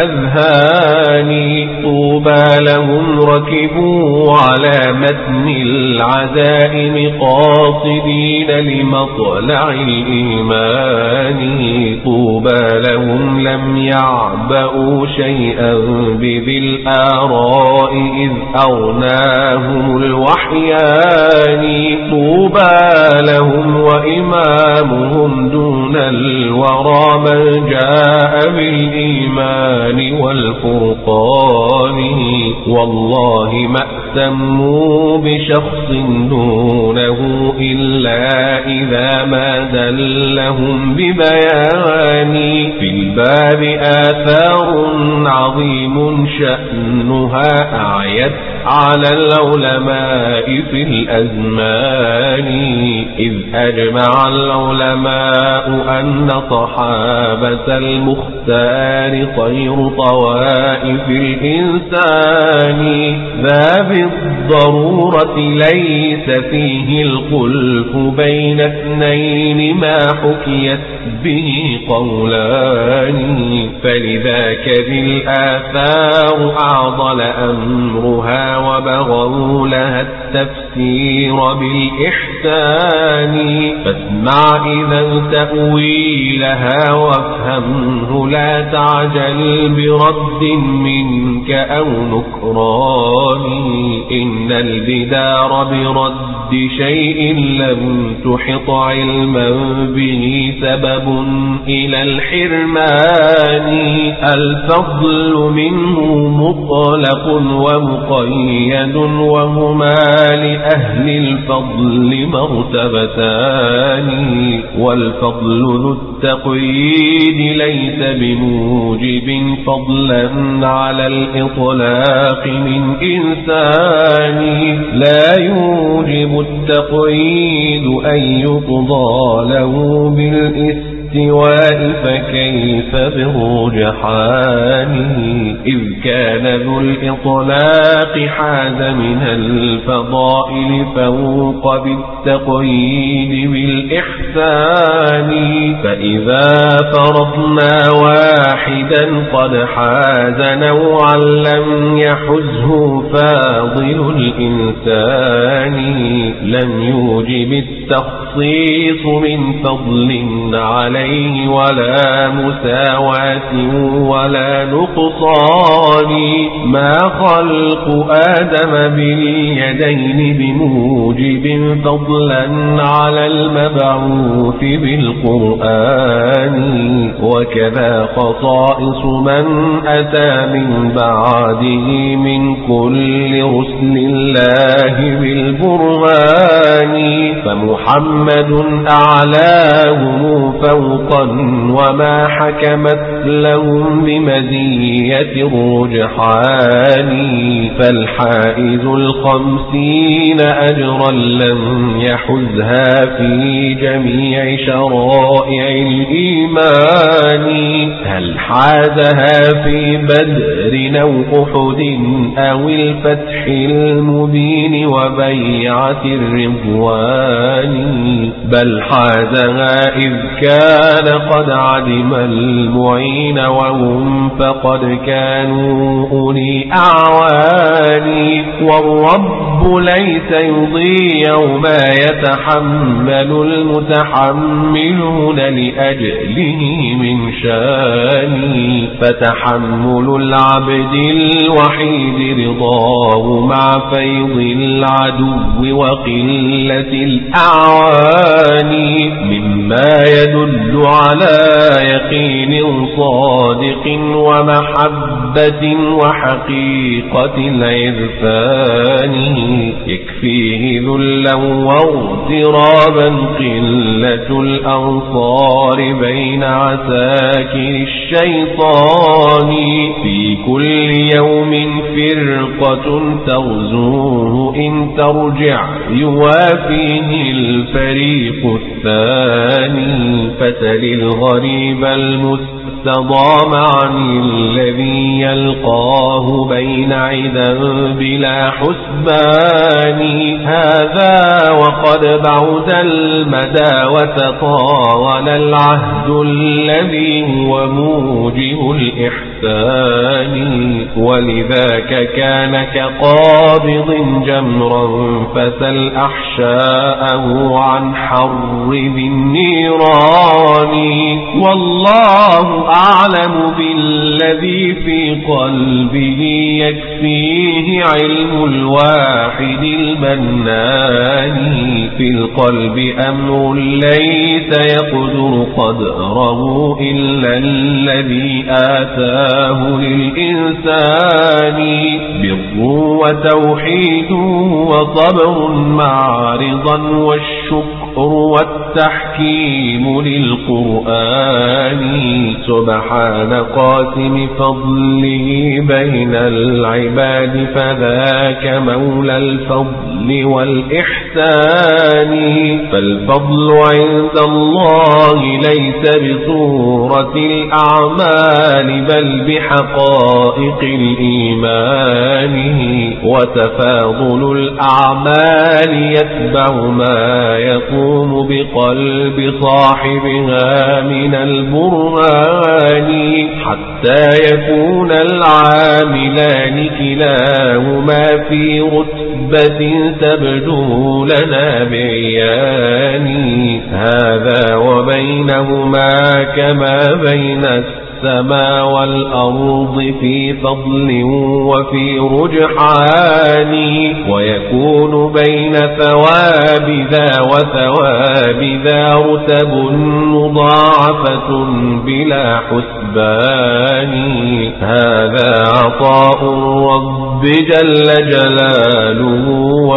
[SPEAKER 3] الأذهان. طوبى لهم ركبوا على متن العزائم قاصدين لمطلع الإيمان. طوبى لهم لم يعبأوا شيئا بذي الآراء إذ أغناهم الوحيان. طوبى لهم وإمامهم دون الورى من جاء بالإيمان والفرقان. والله ما اهتموا بشخص دونه إلا إذا ما دلهم ببيان. في الباب آثار عظيم شأنها أعيت على العلماء في الأزمان. إذ أجمع العلماء أن صحابة المختار خير طوائف الإنسان. ذا بالضرورة ليس فيه الخلف بين اثنين ما حكيت به قولان. فلذاك ذي الآثار أعضل أمرها وبغوا لها التفسير بالإحسان. فاسمع إذا تأويلها وافهمه لا تعجل برد منك أو نكران. إن البدار برد شيء لم تحط علما به سبب إلى الحرمان. الفضل منه مطلق ومقيد وهما لأهل الفضل مرتبتان. والفضل ذو التقييد ليس بموجب فضلا على الإطلاق من إنسان. لا يوجب التقييد أن يقضى له بالإثم فكيف بالرجحان. إذ كان ذو الإطلاق حاز من الفضائل فوق بالتقييد بالإحسان.
[SPEAKER 2] الإحسان. فإذا فرضنا واحدا قد حاز نوعا لم يحزه فاضل الإنسان، لم يوجب التخصيص من فضل عليه ولا مساواة ولا نقصان. ما خلق آدم باليدين بموجب فضلا على المبعوث بالقرآن. وكذا خصائص من أتى من بعده من كل رسل الله بالبرهان. فمحمد أعلاهم فوقا وما حكمت لهم بمزية الرجحان. فالحائز الخمسين أجرا لم يحزها في جميع شرائع الإيمان. هل حازها في بدر أو أحد أو الفتح المبين وبيعة الرضوان؟ بل حازها إذ كان قد عدم المعين وهم فقد كانوا أولي أعوان. والرب ليس يضيع ما يتحمل المتحملون لأجله من شان. فتحمل العبد الوحيد رضاه مع فيض العدو وقلة الأعوان مما يدل على يقين صادق ومحبة وحقيقة العرفان. يكفيه ذلا واغترابا قلة الأنصار بين عساكر الشيطان. في كل يوم فرقة تغزوه إن ترجع يوافيه الفريق الثاني. فسل الغريب المستضام عن الذي يلقاه بين عدا بلا حسبان. هذا وقد بعد المدى وتطاول العهد الذي هو موجب الإحسان. ولذاك كان كقابض جمرا فسل أحشاءه عن حر ذي النيران. والله أعلم بالذي في قلبه يكفيه علم الواحد المنان. في القلب أمر ليس يقدر قدره إلا الذي آتاه للإنسان. بر وتوحيد وصبر مع رضا والشكر والتحكيم للقرآن. سبحان قاسم فضله بين العباد فذاك مولى الفضل والإحسان. فالفضل عند الله ليس بصورة الأعمال بل بحقائق الإيمان. وتفاضل الأعمال يتبع ما يقوم بقلب صاحبها من البرهان حتى يكون العاملان كلاهما في رتبة تبدو لنا بعيان. هذا وبينهما كما بين السماء والأرض في فضل وفي رجحان. ويكون بين ثواب ذا وثواب ذا رتب مضاعفة بلا حسبان. هذا عطاء الرب جل جلاله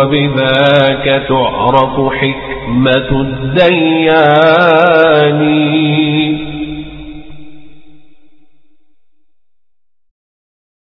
[SPEAKER 2] وبذاك تعرف حكمة الديان.